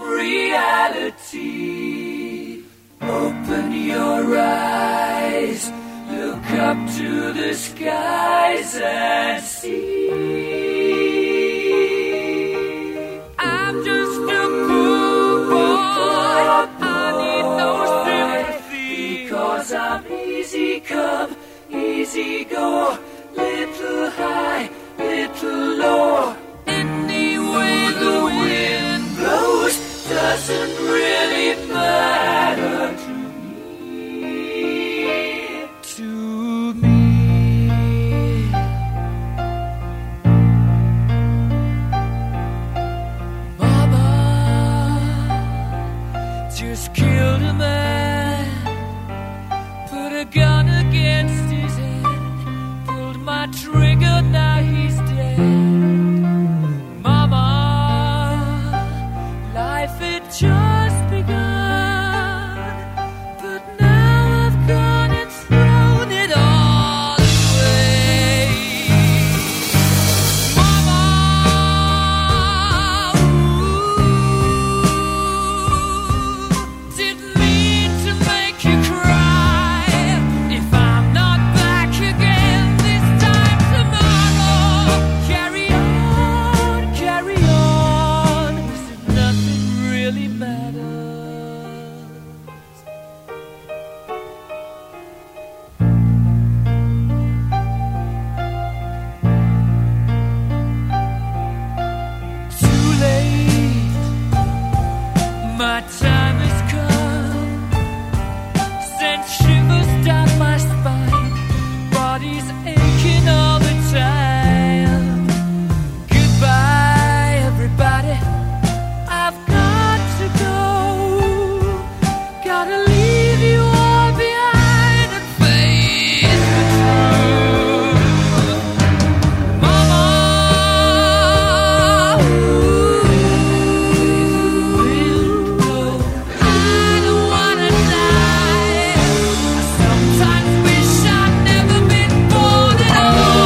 reality. Open your eyes, look up to the skies and see. I'm just a poor boy, I need no sympathy, because I'm easy come, easy go, little high, little low. Any way the wind blows doesn't really matter to me. To me. Mama just killed a man, put a gun against his head, pulled my trigger, now he's dead. Mama, life had just begun, but now I've gone and thrown it all away. Mama, ooh, didn't mean to make you cry. If I'm not back again this time tomorrow, carry on, carry on, as if nothing really matters. Too late, my time has come. Sent shivers down my spine, body's aching all the time. Goodbye, everybody, I've got to go. Gotta leave you all behind and face the truth. Mama, I don't wanna die. I sometimes wish I'd never been born at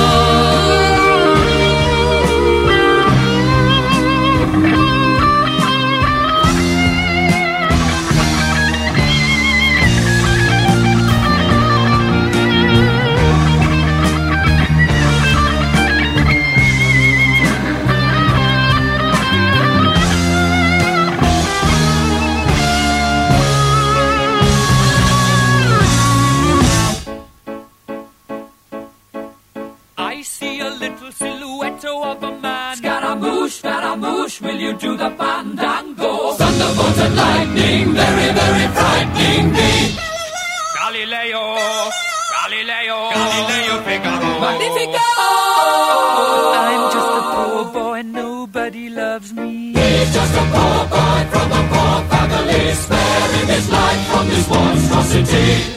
I see a little silhouette of a man. Scaramouche, Scaramouche, will you do the fandango? Thunderbolt and lightning, very, very frightening me. Galileo, Galileo, Galileo Figaro. Magnifico! I'm just a poor boy, nobody loves me. He's just a poor boy from a poor family, sparing his life from this monstrosity.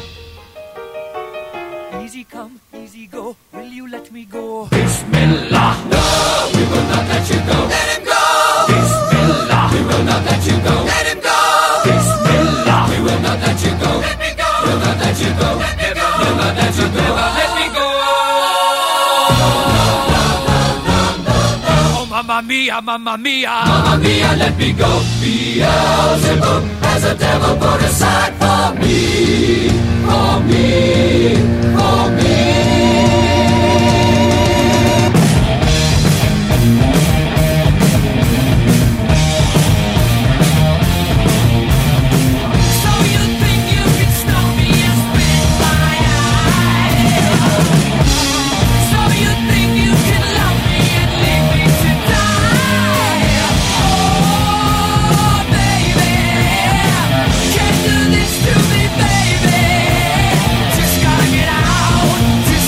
Easy come, easy go, will you let me go? Bismillah, no, we will not let you go. Let him go! Bismillah, we will not let you go. Let him go! Bismillah, we will not let you go. Let me go! We'll not let you go. Let me go! We'll not let you go. Let me go! Oh, mamma mia, mamma mia, mamma mia, let me go. Beelzebub has a devil put aside for me, for me, for me. So you think you can stop me and spit my eye? So you think you can love me and leave me to die? Oh, baby, can't do this to me, baby. Just gotta get out.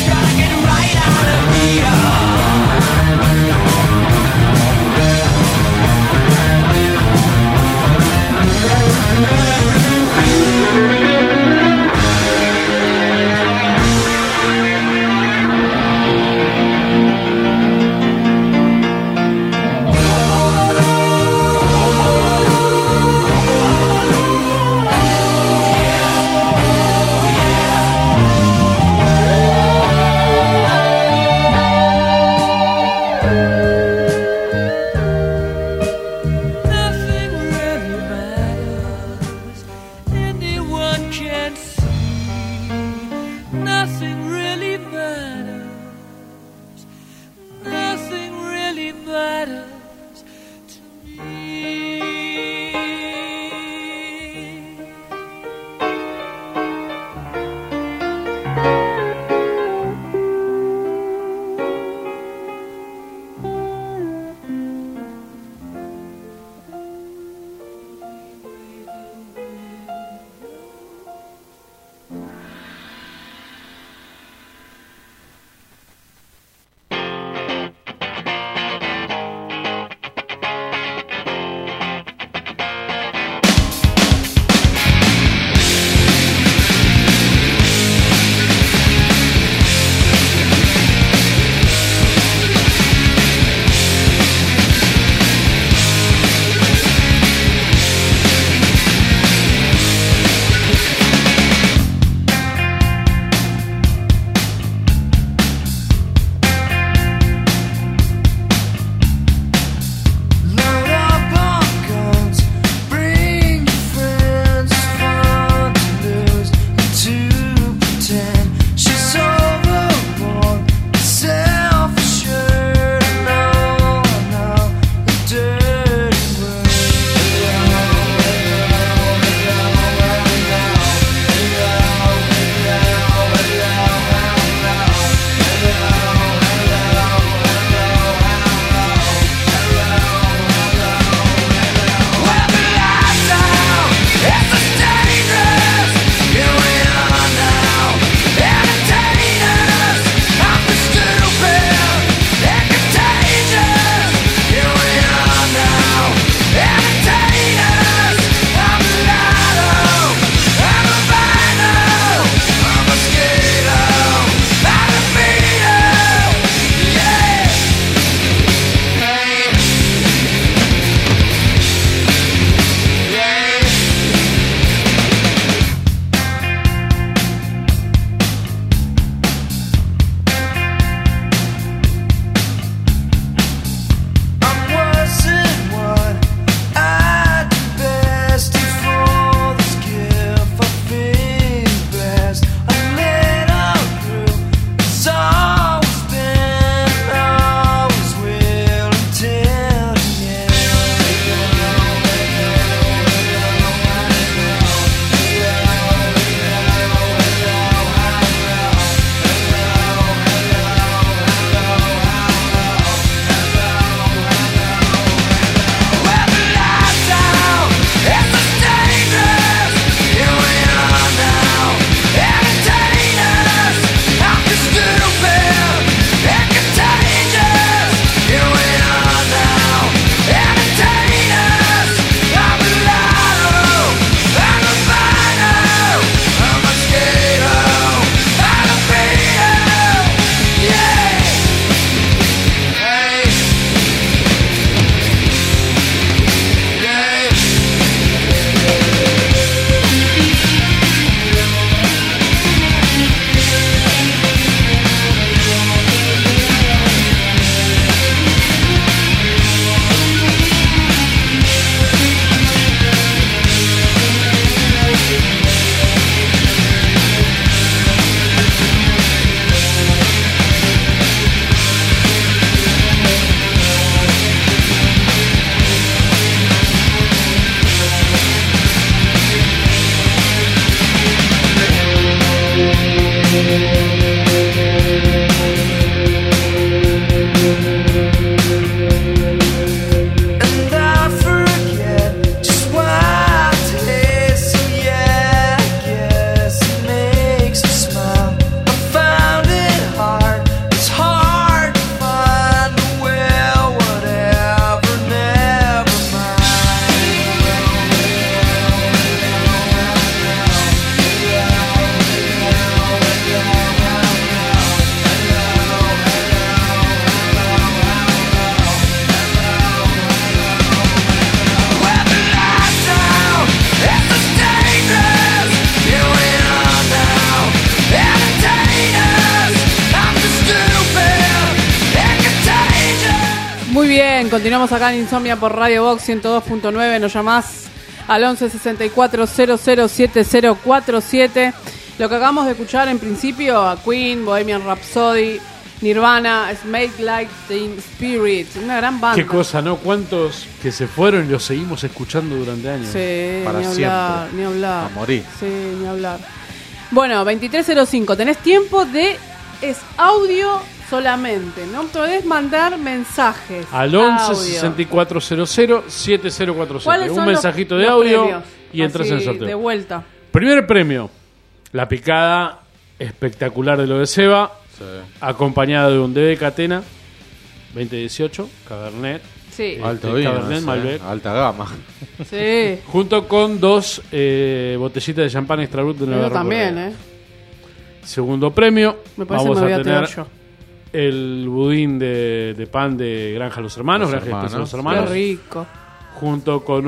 Muy bien, continuamos acá en Insomnia por Radio Box ciento dos punto nueve. Nos llamás al once sesenta y cuatro cero cero siete cero cuatro siete. Lo que acabamos de escuchar en principio, a Queen, Bohemian Rhapsody, Nirvana, Smell Like Teen Spirit, una gran banda.
Qué cosa, ¿no? ¿Cuántos que se fueron y los seguimos escuchando durante años?
Sí,
Para
ni
siempre.
hablar, ni hablar.
A morir.
Sí, ni hablar. Bueno, veintitrés cero cinco, tenés tiempo de... Es audio solamente, no podés mandar mensajes.
Al once
Audio.
sesenta y cuatro cero cero siete cero cuatro
¿Cuáles
siete.
son
Un
los-
mensajito de
los
audio
premios?
y entras en el
Así,
sorteo.
de vuelta.
Primer premio, la picada espectacular de lo de Seba, acompañada de un D B Catena veinte dieciocho, Cabernet.
Sí.
Alto
Este,
vino,
Cabernet
ese,
Malbec.
eh. Alta gama.
Sí.
Junto con dos eh, botellitas de champán extra brut de Nueva
Yo también,
Recorrea.
¿eh?
Segundo premio,
Me parece
vamos
que me voy
a
a
tener
tirar yo.
el budín de, de pan de Granja Los Hermanos,
Los
Granja y Espesa
Hermanos.
Los Hermanos.
Qué rico.
Junto con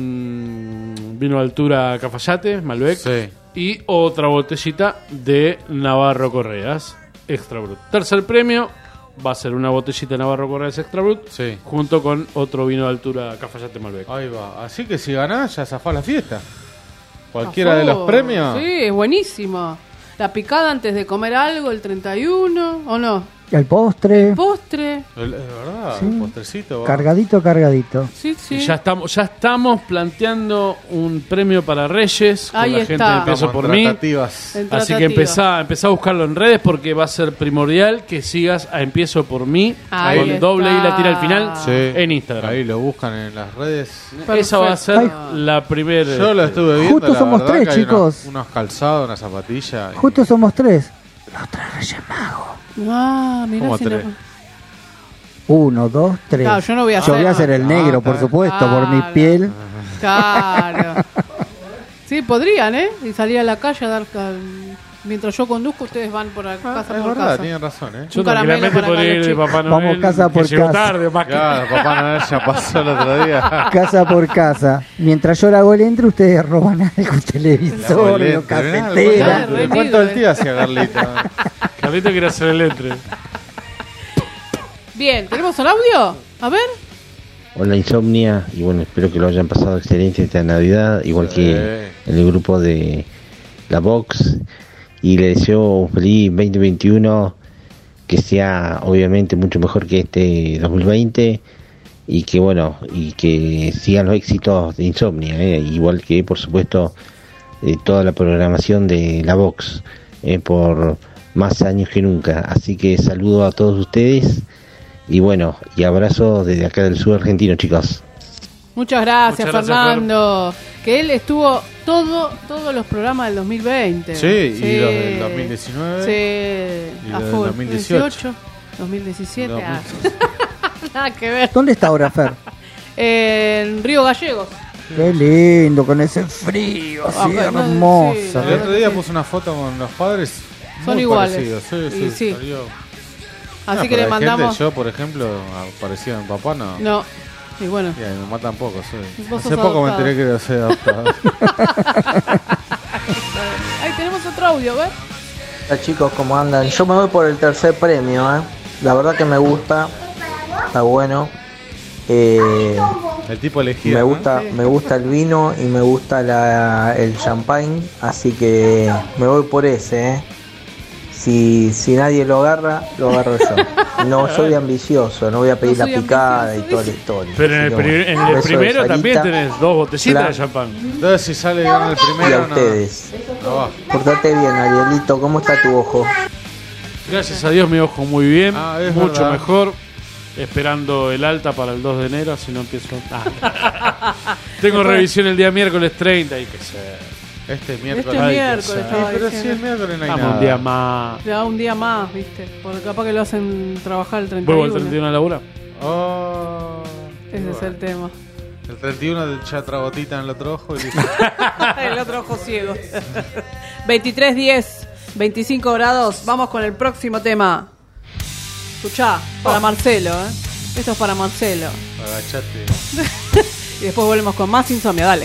un vino de altura Cafayate, Malbec.
Sí.
Y otra botellita de Navarro Correas, Extra Brut. Tercer premio va a ser una botellita de Navarro Correas Extra Brut.
Sí.
Junto con otro vino de altura Cafayate Malbec.
Ahí va. Así que si ganás, ya zafás la fiesta. Cualquiera de
A
los
favor.
premios.
Sí, es buenísimo. La picada antes de comer algo, el treinta y uno, ¿o no?
El postre,
Postre.
El- Es verdad,
Sí.
un postrecito. va.
cargadito, cargadito.
Sí, sí.
Y ya estamos, ya estamos planteando un premio para Reyes con
Ahí
la gente
está.
de Empiezo
Estamos
por
en
mí.
tratativas.
En
Así que
tratativa.
empezá, empezá a buscarlo en redes porque va a ser primordial que sigas a Empiezo por mí
Ahí
con
está.
doble I latina al final
Sí.
en Instagram.
Ahí lo buscan en las redes.
Esa va a ser
Perfecto.
la primera.
Yo lo estuve viendo.
Justo
la
somos
verdad
tres,
que hay
chicos.
Unos, unos calzados, una zapatilla. y-
Justo somos tres. Los tres Reyes Magos.
Ah, mira
¿Cómo
si
tres?
no...
Uno, dos, tres.
Claro, yo no voy a
Yo
hacer-
voy a ser el
Ah,
negro,
está
por
bien.
supuesto, por mi
Claro.
piel.
Claro. Sí, podrían, ¿eh? Y salir a la calle a dar... cal- Mientras yo conduzco, ustedes van por acá,
Ah,
casa
es
por
verdad,
casa.
tienen razón, ¿eh?
Yo
Un caramelo
tranquilamente
para
podría
cada
ir de
chico.
Papá Noel.
Vamos casa por
que llegó
casa.
tarde, más que-
Claro, Papá Noel ya pasó el otro día.
Casa por casa. Mientras yo la hago el entre, ustedes roban algo, un televisor,
Boleta,
o
mirá,
cafetera.
¿cuánto- ¿De cuánto el tío hacía Carlita?
Carlito quiere hacer el entre.
Bien, ¿tenemos el audio? A ver.
Hola Insomnia, y bueno, espero que lo hayan pasado excelente esta Navidad, igual
Sí.
que en el grupo de la Vox, y le deseo un feliz veinte veintiuno, que sea obviamente mucho mejor que este dos mil veinte, y que bueno, y que sigan los éxitos de Insomnia, eh, igual que por supuesto eh, toda la programación de la Vox, eh, por más años que nunca, así que saludo a todos ustedes. Y bueno, y abrazo desde acá del sur argentino, chicos.
Muchas gracias,
Muchas gracias,
Fernando. Que él estuvo todo todos los programas del dos mil veinte.
Sí, y los del dos mil diecinueve.
Sí,
Y
a
los del
full.
dos mil dieciocho.
dos mil diecisiete.
dos mil-
ah. Nada que ver.
¿Dónde está ahora, Fer?
En Río Gallegos.
Qué lindo, con ese frío,
Ah,
así
pero no,
hermoso.
sí, la
El
verdad
otro
que
día
sí.
puse una foto con los padres.
Son
muy
iguales.
parecidos. Sí,
Y
sí,
sí.
salió.
Así
Ah,
que
pero
le
hay
mandamos.
gente, yo, por ejemplo, parecido a mi papá, no.
No. Y bueno.
Y a mi mamá tampoco, sí.
Vos
Hace
sos
poco me
adoptado.
enteré que soy adoptado.
Ahí tenemos otro audio, ¿ves?
Hola chicos, ¿cómo andan? Yo me voy por el tercer premio, ¿eh? La verdad que me gusta, está bueno. Eh,
El tipo elegido.
me
¿no?
gusta, me gusta el vino y me gusta la, el champagne, así que me voy por ese, ¿eh? Si, si nadie lo agarra, lo agarro yo. No soy ambicioso, no voy a pedir
No
la
soy
picada y
ambicioso,
toda la
dice.
historia.
Pero en
Así
el,
que
pri-
bueno,
en el
beso de
primero también
Sarita.
tenés dos botellitas
Claro.
de champán.
Entonces, si sale gana el
Y a
primero, no.
ustedes.
no va.
Portate bien, Arielito, ¿cómo está tu ojo?
Gracias a Dios mi ojo muy bien,
Ah, es
mucho
verdad.
mejor. Esperando el alta para el dos de enero, si no empiezo. Ah. Tengo revisión el día miércoles treinta y que sé.
Este miércoles.
Este
hay que
miércoles
ser.
estaba
Sí, pero si
diciendo.
el miércoles no hay
Vamos
nada.
un día más.
Le da un día más, ¿viste? Porque capaz que lo hacen trabajar el treinta y
¿Vuelvo
uno.
el treinta y uno a laburar?
Oh,
Ese
y
es
bueno.
el tema.
El treinta y uno ya otra gotita en el otro ojo y listo.
El otro ojo ciego. veintitrés diez, veinticinco grados. Vamos con el próximo tema. Escuchá, para Marcelo, ¿eh? Esto es para Marcelo.
Agachate.
Y después volvemos con más Insomnia, dale.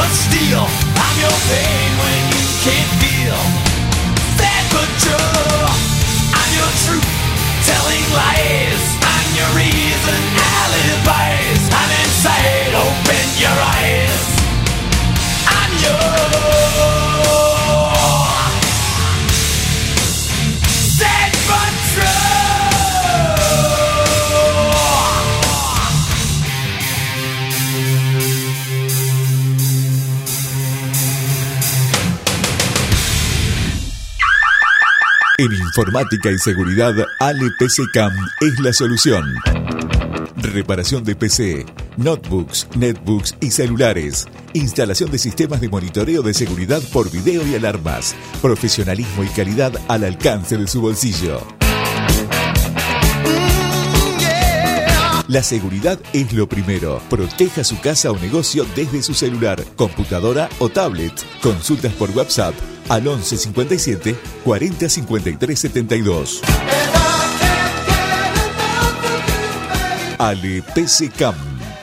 of steel. I'm your pain when you can't feel. Stand for true. I'm your truth, telling lies. I'm your reason, alibis. I'm inside, open your eyes. I'm your stand for true.
En informática y seguridad, A L E P C Cam es la solución. Reparación de P C, notebooks, netbooks y celulares. Instalación de sistemas de monitoreo de seguridad por video y alarmas. Profesionalismo y calidad al alcance de su bolsillo. La seguridad es lo primero. Proteja su casa o negocio desde su celular, computadora o tablet. Consultas por WhatsApp al once cincuenta y siete cuarenta cincuenta y tres setenta y dos. A L E P C Cam.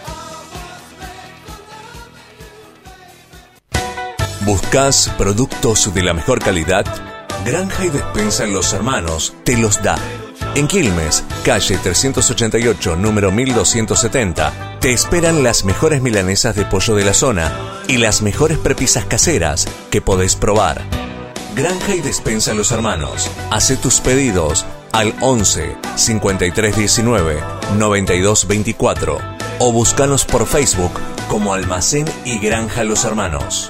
¿Buscas productos de la mejor calidad? Granja y Despensa en Los Hermanos te los da. En Quilmes, calle trescientos ochenta y ocho, número mil doscientos setenta, te esperan las mejores milanesas de pollo de la zona y las mejores prepisas caseras que podés probar. Granja y Despensa en Los Hermanos. Hace tus pedidos al once cincuenta y tres diecinueve noventa y dos veinticuatro o búscanos por Facebook como Almacén y Granja Los Hermanos.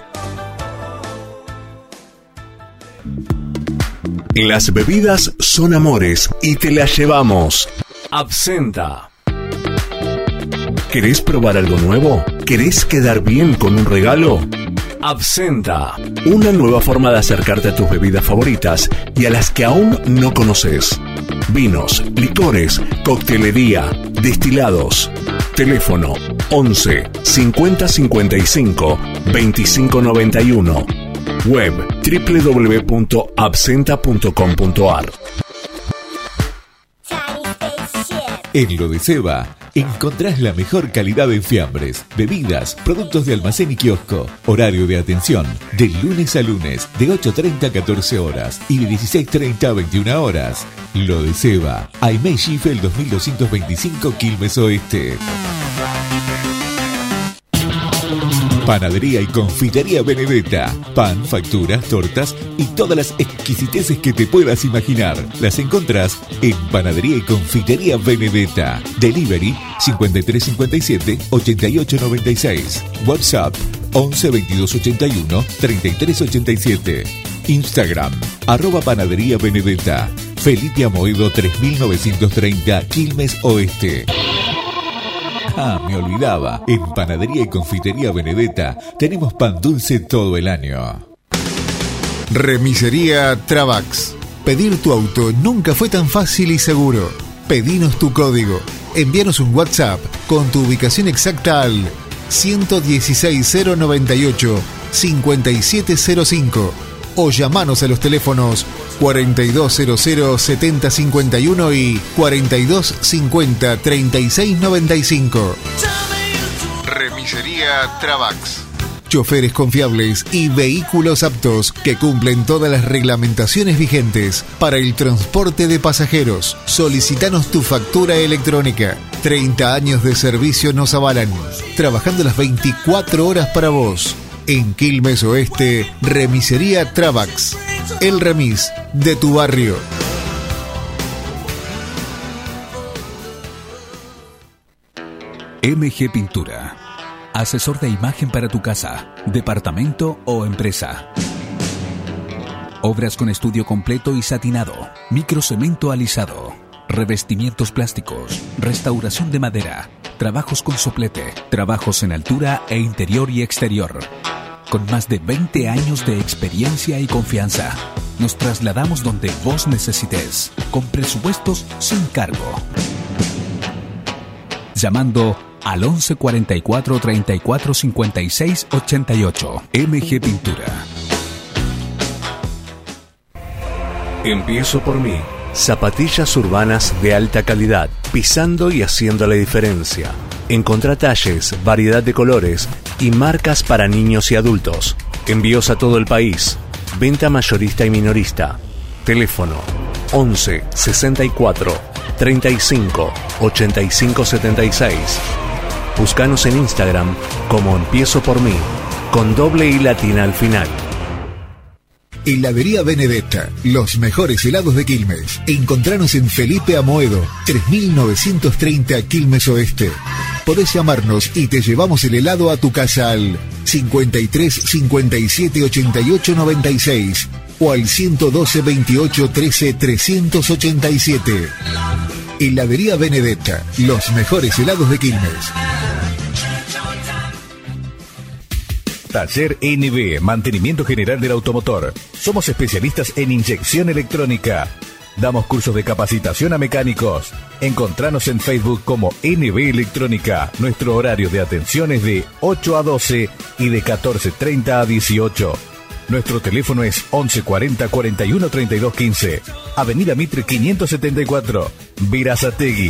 Las bebidas son amores y te las llevamos. Absenta. ¿Querés probar algo nuevo? ¿Querés quedar bien con un regalo? Absenta. Una nueva forma de acercarte a tus bebidas favoritas y a las que aún no conoces. Vinos, licores, coctelería, destilados. Teléfono once cincuenta cincuenta y cinco veinticinco noventa y uno. Web doble u doble u doble u punto absenta punto com punto a r.
En Lodeceba encontrás la mejor calidad en fiambres, bebidas, productos de almacén y kiosco. Horario de atención de lunes a lunes de ocho treinta a catorce horas y de dieciséis treinta a veintiuna horas. Lodeceba, Aimé Schiffel dos mil doscientos veinticinco, Quilmes Oeste. Panadería y confitería Benedetta. Pan, facturas, tortas y todas las exquisiteces que te puedas imaginar. Las encontrás en Panadería y confitería Benedetta. Delivery cincuenta y tres cincuenta y siete ochenta y ocho noventa y seis. WhatsApp once veintidós ochenta y uno treinta y tres ochenta y siete. Instagram arroba Panadería Benedetta. Felipe Amoedo tres mil novecientos treinta, Quilmes Oeste. Ah, me olvidaba. En Panadería y Confitería Benedetta tenemos pan dulce todo el año.
Remisería Travax. Pedir tu auto nunca fue tan fácil y seguro. Pedinos tu código. Envíanos un WhatsApp con tu ubicación exacta al uno uno seis cero nueve ocho cinco siete cero cinco o llamanos a los teléfonos cuarenta y dos cero cero setenta cincuenta y uno y cuarenta y dos cincuenta treinta y seis noventa y cinco. Remisería Travax. Choferes confiables y vehículos aptos que cumplen todas las reglamentaciones vigentes para el transporte de pasajeros. Solicitanos tu factura electrónica. treinta años de servicio nos avalan, trabajando las veinticuatro horas para vos. En Quilmes Oeste, Remisería Travax. El remis de tu barrio.
M G Pintura. Asesor de imagen para tu casa, departamento o empresa. Obras con estudio completo y satinado, microcemento alisado, revestimientos plásticos, restauración de madera, trabajos con soplete, trabajos en altura e interior y exterior. Con más de veinte años de experiencia y confianza, nos trasladamos donde vos necesites, con presupuestos sin cargo. Llamando al once cuarenta y cuatro treinta y cuatro cincuenta y seis ochenta y ocho. M G Pintura.
Empiezo por mí. Zapatillas urbanas de alta calidad, pisando y haciendo la diferencia. Encontrá talles, variedad de colores y marcas para niños y adultos. Envíos a todo el país. Venta mayorista y minorista. Teléfono once sesenta y cuatro treinta y cinco ochenta y cinco setenta y seis. Búscanos en Instagram como Empiezo por mí, con doble I latina al final.
Heladería Benedetta, los mejores helados de Quilmes. Encontranos en Felipe Amoedo, tres mil novecientos treinta Quilmes Oeste. Podés llamarnos y te llevamos el helado a tu casa al cincuenta y tres cincuenta y siete ochenta y ocho noventa y seis o al ciento doce veintiocho trece trescientos ochenta y siete. Heladería Benedetta, los mejores helados de Quilmes.
Taller N B, Mantenimiento General del Automotor. Somos especialistas en inyección electrónica. Damos cursos de capacitación a mecánicos. Encontranos en Facebook como N B Electrónica. Nuestro horario de atención es de ocho a doce y de catorce treinta a dieciocho. Nuestro teléfono es once cuarenta cuarenta y uno treinta y dos quince. Avenida Mitre quinientos setenta y cuatro, Verazategui.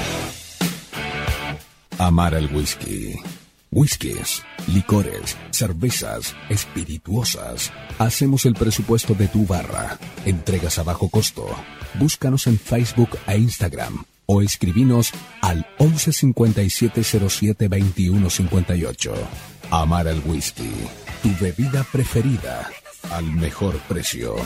Amar al whisky. Whiskies, licores, cervezas, espirituosas. Hacemos el presupuesto de tu barra. Entregas a bajo costo. Búscanos en Facebook e Instagram o escribinos al once cincuenta y siete cero siete veintiuno cincuenta y ocho. Amar al whisky, tu bebida preferida al mejor precio.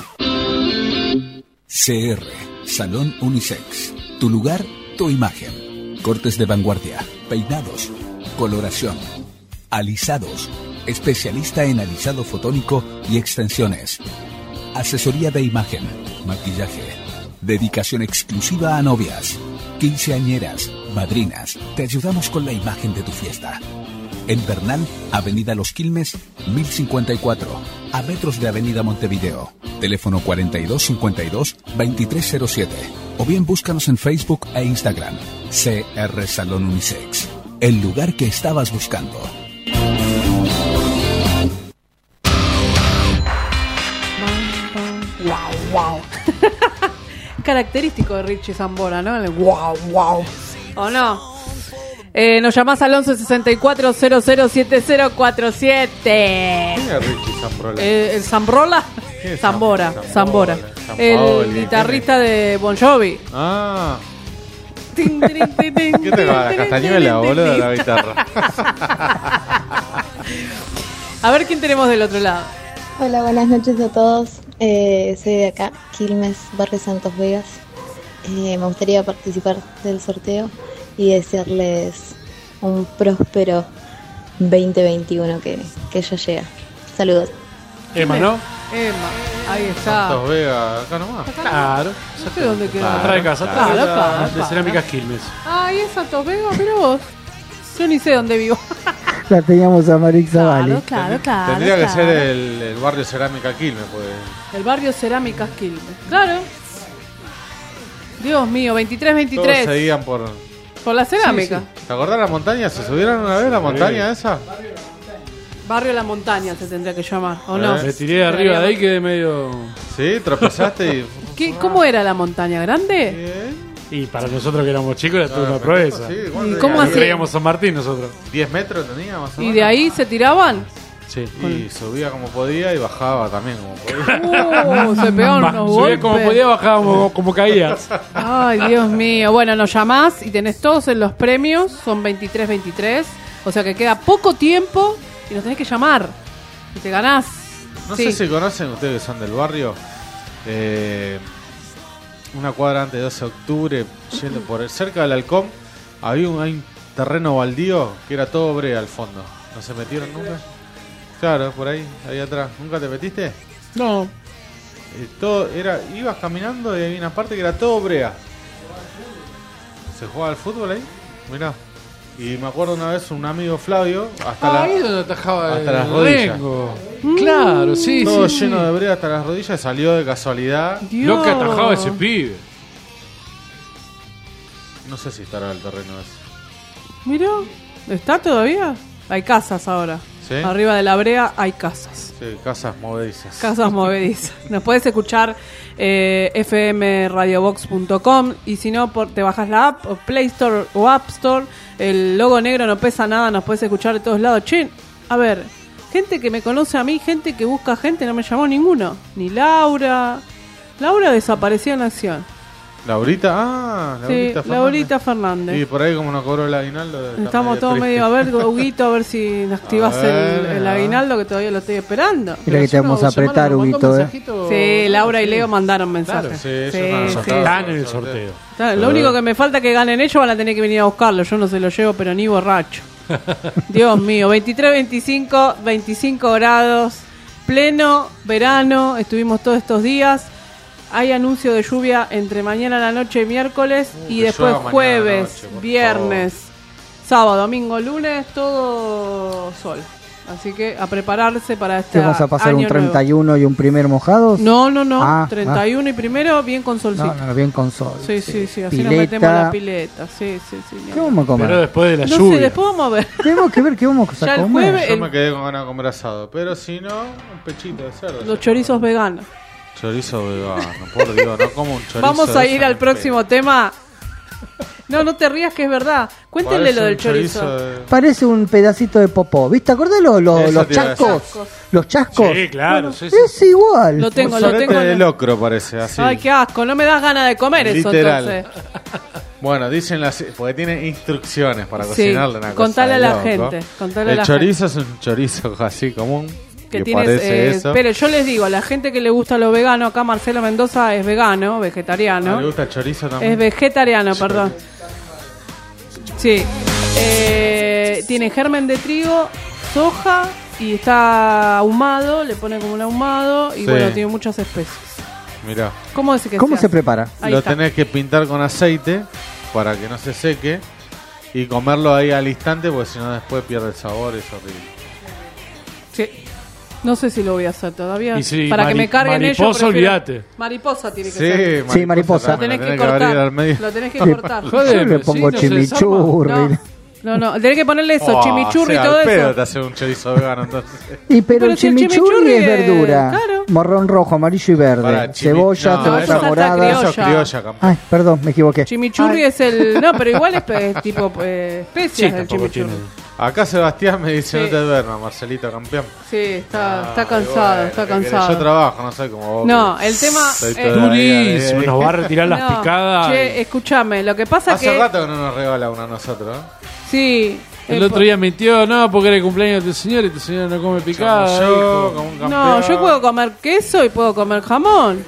C R, Salón Unisex. Tu lugar, tu imagen. Cortes de vanguardia, peinados, coloración, alisados, especialista en alisado fotónico y extensiones, asesoría de imagen, maquillaje, dedicación exclusiva a novias, quinceañeras, madrinas. Te ayudamos con la imagen de tu fiesta. En Bernal, Avenida Los Quilmes, mil cincuenta y cuatro, a metros de Avenida Montevideo. Teléfono cuarenta y dos cincuenta y dos veintitrés cero siete. O bien búscanos en Facebook e Instagram. C R Salón Unisex. El lugar que estabas buscando.
Wow, wow. Característico de Richie Zambora, ¿no? El wow, wow. ¿O no? Eh, nos llamás al once sesenta y cuatro cero cero siete cero cuatro siete.
¿Quién es Richie Zambrola?
Eh, ¿El Zambrola? Zambora, Zambora. El guitarrista de Bon Jovi.
Ah. ¿Qué te va? La castañuela, boludo, de la guitarra.
A ver quién tenemos del otro lado.
Hola, buenas noches a todos. Eh, soy de acá, Quilmes, Barrio Santos Vegas. Eh, me gustaría participar del sorteo y desearles un próspero veinte veintiuno que, que ya llega. Saludos.
Emma, ¿no?
Emma, ahí está.
Santos Vega, acá nomás.
Claro.
¿De dónde queda?
Atrás de casa, atrás
Claro,
de,
claro,
de
claro.
Cerámicas Quilmes.
Ay, es Santos Vega, pero vos. Yo ni sé dónde vivo.
La teníamos a Marix Zavali.
Claro, claro, claro.
Tendría que
claro.
ser el, el barrio Cerámica Quilmes, pues.
El barrio Cerámicas Quilmes. Claro. Dios mío, veintitrés veintitrés.
Todos seguían por...
Por la cerámica.
Sí, sí. ¿Te acordás de la montaña? ¿Se subieron una vez a la montaña esa?
Barrio La Montaña se tendría que llamar, ¿o no?
Me tiré de arriba de ahí, quedé medio...
Sí, tropezaste y...
¿Qué, ¿Cómo era la montaña? ¿Grande?
Y para nosotros que éramos chicos era toda una proeza.
Sí,
¿Y cómo hacía?
Creíamos San Martín nosotros.
diez metros tenía más o
¿Y
menos.
de ahí se tiraban?
Sí.
Y subía como podía y bajaba también como podía.
Uh, se pegaban
Va,
unos
subía
golpes.
como podía, bajábamos como caías.
Ay, Dios mío. Bueno, nos llamás y tenés todos en los premios. Son veintitrés veintitrés. O sea que queda poco tiempo y nos tenés que llamar. Y te ganás.
No
Sí.
sé si conocen ustedes que son del barrio. Eh, una cuadra antes de doce de octubre, yendo por el, cerca del Halcón, había un, hay un terreno baldío que era todo brea al fondo. ¿No se metieron nunca? Claro, por ahí, ahí atrás. ¿Nunca te metiste?
No.
Eh, todo era, ibas caminando y había una parte que era todo brea. ¿Se jugaba al fútbol ahí? Mirá. Y me acuerdo una vez un amigo Flavio, hasta,
Ahí
la,
donde atajaba
hasta
el
las rodillas.
Rengo. Claro, sí,
Todo
sí,
lleno
sí.
de brea hasta las rodillas, salió de casualidad.
Lo que atajaba ese pibe.
No sé si estará el terreno ese.
Mira, ¿está todavía? Hay casas ahora.
¿Sí?
Arriba de la brea hay casas.
Sí, casas movedizas.
Casas movedizas. Nos puedes escuchar eh, f m radio box punto com y si no, por, te bajas la app o Play Store o App Store. El logo negro no pesa nada, nos puedes escuchar de todos lados. Che, A ver, gente que me conoce a mí, gente que busca gente, no me llamó ninguno. Ni Laura. Laura desapareció en acción.
Laurita, ah, Laurita
Sí,
Fernández.
Laurita Fernández.
Y por ahí como no cobró el aguinaldo. está
Estamos
medio
todos
triste.
medio, a ver, Huguito, a ver si activas
A
el,
ver,
el
a ver.
aguinaldo, que todavía lo estoy esperando.
Mira que te vamos a apretar, Huguito, eh.
Sí, Laura y Leo mandaron mensajes.
sí, eso
Sí,
no,
sí.
Están en el sorteo.
Está, Lo único que me falta es que ganen ellos, van a tener que venir a buscarlo. Yo no se lo llevo, pero ni borracho. Dios mío, veintitrés, veinticinco, veinticinco grados, pleno verano, estuvimos todos estos días. Hay anuncio de lluvia entre mañana a la noche y miércoles,
Uh,
y
que
después
llueva mañana a la
jueves,
noche, por
viernes, sábado, domingo, lunes, todo sol. Así que a prepararse para este
¿Qué vamos a pasar un
año
treinta y uno y un primer mojados?
nuevo. No, no, no,
Ah,
treinta y uno y primero bien con solcito.
No, no, bien con sol.
Sí, sí, sí, así nos
Pileta.
metemos a la pileta. Sí, sí, sí.
¿Qué vamos a comer?
Pero después de la
no
lluvia.
sé, después vamos a ver.
Tenemos que ver qué vamos a
Ya el
comer.
jueves-
Yo
el-
me quedé con ganas de comer asado. Pero si no, un pechito de cerdo.
Los chorizos veganos.
Chorizo vegano, por Dios, no como un chorizo.
Vamos a
de
ir
esa
al
ni
próximo tema. No, no te rías que es verdad. Cuéntenle
Parece
lo del
un chorizo
chorizo.
de-
Parece un pedacito de popó. ¿Viste? ¿Acordás los, los,
Eso
los
te iba a decir.
chascos? Los chascos.
Sí, claro, sí, sí.
Es igual.
Lo tengo,
Un
lo
sorete
tengo.
de locro parece, así.
Ay, qué asco. No me das ganas de comer eso,
Literal.
entonces.
Bueno, dicen las... Porque tiene instrucciones para
Sí,
cocinarle una cosa
contale
de
a la
loco.
gente, contale a
El
la
chorizo es un chorizo así común.
Que
Que,
tienes,
parece
eh,
eso.
pero yo les digo, a la gente que le gusta lo vegano, acá Marcelo Mendoza es vegano,
Ah,
vegetariano.
¿Le gusta el chorizo también?
Es vegetariano, perdón. Sí. Eh, tiene germen de trigo, soja y está ahumado, le pone como un ahumado y
Sí.
bueno, tiene muchas especies.
Mirá.
¿Cómo es que
¿Cómo
se
se
hace?
prepara?
Ahí
Lo
está.
tenés que pintar con aceite para que no se seque y comerlo ahí al instante porque si no después pierde el sabor, es horrible.
Sí. No sé si lo voy a hacer todavía.
Y si
para que
mari-
me carguen ellos.
mariposa,
prefiero-
olvídate.
Mariposa tiene que
Sí,
ser.
Sí, mariposa.
Lo tenés
Lo
que
tenés que abrir al
cortar.
medio.
Lo tenés que cortar.
Joder,
Yo le
sí,
pongo
no se
chimichurri.
No, no, no. Tenés que ponerle eso,
Oh,
chimichurri y
o sea,
todo
al pedo
eso.
te hace un chorizo vegano entonces.
Y pero,
Pero
el
si el
chimichurri,
chimichurri
es
es-
verdura.
claro.
Morrón rojo, amarillo y verde.
Pará, chimi-
Cebolla,
no,
cebolla
eso es salsa
morada.
criolla.
Eso es criolla, campeón.
Ay, perdón, me equivoqué.
Chimichurri es el. No, pero igual es pe- tipo eh, especias
Sí,
el
tampoco
chimichurri.
tiene-
Acá Sebastián me dice
Sí.
no te duermas, Marcelito, campeón.
Sí, está, está
Ay,
cansado,
bueno,
está
¿qué querés?
cansado.
Yo trabajo, no soy como vos.
No,
que
el tema
estoy
es-
todo el día de-
Durísimo, nos va a retirar las
No,
picadas.
Che, escúchame, lo que pasa
Hace
que.
rato que no nos regala uno a nosotros. ¿eh?
Sí.
El
eh,
otro día mintió, no, porque era el cumpleaños de tu señor y tu señor no come picada.
Somos yo,
hijo.
como un campeón.
No, yo puedo comer queso y puedo comer jamón.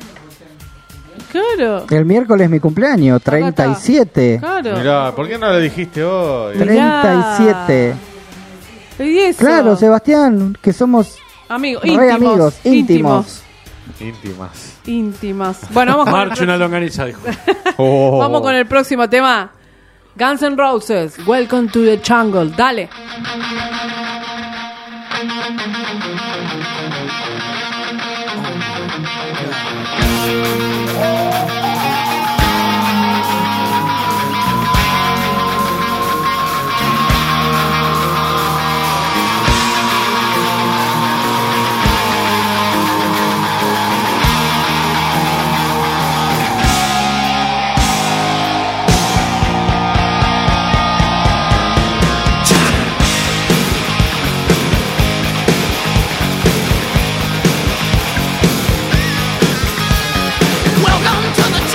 Claro.
El miércoles es mi cumpleaños, treinta y siete.
Claro.
Mirá, ¿por qué no lo dijiste hoy?
treinta y siete.
Y eso.
Claro, Sebastián, que somos
Amigos,
re
íntimos,
amigos, íntimos.
Íntimas.
Íntimas. Bueno, vamos con, el
Marcha una
próximo,
longaniza, dijo.
Oh.
vamos con el próximo tema. Guns N' Roses, Welcome to the Jungle. Dale.
Welcome to the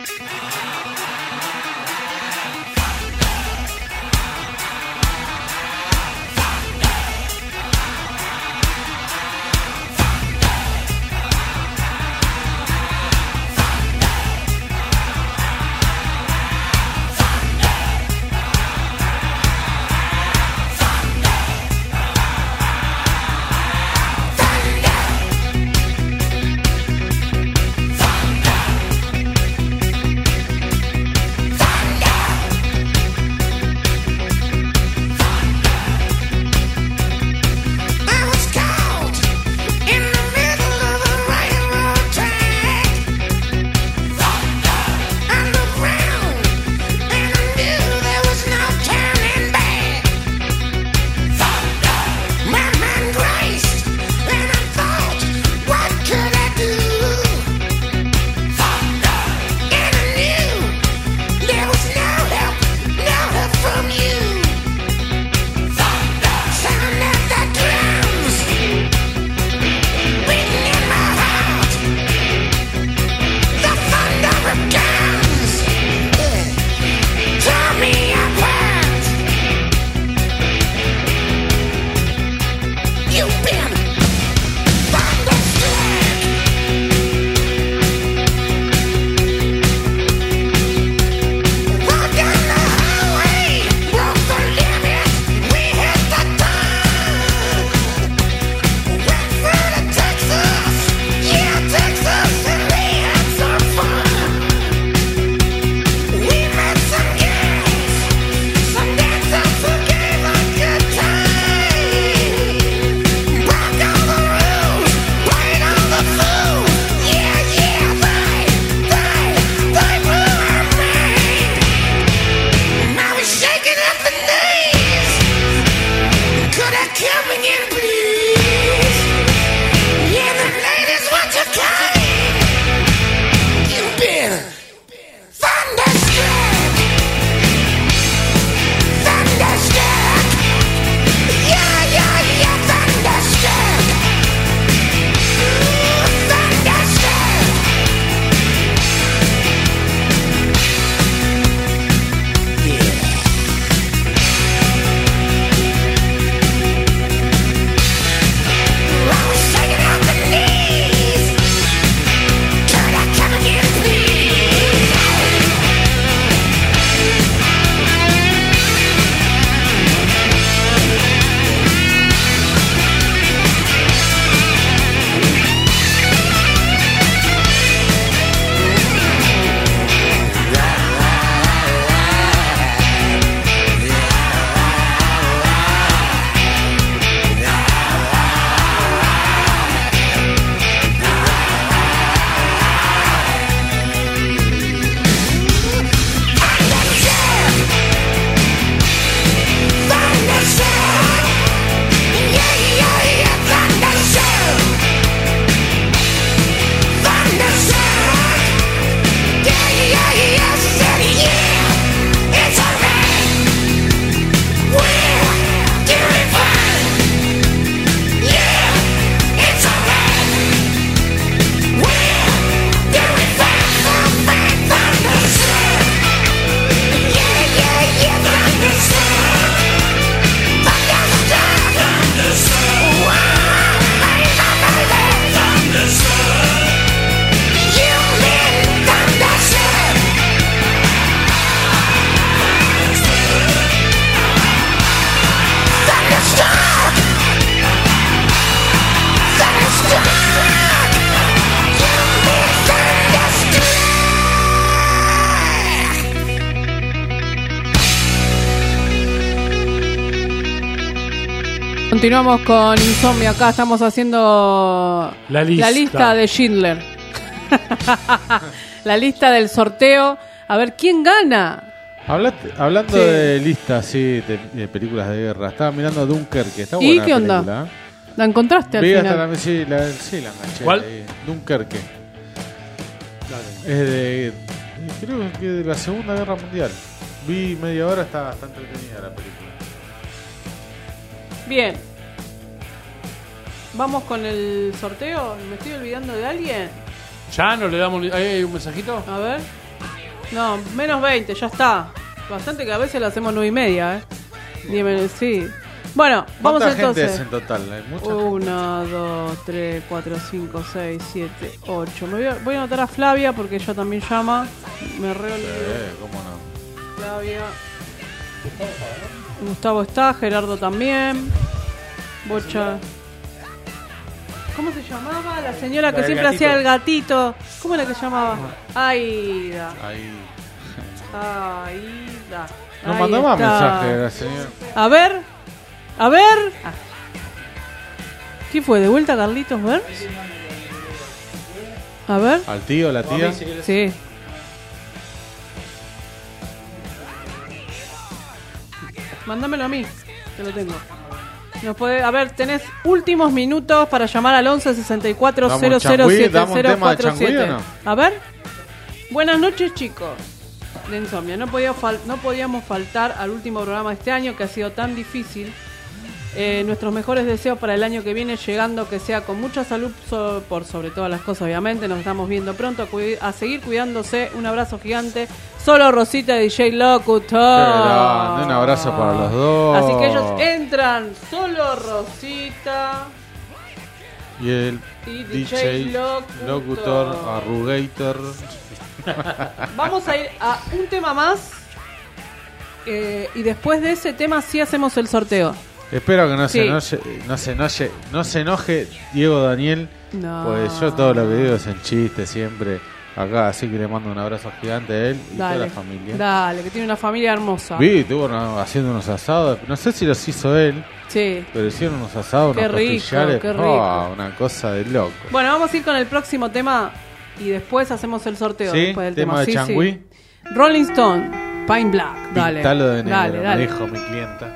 Continuamos con Insomnio. Acá estamos haciendo
la lista,
la lista de Schindler. La lista del sorteo. A ver, ¿quién gana?
Hablate, hablando sí. de listas así de, de películas de guerra, estaba mirando Dunkerque. Está buena
¿Y qué onda?
película, ¿eh?
¿La encontraste al
Vi
final?
hasta la, sí, la, sí, la enganché.
¿Cuál?
Ahí. Dunkerque. Es de, creo que de la Segunda Guerra Mundial. Vi media hora, está bastante entretenida la película.
Bien. Vamos con el sorteo. ¿Me estoy olvidando de alguien?
Ya no le damos. ¿Hay un mensajito?
A ver. No, menos veinte, ya está. Bastante que a veces lo hacemos nueve y media, ¿eh? Dime, sí. Bueno, vamos
¿Cuánta
entonces.
gente es en total? ¿Hay mucha?
uno, dos, tres, cuatro, cinco, seis, siete, ocho. Me voy a, voy a anotar a Flavia porque ella también llama. Me re olvidé.
Eh, ¿cómo no?
Flavia. Gustavo está, Gerardo también. Bocha. ¿Cómo se llamaba? La señora que
La del
siempre
gatito.
hacía el gatito. ¿Cómo era que se llamaba? Aida.
Ahí.
Aida.
No
Ahí
mandó más
está.
mensaje la señora.
A ver. A ver. Ah. ¿Qué fue? ¿De vuelta Carlitos Ver? A ver.
¿Al tío, la tía?
Sí. Mándamelo a mí, que lo tengo. Nos puede, a ver, tenés últimos minutos para llamar al once sesenta y cuatro cero cero siete cero cuatro siete. A ver. Buenas noches, chicos. De Insomnia. No, podía fal- no podíamos faltar al último programa de este año que ha sido tan difícil. Eh, nuestros mejores deseos para el año que viene, llegando que sea con mucha salud so- por sobre todas las cosas, obviamente. Nos estamos viendo pronto, a, cuid- a seguir cuidándose. Un abrazo gigante. Solo Rosita, D J Locutor.
Qué grande, un abrazo para los dos.
Así que ellos entran. Solo Rosita.
Y el
Y
D J,
D J Locutor.
Locutor, Arrugator.
Vamos a ir a un tema más. eh, y después de ese tema sí hacemos el sorteo.
Espero que no,
Sí.
se enoje, no, se enoje, no se enoje Diego Daniel.
No.
Pues yo todo lo que digo es en chiste siempre acá. Así que le mando un abrazo gigante a él y
Dale,
toda la familia.
dale, que tiene una familia hermosa.
Vi, estuvo una- haciendo unos asados. No sé si los hizo él,
Sí.
pero hicieron unos asados,
Qué
unos
rico,
costillares.
qué rico.
Oh, una cosa de loco.
Bueno, vamos a ir con el próximo tema y después hacemos el sorteo.
¿Sí?
Después del
Tema de
Sí,
Changui.
sí. Rolling Stone, Pine Black. Dale.
Pintalo de negro,
dale,
me
dale.
dijo mi clienta.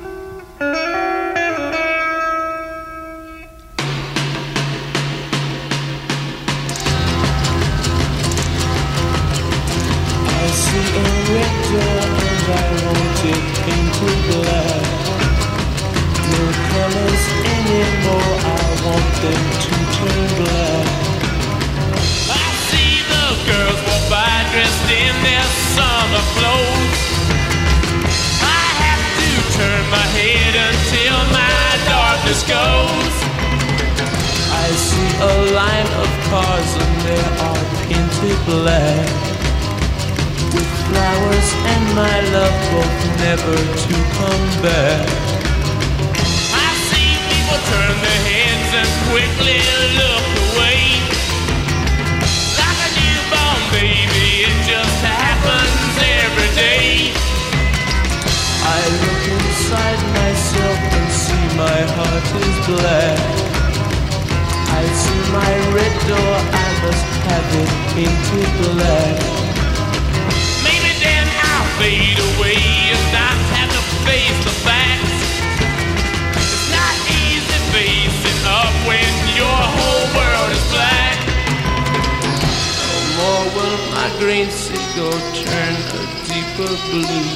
I see a red door and I want it painted black. No colors anymore, I want them to turn black.
I see the girls walk by dressed in their summer clothes. I have to turn my head until my darkness goes.
I see a line of cars and they are painted black. With flowers and my love both never to come back.
I see people turn their heads and quickly look away. Like a newborn baby, it just happens every day.
I look inside myself and see my heart is black. I see my red door, I must have it painted black.
Maybe then I'll fade away and not have to face the facts. It's not easy facing up when your whole world is black.
No more will my green seagull turn a deeper blue.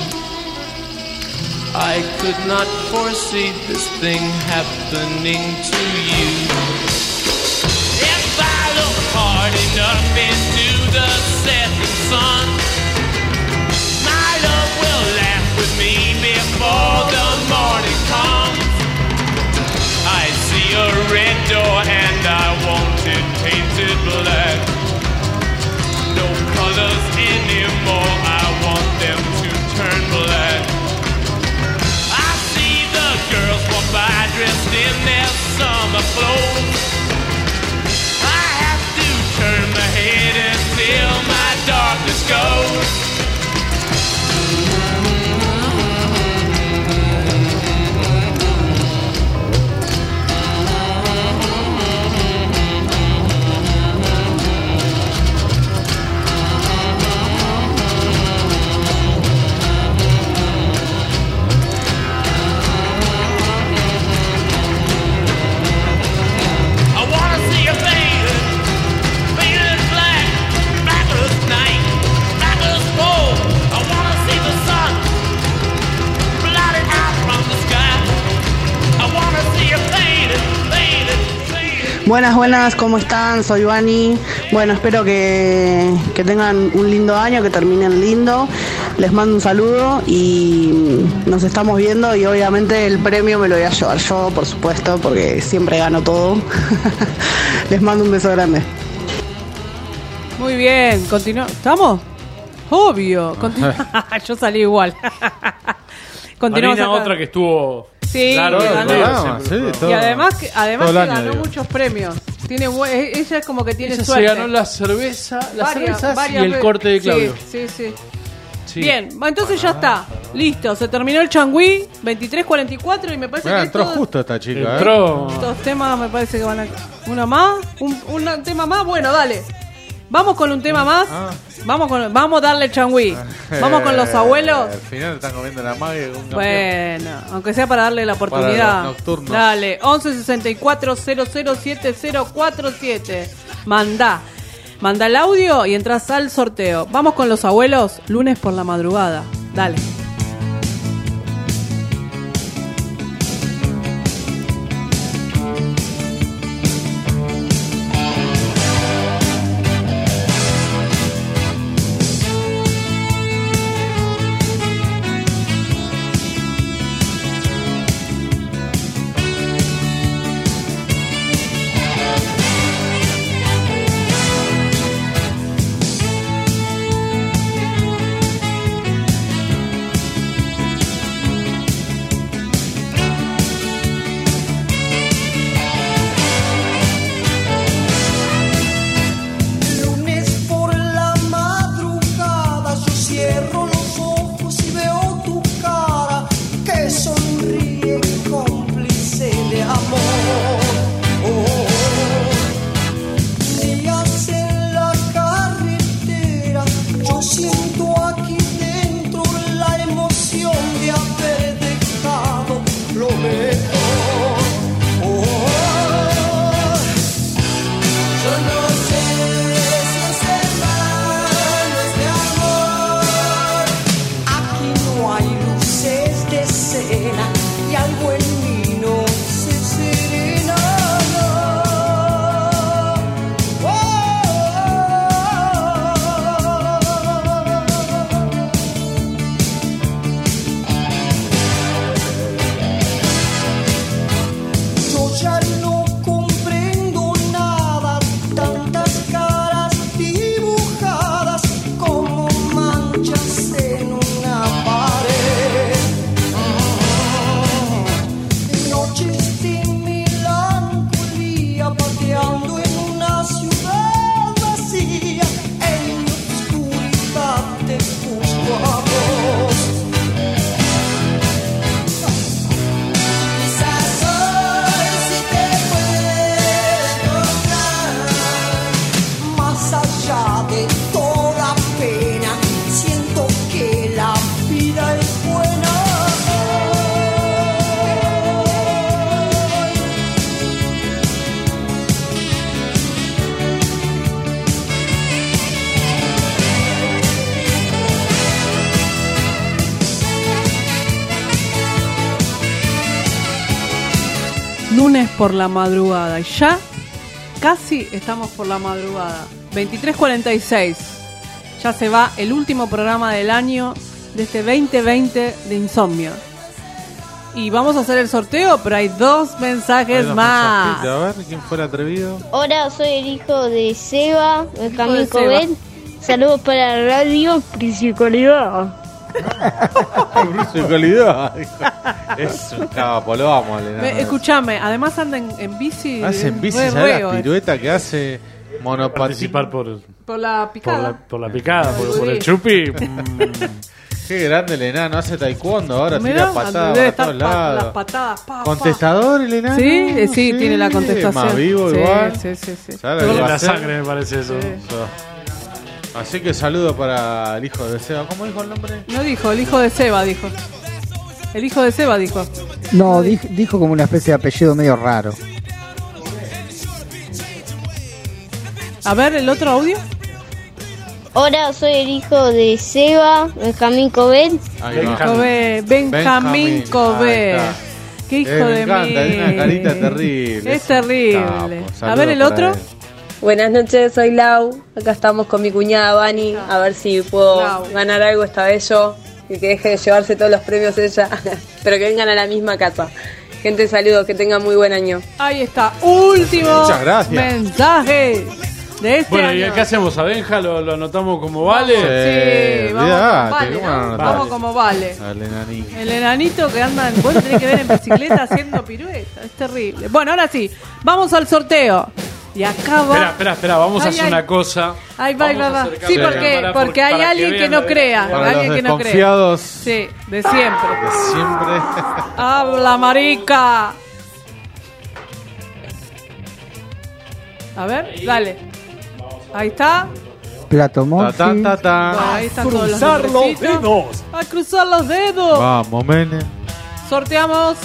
I could not foresee this thing happening to you.
If I look hard enough into the setting sun, my love will laugh with me before the morning comes. I see a red door and I want it painted black. No colors anymore, I want them to turn black. I see the girls walk by dressed in their summer clothes. I have to turn my head until my darkness goes. I wanna see you faded, faded black, black as night, black as coal. I wanna see the sun blotted out from the sky. I wanna see you faded, faded, faded.
Buenas, buenas, ¿cómo están? Soy Vani.
Bueno, espero que, que tengan un lindo año, que terminen lindo. Les mando un saludo y nos estamos viendo y obviamente el premio me lo voy a llevar yo, por supuesto, porque siempre gano todo. Les mando un beso grande.
Muy bien, continúa. ¿Estamos? Obvio. Continu- Yo salí igual. Continuamos
Marina,
acá.
otra que estuvo.
Sí,
claro,
que ganó.
claro,
Sí, todo-
Y además que, además
todo el
que
año,
ganó
digo.
muchos premios. Tiene bu- e- ella es como que tiene
Ella se
suerte.
ganó la cerveza, las
Varias-
cervezas
varias
y el
ve-
corte de Claudio.
Sí, sí, sí.
Sí.
Bien, va, entonces ya está. Listo, se terminó el changüí. veintitrés cuarenta y cuatro y me parece
Mirá,
que
entró
esto-
justo esta chica,
Entró.
¿eh?
estos temas me parece que van a... ¿Uno más? ¿Un, un tema más? Bueno, dale. Vamos con un tema más.
Ah.
Vamos con, vamos a darle changüí. Vamos con los abuelos.
Eh, Al final están comiendo la magia con un campeón.
Bueno, aunque sea para darle la
Para
oportunidad.
los nocturnos.
Dale, once sesenta y cuatro cero cero siete cero cuatro siete. Mandá. Manda el audio y entras al sorteo. Vamos con los abuelos, lunes por la madrugada. Dale.
Lunes por la madrugada yo cierro los ojos y veo tu cara que sonríe cómplice de amor. Oh, días en la carretera yo siento aquí dentro la emoción de haber dejado lo mejor. Oh, yo no sé si es hermanos de amor. Aquí no hay luces de cena y algo en mí no se serena. Oh, yo ya no comprendo nada, tantas caras dibujadas como manchas en una pared. Noches de melancolía pateando en una ciudad vacía, en mi oscuridad te busco a vos. Quizás hoy sí te puedo encontrar, más allá de toda pena, siento que la vida es buena.
Lunes por la madrugada. Y ya casi estamos por la madrugada. veintitrés cuarenta y seis. Ya se va el último programa del año de este veinte veinte de Insomnio. Y vamos a hacer el sorteo, pero hay dos mensajes
Hay dos
más.
mensajitos. A ver, ¿quién fue el atrevido?
Hola, soy el hijo de Seba,
de
Benjamín
Seba.
Cobet. Saludos para la radio Principalidad.
Su calidad. Es un capo, lo vamos, Elena.
Me- Escuchame, además anda en, en bici.
Hace en bici,
re
¿sabes
reo,
la
eh.
pirueta que hace monopatín?
Participar por,
Por la
por,
picada.
la, por la picada, por, por el
Sí.
chupi. mm,
Qué grande el enano, hace taekwondo, ahora
Mirá,
tira patadas
debe
para
estar
todos
pa-
lados.
las patadas. pa, pa.
¿Contestador el enano?
Sí, eh, sí, tiene la contestación.
Más vivo
Sí,
igual.
sí, sí, sí.
¿Sabe lo
Todo
que
lo-
va a
la
hacer?
sangre me parece eso.
Eso. Así que saludo para el hijo de Seba. ¿Cómo dijo el nombre?
No dijo, el hijo de Seba dijo. El hijo de Seba dijo.
No, dijo, dijo como una especie de apellido medio raro.
A ver, el otro audio.
Hola, soy el hijo de Seba, Benjamín Cobet.
Ahí va.
Cobé, Benjamín
Benjamín,
Cobé.
ahí está.
Qué hijo
Eh, me
de
encanta,
mí.
tiene una carita terrible.
Es
un
terrible.
capo.
A
Saludo
ver el
para
otro.
él.
Buenas noches, soy Lau. Acá estamos con mi cuñada Vani. A ver si puedo
Lau.
ganar algo esta vez yo. Y que deje de llevarse todos los premios ella. Pero que vengan a la misma casa. Gente, saludos. Que tengan muy buen año.
Ahí está. Último
Muchas gracias.
mensaje de este
Bueno,
año.
¿y qué hacemos? ¿A Benja lo, lo anotamos como vale?
Sí, vamos
olvidate,
como vale,
¿cómo
¿no?
no?
Vamos
Vale.
como vale.
Al enanito.
El enanito que anda en... Vos lo tenés que ver en bicicleta haciendo piruetas. Es terrible. Bueno, ahora sí. Vamos al sorteo. Y acá va...
Espera, espera, espera. Vamos a
Ay,
hacer
ay.
una cosa.
Ahí va, ahí va,
Vamos a
va.
acercar
Sí,
la
porque,
cámara
porque hay
para que
alguien que
vean
no
la-
crea.
Para
Alguien
los
que no crea.
desconfiados.
Sí, de siempre.
De siempre.
Habla, marica. A ver, dale. Ahí está.
Plato
Ta, ta,
Morphy.
ta, ta.
Bueno, ahí están todos los
cruzar los
nombrecitos.
dedos.
A cruzar los dedos.
Vamos, Mene.
Sorteamos.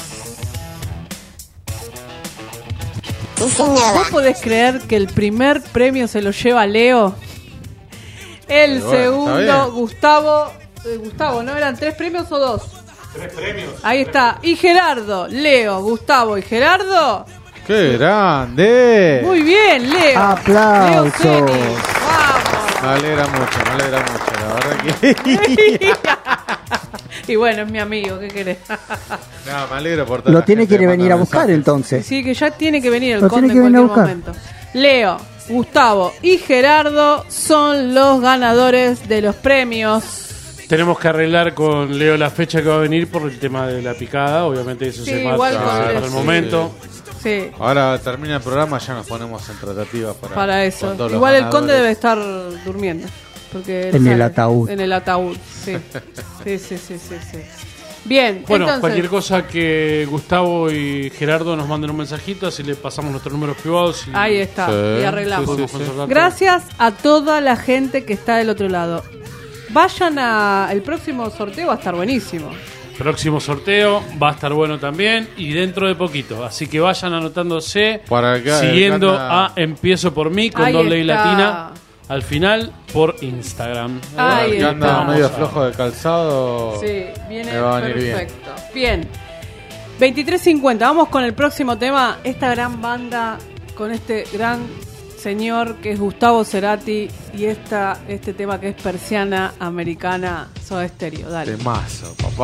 ¿Vos podés creer que el primer premio se lo lleva Leo? El
Pero bueno, está
segundo,
bien.
Gustavo. eh, Gustavo, ¿no eran tres premios o dos?
Tres premios.
Ahí está. Y Gerardo, Leo, Gustavo y Gerardo.
¡Qué grande!
Muy bien, Leo.
Aplausos.
Leo Cenis. Vamos.
Me alegra mucho, me alegra mucho. La verdad que.
Y bueno, es mi amigo, ¿qué querés?
No, me alegro por toda
Lo
la
tiene
gente
que
manda
venir a
mensajes.
buscar entonces.
Sí, que ya tiene que venir el
Lo
conde
tiene
en
que venir a
cualquier
buscar.
momento. Leo, Gustavo y Gerardo son los ganadores de los premios.
Tenemos que arreglar con Leo la fecha que va a venir por el tema de la picada. Obviamente eso
Sí,
se
igual
marcha
con
para
el-
el momento.
Sí,
Ahora termina el programa, ya nos ponemos en tratativa para,
para eso.
con todos los
Igual el conde
ganadores.
debe estar durmiendo. Porque él
En el
sabe-
ataúd.
En el ataúd, sí. Sí, sí, sí, sí, sí. Bien,
Bueno,
entonces,
cualquier cosa que Gustavo y Gerardo nos manden un mensajito, así le pasamos nuestros números privados. Y
ahí está, y arreglamos.
podemos concertar
Gracias a toda la gente que está del otro lado. Vayan a... El próximo sorteo va a estar buenísimo.
todo. Próximo sorteo va a estar bueno también y dentro de poquito. Así que vayan anotándose,
Para acá,
siguiendo
acá anda-
a Empiezo por mí con
Ahí
doble y
está.
latina al final por Instagram.
Ahí
Que anda
está.
medio
Vamos a-
flojo de calzado.
Sí, viene
me va a venir bien.
perfecto. Bien. veintitrés cincuenta, vamos con el próximo tema. Esta gran banda con este gran señor que es Gustavo Cerati y esta, este tema que es Persiana Americana Soda Stereo. Dale.
Temazo, papá.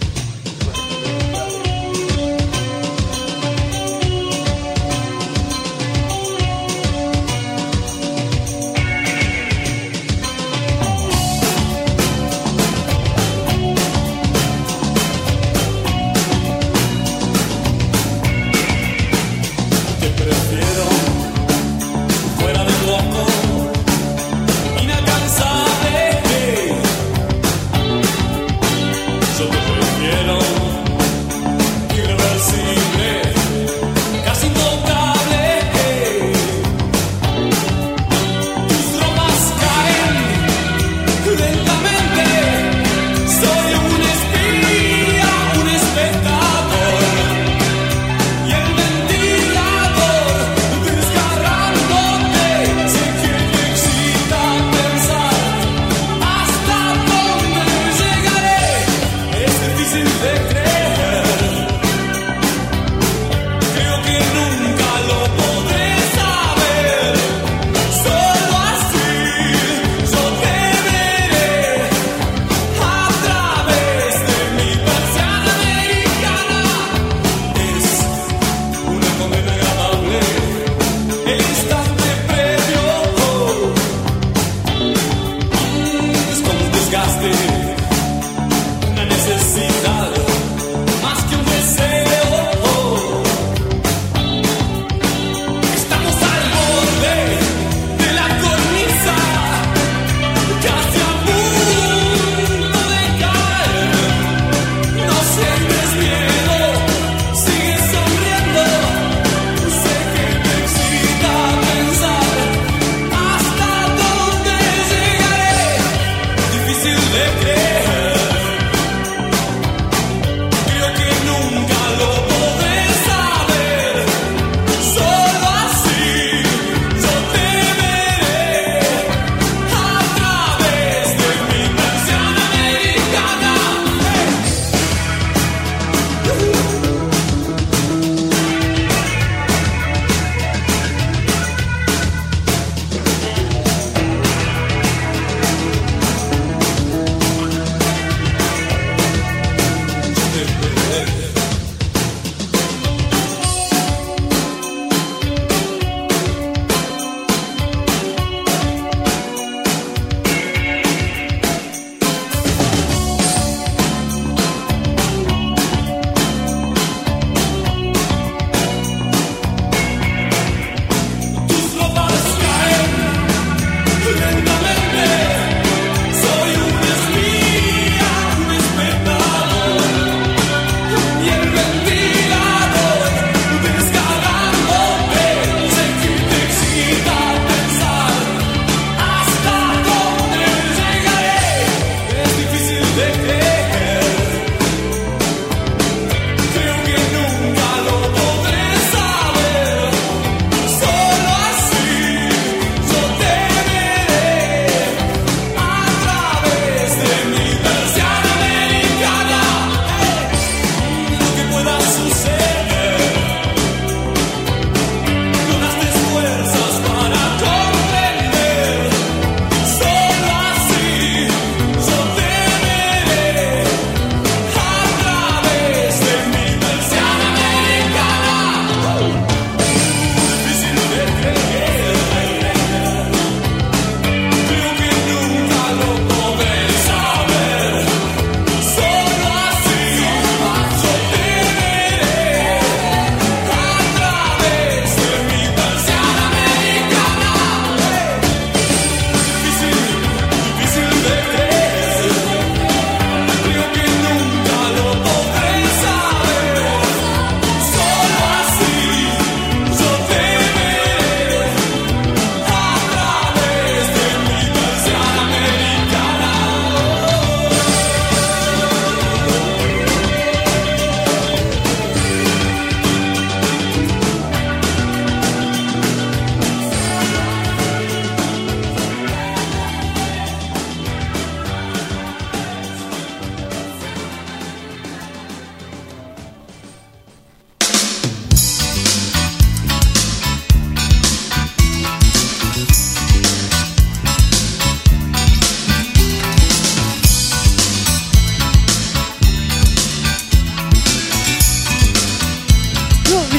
Te prefiero fuera de loco, inalcanzable. Yo te prefiero irreversible, casi intocable. Tus ropas caen lentamente. Soy un espía, un espectador. Y el ventilador desgarrándote, sé que te excita pensar hasta dónde llegaré. Es difícil de creer. Creo que nunca lo podré saber. Solo así yo te veré a través de mi persiana americana. Es una condena agradable, el instante previo es como un desgaste, una necesidad, más que un deseo. Estamos al borde de la cornisa, casi a punto de caer. No sientes miedo, sigue sonriendo. Sé que te excita pensar hasta dónde llegaré. Difícil de creer. Creo que nunca lo podré saber. Solo así yo te veré a través de mi persiana americana.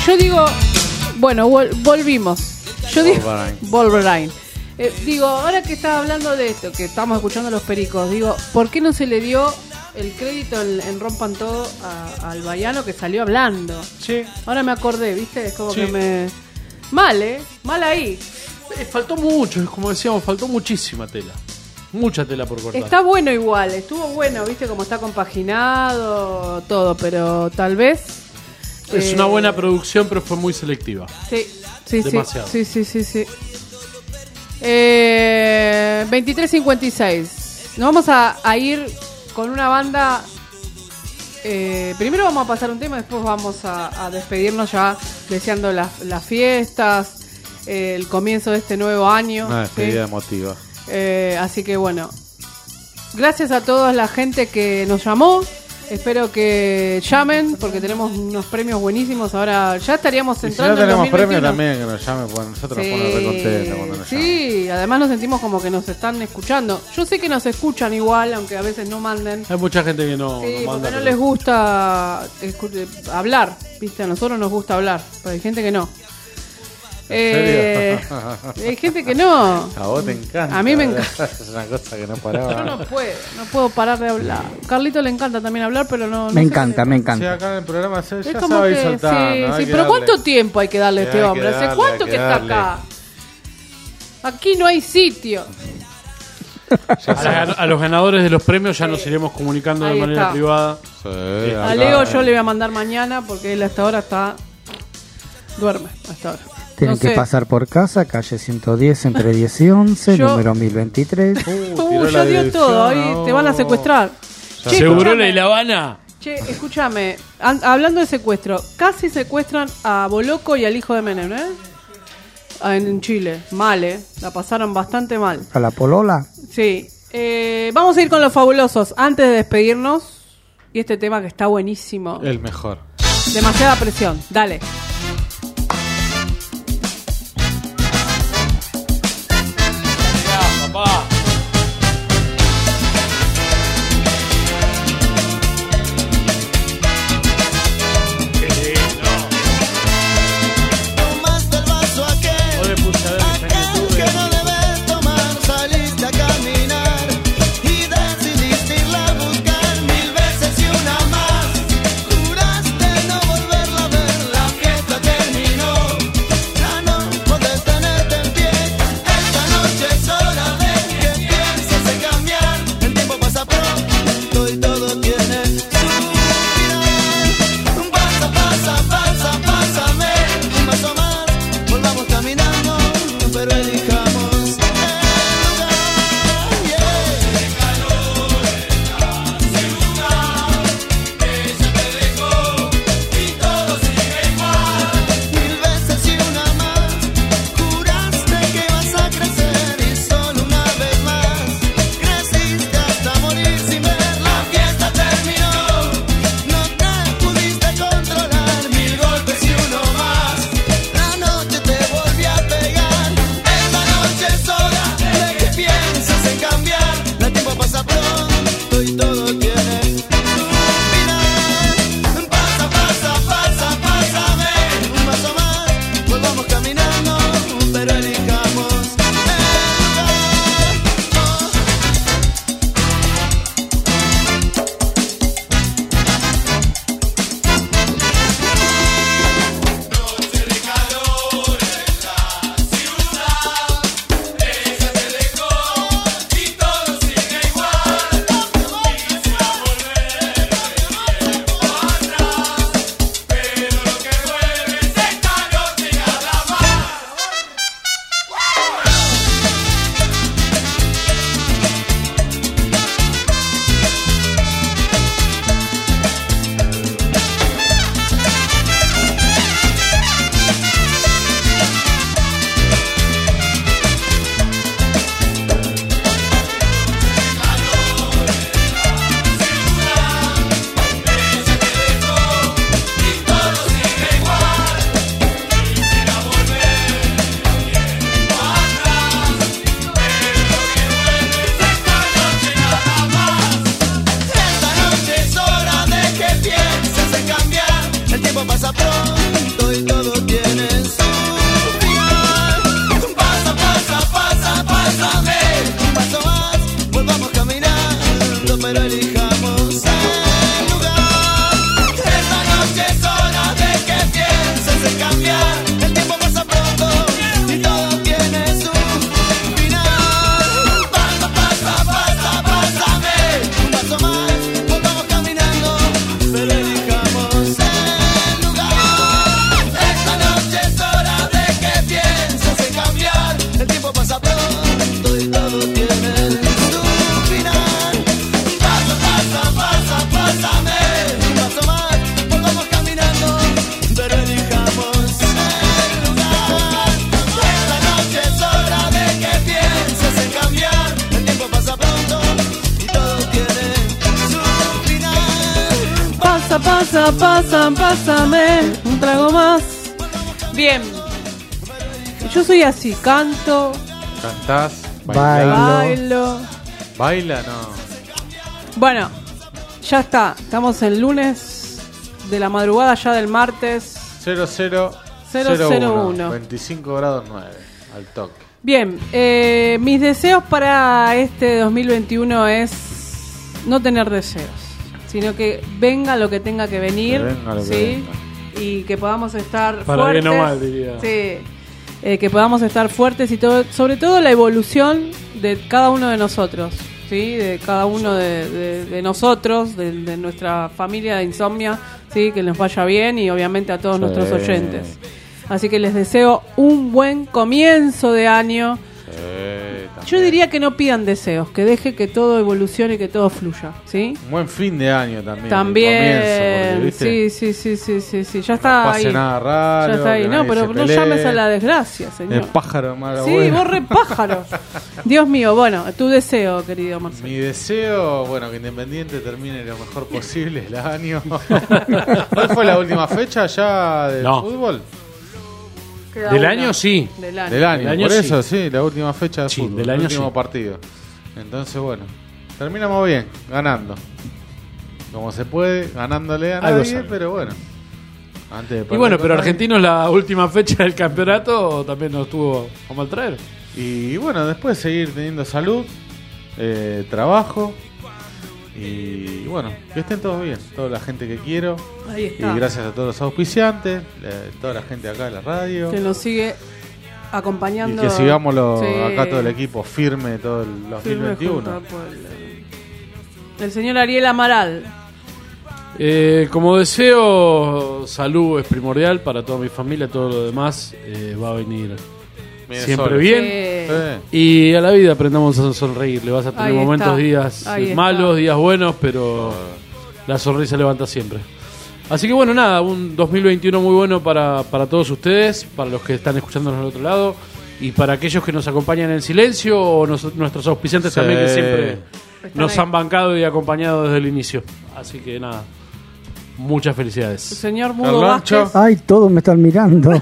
yo digo, bueno, vol- volvimos. Yo digo,
Wolverine.
Wolverine. Eh, digo, ahora que estaba hablando de esto, que estamos escuchando los pericos, digo, ¿por qué no se le dio el crédito en, en Rompan Todo a- al Baiano que salió hablando?
Sí.
Ahora me acordé, ¿viste? Es como
Sí.
que me... Mal, ¿eh? Mal ahí.
Eh, faltó mucho, como decíamos, faltó muchísima tela. Mucha tela por cortar.
Está bueno igual, estuvo bueno, ¿viste? Como está compaginado, todo, pero tal vez...
Es
eh,
una buena producción, pero fue muy selectiva.
Sí, sí,
Demasiado.
sí. Sí, sí, sí, sí. Eh, veintitrés cincuenta y seis. Nos vamos a, a ir con una banda. Eh, primero vamos a pasar un tema, después vamos a, a despedirnos ya deseando las, las fiestas, eh, el comienzo de este nuevo año.
Una despedida
¿sí?
emotiva.
Eh, así que bueno, gracias a toda la gente que nos llamó. Espero que llamen porque tenemos unos premios buenísimos. Ahora ya estaríamos
Y si
entrando
no tenemos
en dos mil veintiuno.
premio también, que nos llamen, porque nosotros nos ponemos re contentos cuando nos llaman.
Sí, además nos sentimos como que nos están escuchando. Yo sé que nos escuchan igual, aunque a veces no manden.
Hay mucha gente que no,
Sí,
no manda.
porque no
pero-
les gusta escu- hablar, ¿viste? A nosotros nos gusta hablar, pero hay gente que no. Eh, hay gente que no.
A vos te encanta.
A mí me
¿verdad?
encanta.
Es una cosa que no paraba.
Yo no puedo, no puedo parar de hablar. Carlito le encanta también hablar, pero no. no
Me
sé
encanta,
qué-
me
Sí,
encanta.
acá en el programa se,
Es
ya
como
sabe ir
que,
soltando.
sí,
hay
sí,
que
pero
darle.
¿cuánto tiempo hay que darle a
Sí,
este
hay que
hombre? ¿Hace
darle,
cuánto
hay
que
que
está
darle.
acá? Aquí no hay sitio.
A, la- a los ganadores de los premios ya nos iremos comunicando
Ahí
de manera
está.
privada.
Sí,
A
acá.
Leo yo le voy a mandar mañana porque él hasta ahora está. Duerme hasta ahora.
Tienen
No
que
sé.
pasar por casa, calle ciento diez entre diez y once,
Yo-
número mil veintitrés.
Uh, ya dio todo, ahí te van a secuestrar. Che,
¿Seguro
escúchame.
La Habana?
Che, escúchame, an- hablando de secuestro, casi secuestran a Boloco y al hijo de Menem, ¿eh? Ah, En Chile, mal, ¿eh? La pasaron bastante mal.
A la polola.
Sí. Eh, vamos a ir con los fabulosos antes de despedirnos. Y este tema que está buenísimo.
El mejor.
Demasiada presión, dale.
Papá.
Tomaste el vaso aquel, aquel que no debes tomar. Saliste a caminar y decidiste irla a buscar mil veces y una más. Juraste no volverla a ver. La fiesta pero elijamos el lugar. Esta noche es hora de que pienses en cambiar. El tiempo pasa pronto y todo tiene su final. Pasa, pasa, pasa, pásame un paso más, pues vamos caminando, pero elijamos el lugar. Esta noche es hora de que pienses en cambiar. El tiempo pasa pronto y todo tiene su final. Pasa, pasa, pasa, pásame un paso más, pues vamos caminando, pero elijamos el lugar. Esta noche es hora de que pienses en cambiar. El tiempo pasa pronto y todo tiene su final.
Pasa, pasa, pasa, pásame un trago más. Bien. Yo soy así, canto,
Cantás,
Bailo.
bailás.
bailo.
Baila, no.
Bueno, ya está. Estamos en lunes de la madrugada ya del martes.
cero cero
cero cero uno.
veinticinco grados nueve. Al toque.
Bien, eh, mis deseos para este dos mil veintiuno es no tener deseos, sino que venga lo que tenga que venir,
Que venga lo que
¿sí? Y que podamos estar
Para
fuertes.
bien o mal, diría.
Sí, eh, que podamos estar fuertes y todo, sobre todo la evolución de cada uno de nosotros, ¿sí? De cada uno de, de- de nosotros, de, de nuestra familia de Insomnia, ¿sí? Que les vaya bien y obviamente a todos
Sí.
nuestros oyentes. Así que les deseo un buen comienzo de año.
Eh,
Yo diría que no pidan deseos, que deje que todo evolucione y que todo fluya, ¿sí?
Un buen fin de año también.
También,
el comienzo, porque, ¿viste?
sí, sí, sí, sí, sí, sí, ya
No
está
pase
ahí.
nada raro,
ya está ahí.
que
No,
nadie
pero
se
no
pelee.
llames a la desgracia, señor.
El pájaro malo.
Sí,
bueno.
vos re pájaro. Dios mío, bueno, tu deseo, querido Marcelo.
Mi deseo, bueno, que Independiente termine lo mejor posible el año. ¿Cuál fue la última fecha ya del
No.
fútbol?
Queda
Del
una.
año sí.
Del año.
Del año,
Del año
por
sí.
eso sí, la última fecha de
Sí,
fútbol,
del
el
año
último
sí.
partido. Entonces, bueno, terminamos bien, ganando. Como se puede, ganándole a
Algo
nadie,
sale.
pero bueno. Antes de
Y
perder
bueno,
con
pero
nadie.
Argentinos la última fecha del campeonato también nos tuvo a mal traer.
Y bueno, después seguir teniendo salud, eh, trabajo y bueno, que estén todos bien, toda la gente que quiero.
Ahí
Y
está.
gracias a todos los auspiciantes, eh, toda la gente acá de la radio.
Que nos sigue
Y
acompañando.
que sigamos lo-
Sí.
acá todo el equipo firme todo el dos mil
Firme
veintiuno.
junto al pueblo. El señor Ariel Amaral.
Eh, como deseo, salud es primordial para toda mi familia, todo lo demás eh, va a venir
Viene
siempre
solo.
bien.
Sí.
Y a la vida aprendamos a sonreír. Le vas a tener
Ahí
momentos,
está.
días
Ahí
malos,
está.
días buenos, pero la sonrisa levanta siempre. Así que bueno, nada, un dos mil veintiuno muy bueno para, para todos ustedes, para los que están escuchándonos al otro lado y para aquellos que nos acompañan en silencio o nos- nuestros auspiciantes
Sí.
también que siempre
Están
nos
ahí.
han bancado y acompañado desde el inicio. Así que nada, muchas
El
felicidades.
señor Mudo
Carloncho.
Vázquez.
Ay, todos me están mirando.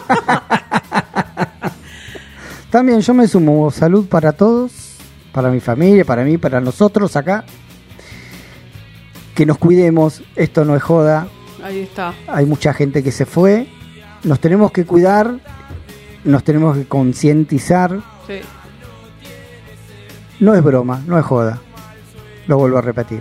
También yo me sumo. Salud para todos, para mi familia, para mí, para nosotros acá. Que nos cuidemos, esto no es joda.
Ahí está.
Hay mucha gente que se fue. Nos tenemos que cuidar, nos tenemos que concientizar.
Sí.
No es broma, no es joda. Lo vuelvo a repetir.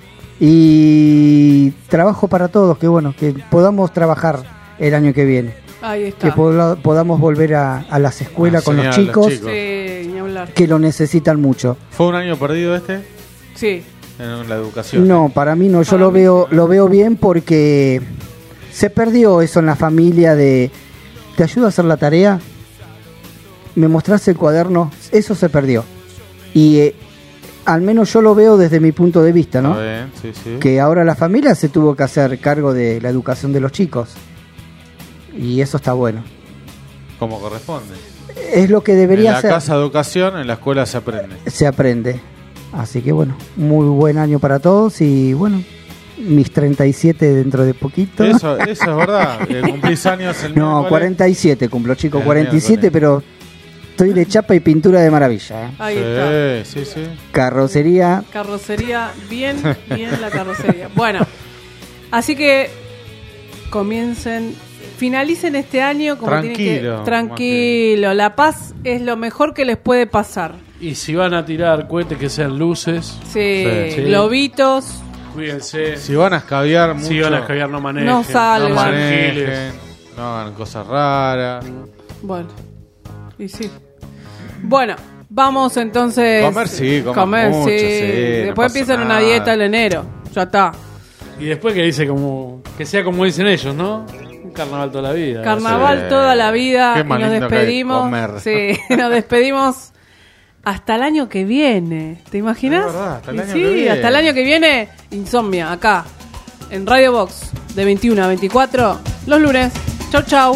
Y trabajo para todos, que bueno, que podamos trabajar el año que viene.
Ahí está.
Que poda- podamos volver a, a las escuelas
A
con los
enseñar a los
chicos,
chicos.
Sí, ni hablar.
que lo necesitan mucho.
¿Fue un año perdido este
Sí.
en la educación?
No, para mí no, yo
Para
lo
mí
veo, lo veo bien porque se perdió eso en la familia de ¿te ayudo a hacer la tarea? ¿Me mostrás el cuaderno? Eso se perdió. Y eh, al menos yo lo veo desde mi punto de vista, ¿no?
Está bien, sí, sí.
Que ahora la familia se tuvo que hacer cargo de la educación de los chicos. Y eso está bueno.
Como corresponde.
Es lo que debería
en la
ser.
casa de educación, en la escuela se aprende.
Se aprende. Así que bueno, muy buen año para todos y bueno, mis treinta y siete dentro de poquito.
Eso, eso es verdad. eh, cumplís años el
No,
miércoles.
cuarenta y siete cumplo, chico,
El
cuarenta y siete, pero estoy de chapa y pintura de maravilla. ¿eh?
Ahí
Sí,
está.
sí, sí.
Carrocería,
Carrocería, bien, bien la carrocería. Bueno, así que comiencen, finalicen este año como tiene
Tranquilo,
que tranquilo. La paz es lo mejor que les puede pasar.
Y si van a tirar cohetes que sean luces.
Sí,
Sí.
globitos.
Cuídense.
Si van a escabiar mucho,
Si van a escabiar, no manejen.
No salgan.
no
sean
manejen,
giles.
no hagan cosas raras.
Bueno, y sí. Bueno, vamos entonces.
Comer sí, comer mucho, sí, no
Después
pasa
empiezan una
nada.
dieta en enero. Ya está.
Y después que dice como. Que sea como dicen ellos, ¿no? Un carnaval toda la vida.
Carnaval
Sí.
toda la vida.
Qué
Y
más
nos
lindo que
despedimos.
comer.
Sí, nos despedimos hasta el año que viene. ¿Te imaginas?
Es verdad, hasta el
Y
año
sí,
que viene.
hasta el año que viene. Insomnia, acá. En Radio Box. De veintiuno a veinticuatro. Los lunes. Chau, chau.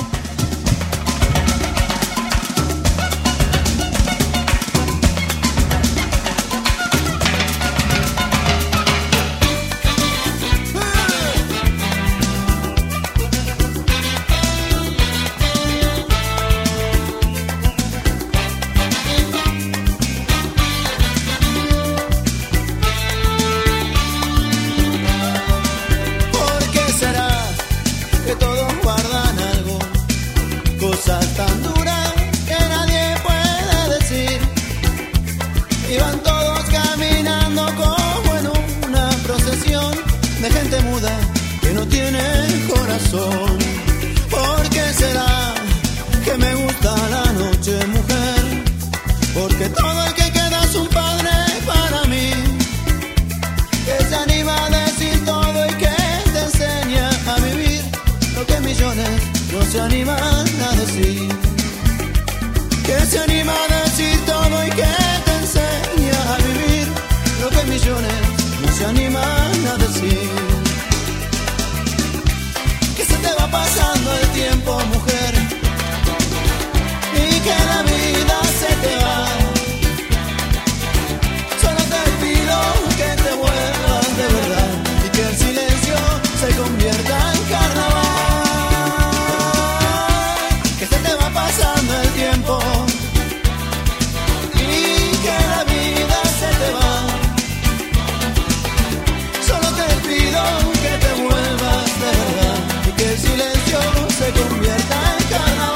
¿Por qué será que todos guardan algo? Cosas tan duras que nadie puede decir. Y van todos caminando como en una procesión de gente muda que no tiene corazón. ¿Por qué será que me gusta la noche, mujer? Porque todo el que queda es un padre para mí, que se anima a decir todo y que te enseña a vivir lo que millones no se animan a decir. Que se anima a decir todo y que te enseña a vivir lo que millones no se animan a decir. Que se te va pasando el tiempo, mujer, y que la vida se te va. Solo te pido que te vuelvas de verdad y que el silencio se convierta en carnaval. Que se te va pasando el tiempo y que la vida se te va. Solo te pido que te vuelvas de verdad y que el silencio se convierta en carnaval.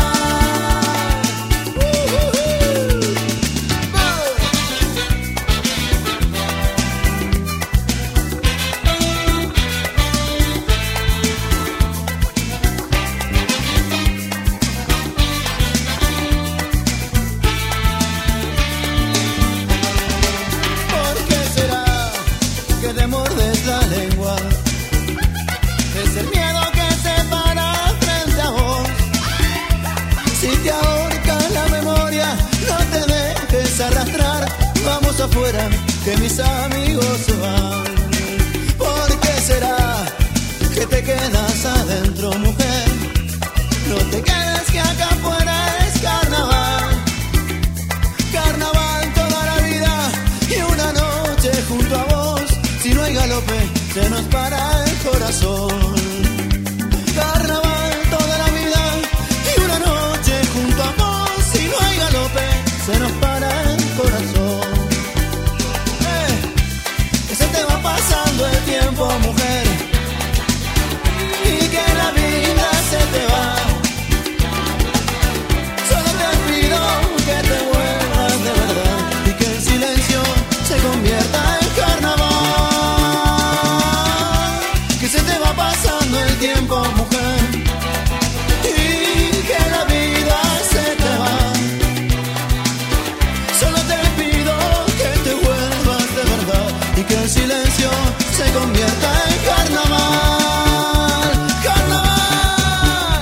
¿Por qué será que te mordes la lengua? Es el miedo que se para frente a vos. Si te ahorca la memoria, no te dejes arrastrar. Vamos afuera, que mis amigos se van. ¿Por qué será que te quedas adentro, mujer? No te quedes, que acá afuera es carnaval. Carnaval toda la vida y una noche junto a vos. Si no hay galope, se nos para el corazón. Carnaval toda la vida y una noche junto a vos. Si no hay galope, se nos para el corazón. Eh, que se te va pasando el tiempo, mujer, y que la vida se te va. Solo te pido que te vuelvas de verdad y que el silencio se convierta en carnaval. Que se te va pasando el tiempo, mujer, y que la vida se te va. Solo te pido que te vuelvas de verdad y que el silencio se convierta en carnaval. Carnaval.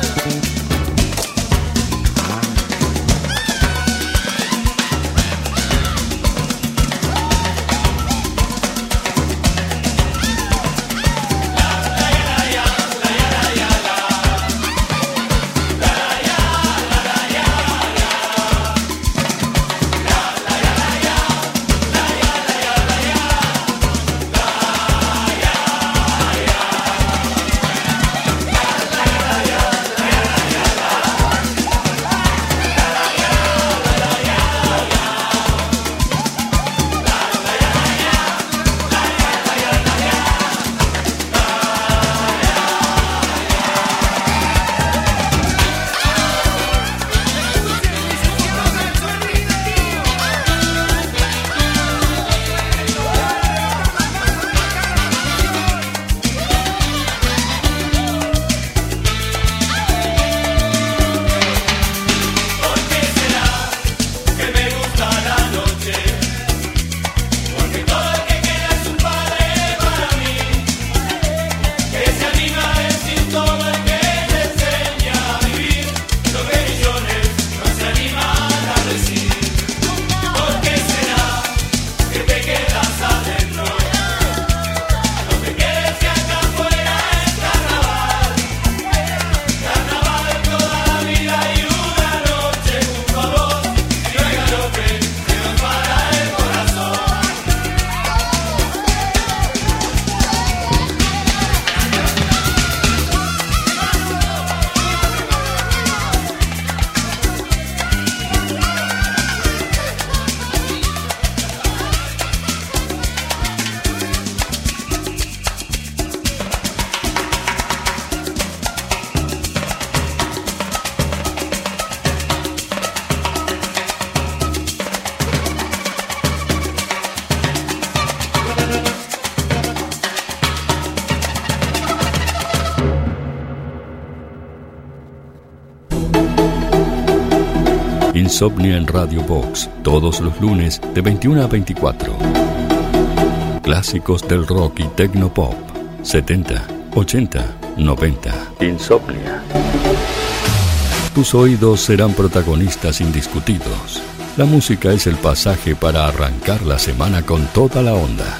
Insomnia en Radio Box, todos los lunes de veintiuna a veinticuatro. Clásicos del rock y tecnopop, setenta, ochenta, noventa. Insomnia. Tus oídos serán protagonistas indiscutidos. La música es el pasaje para arrancar la semana con toda la onda.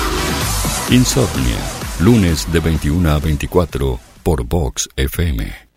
Insomnia, lunes de veintiuna a veinticuatro por Vox F M.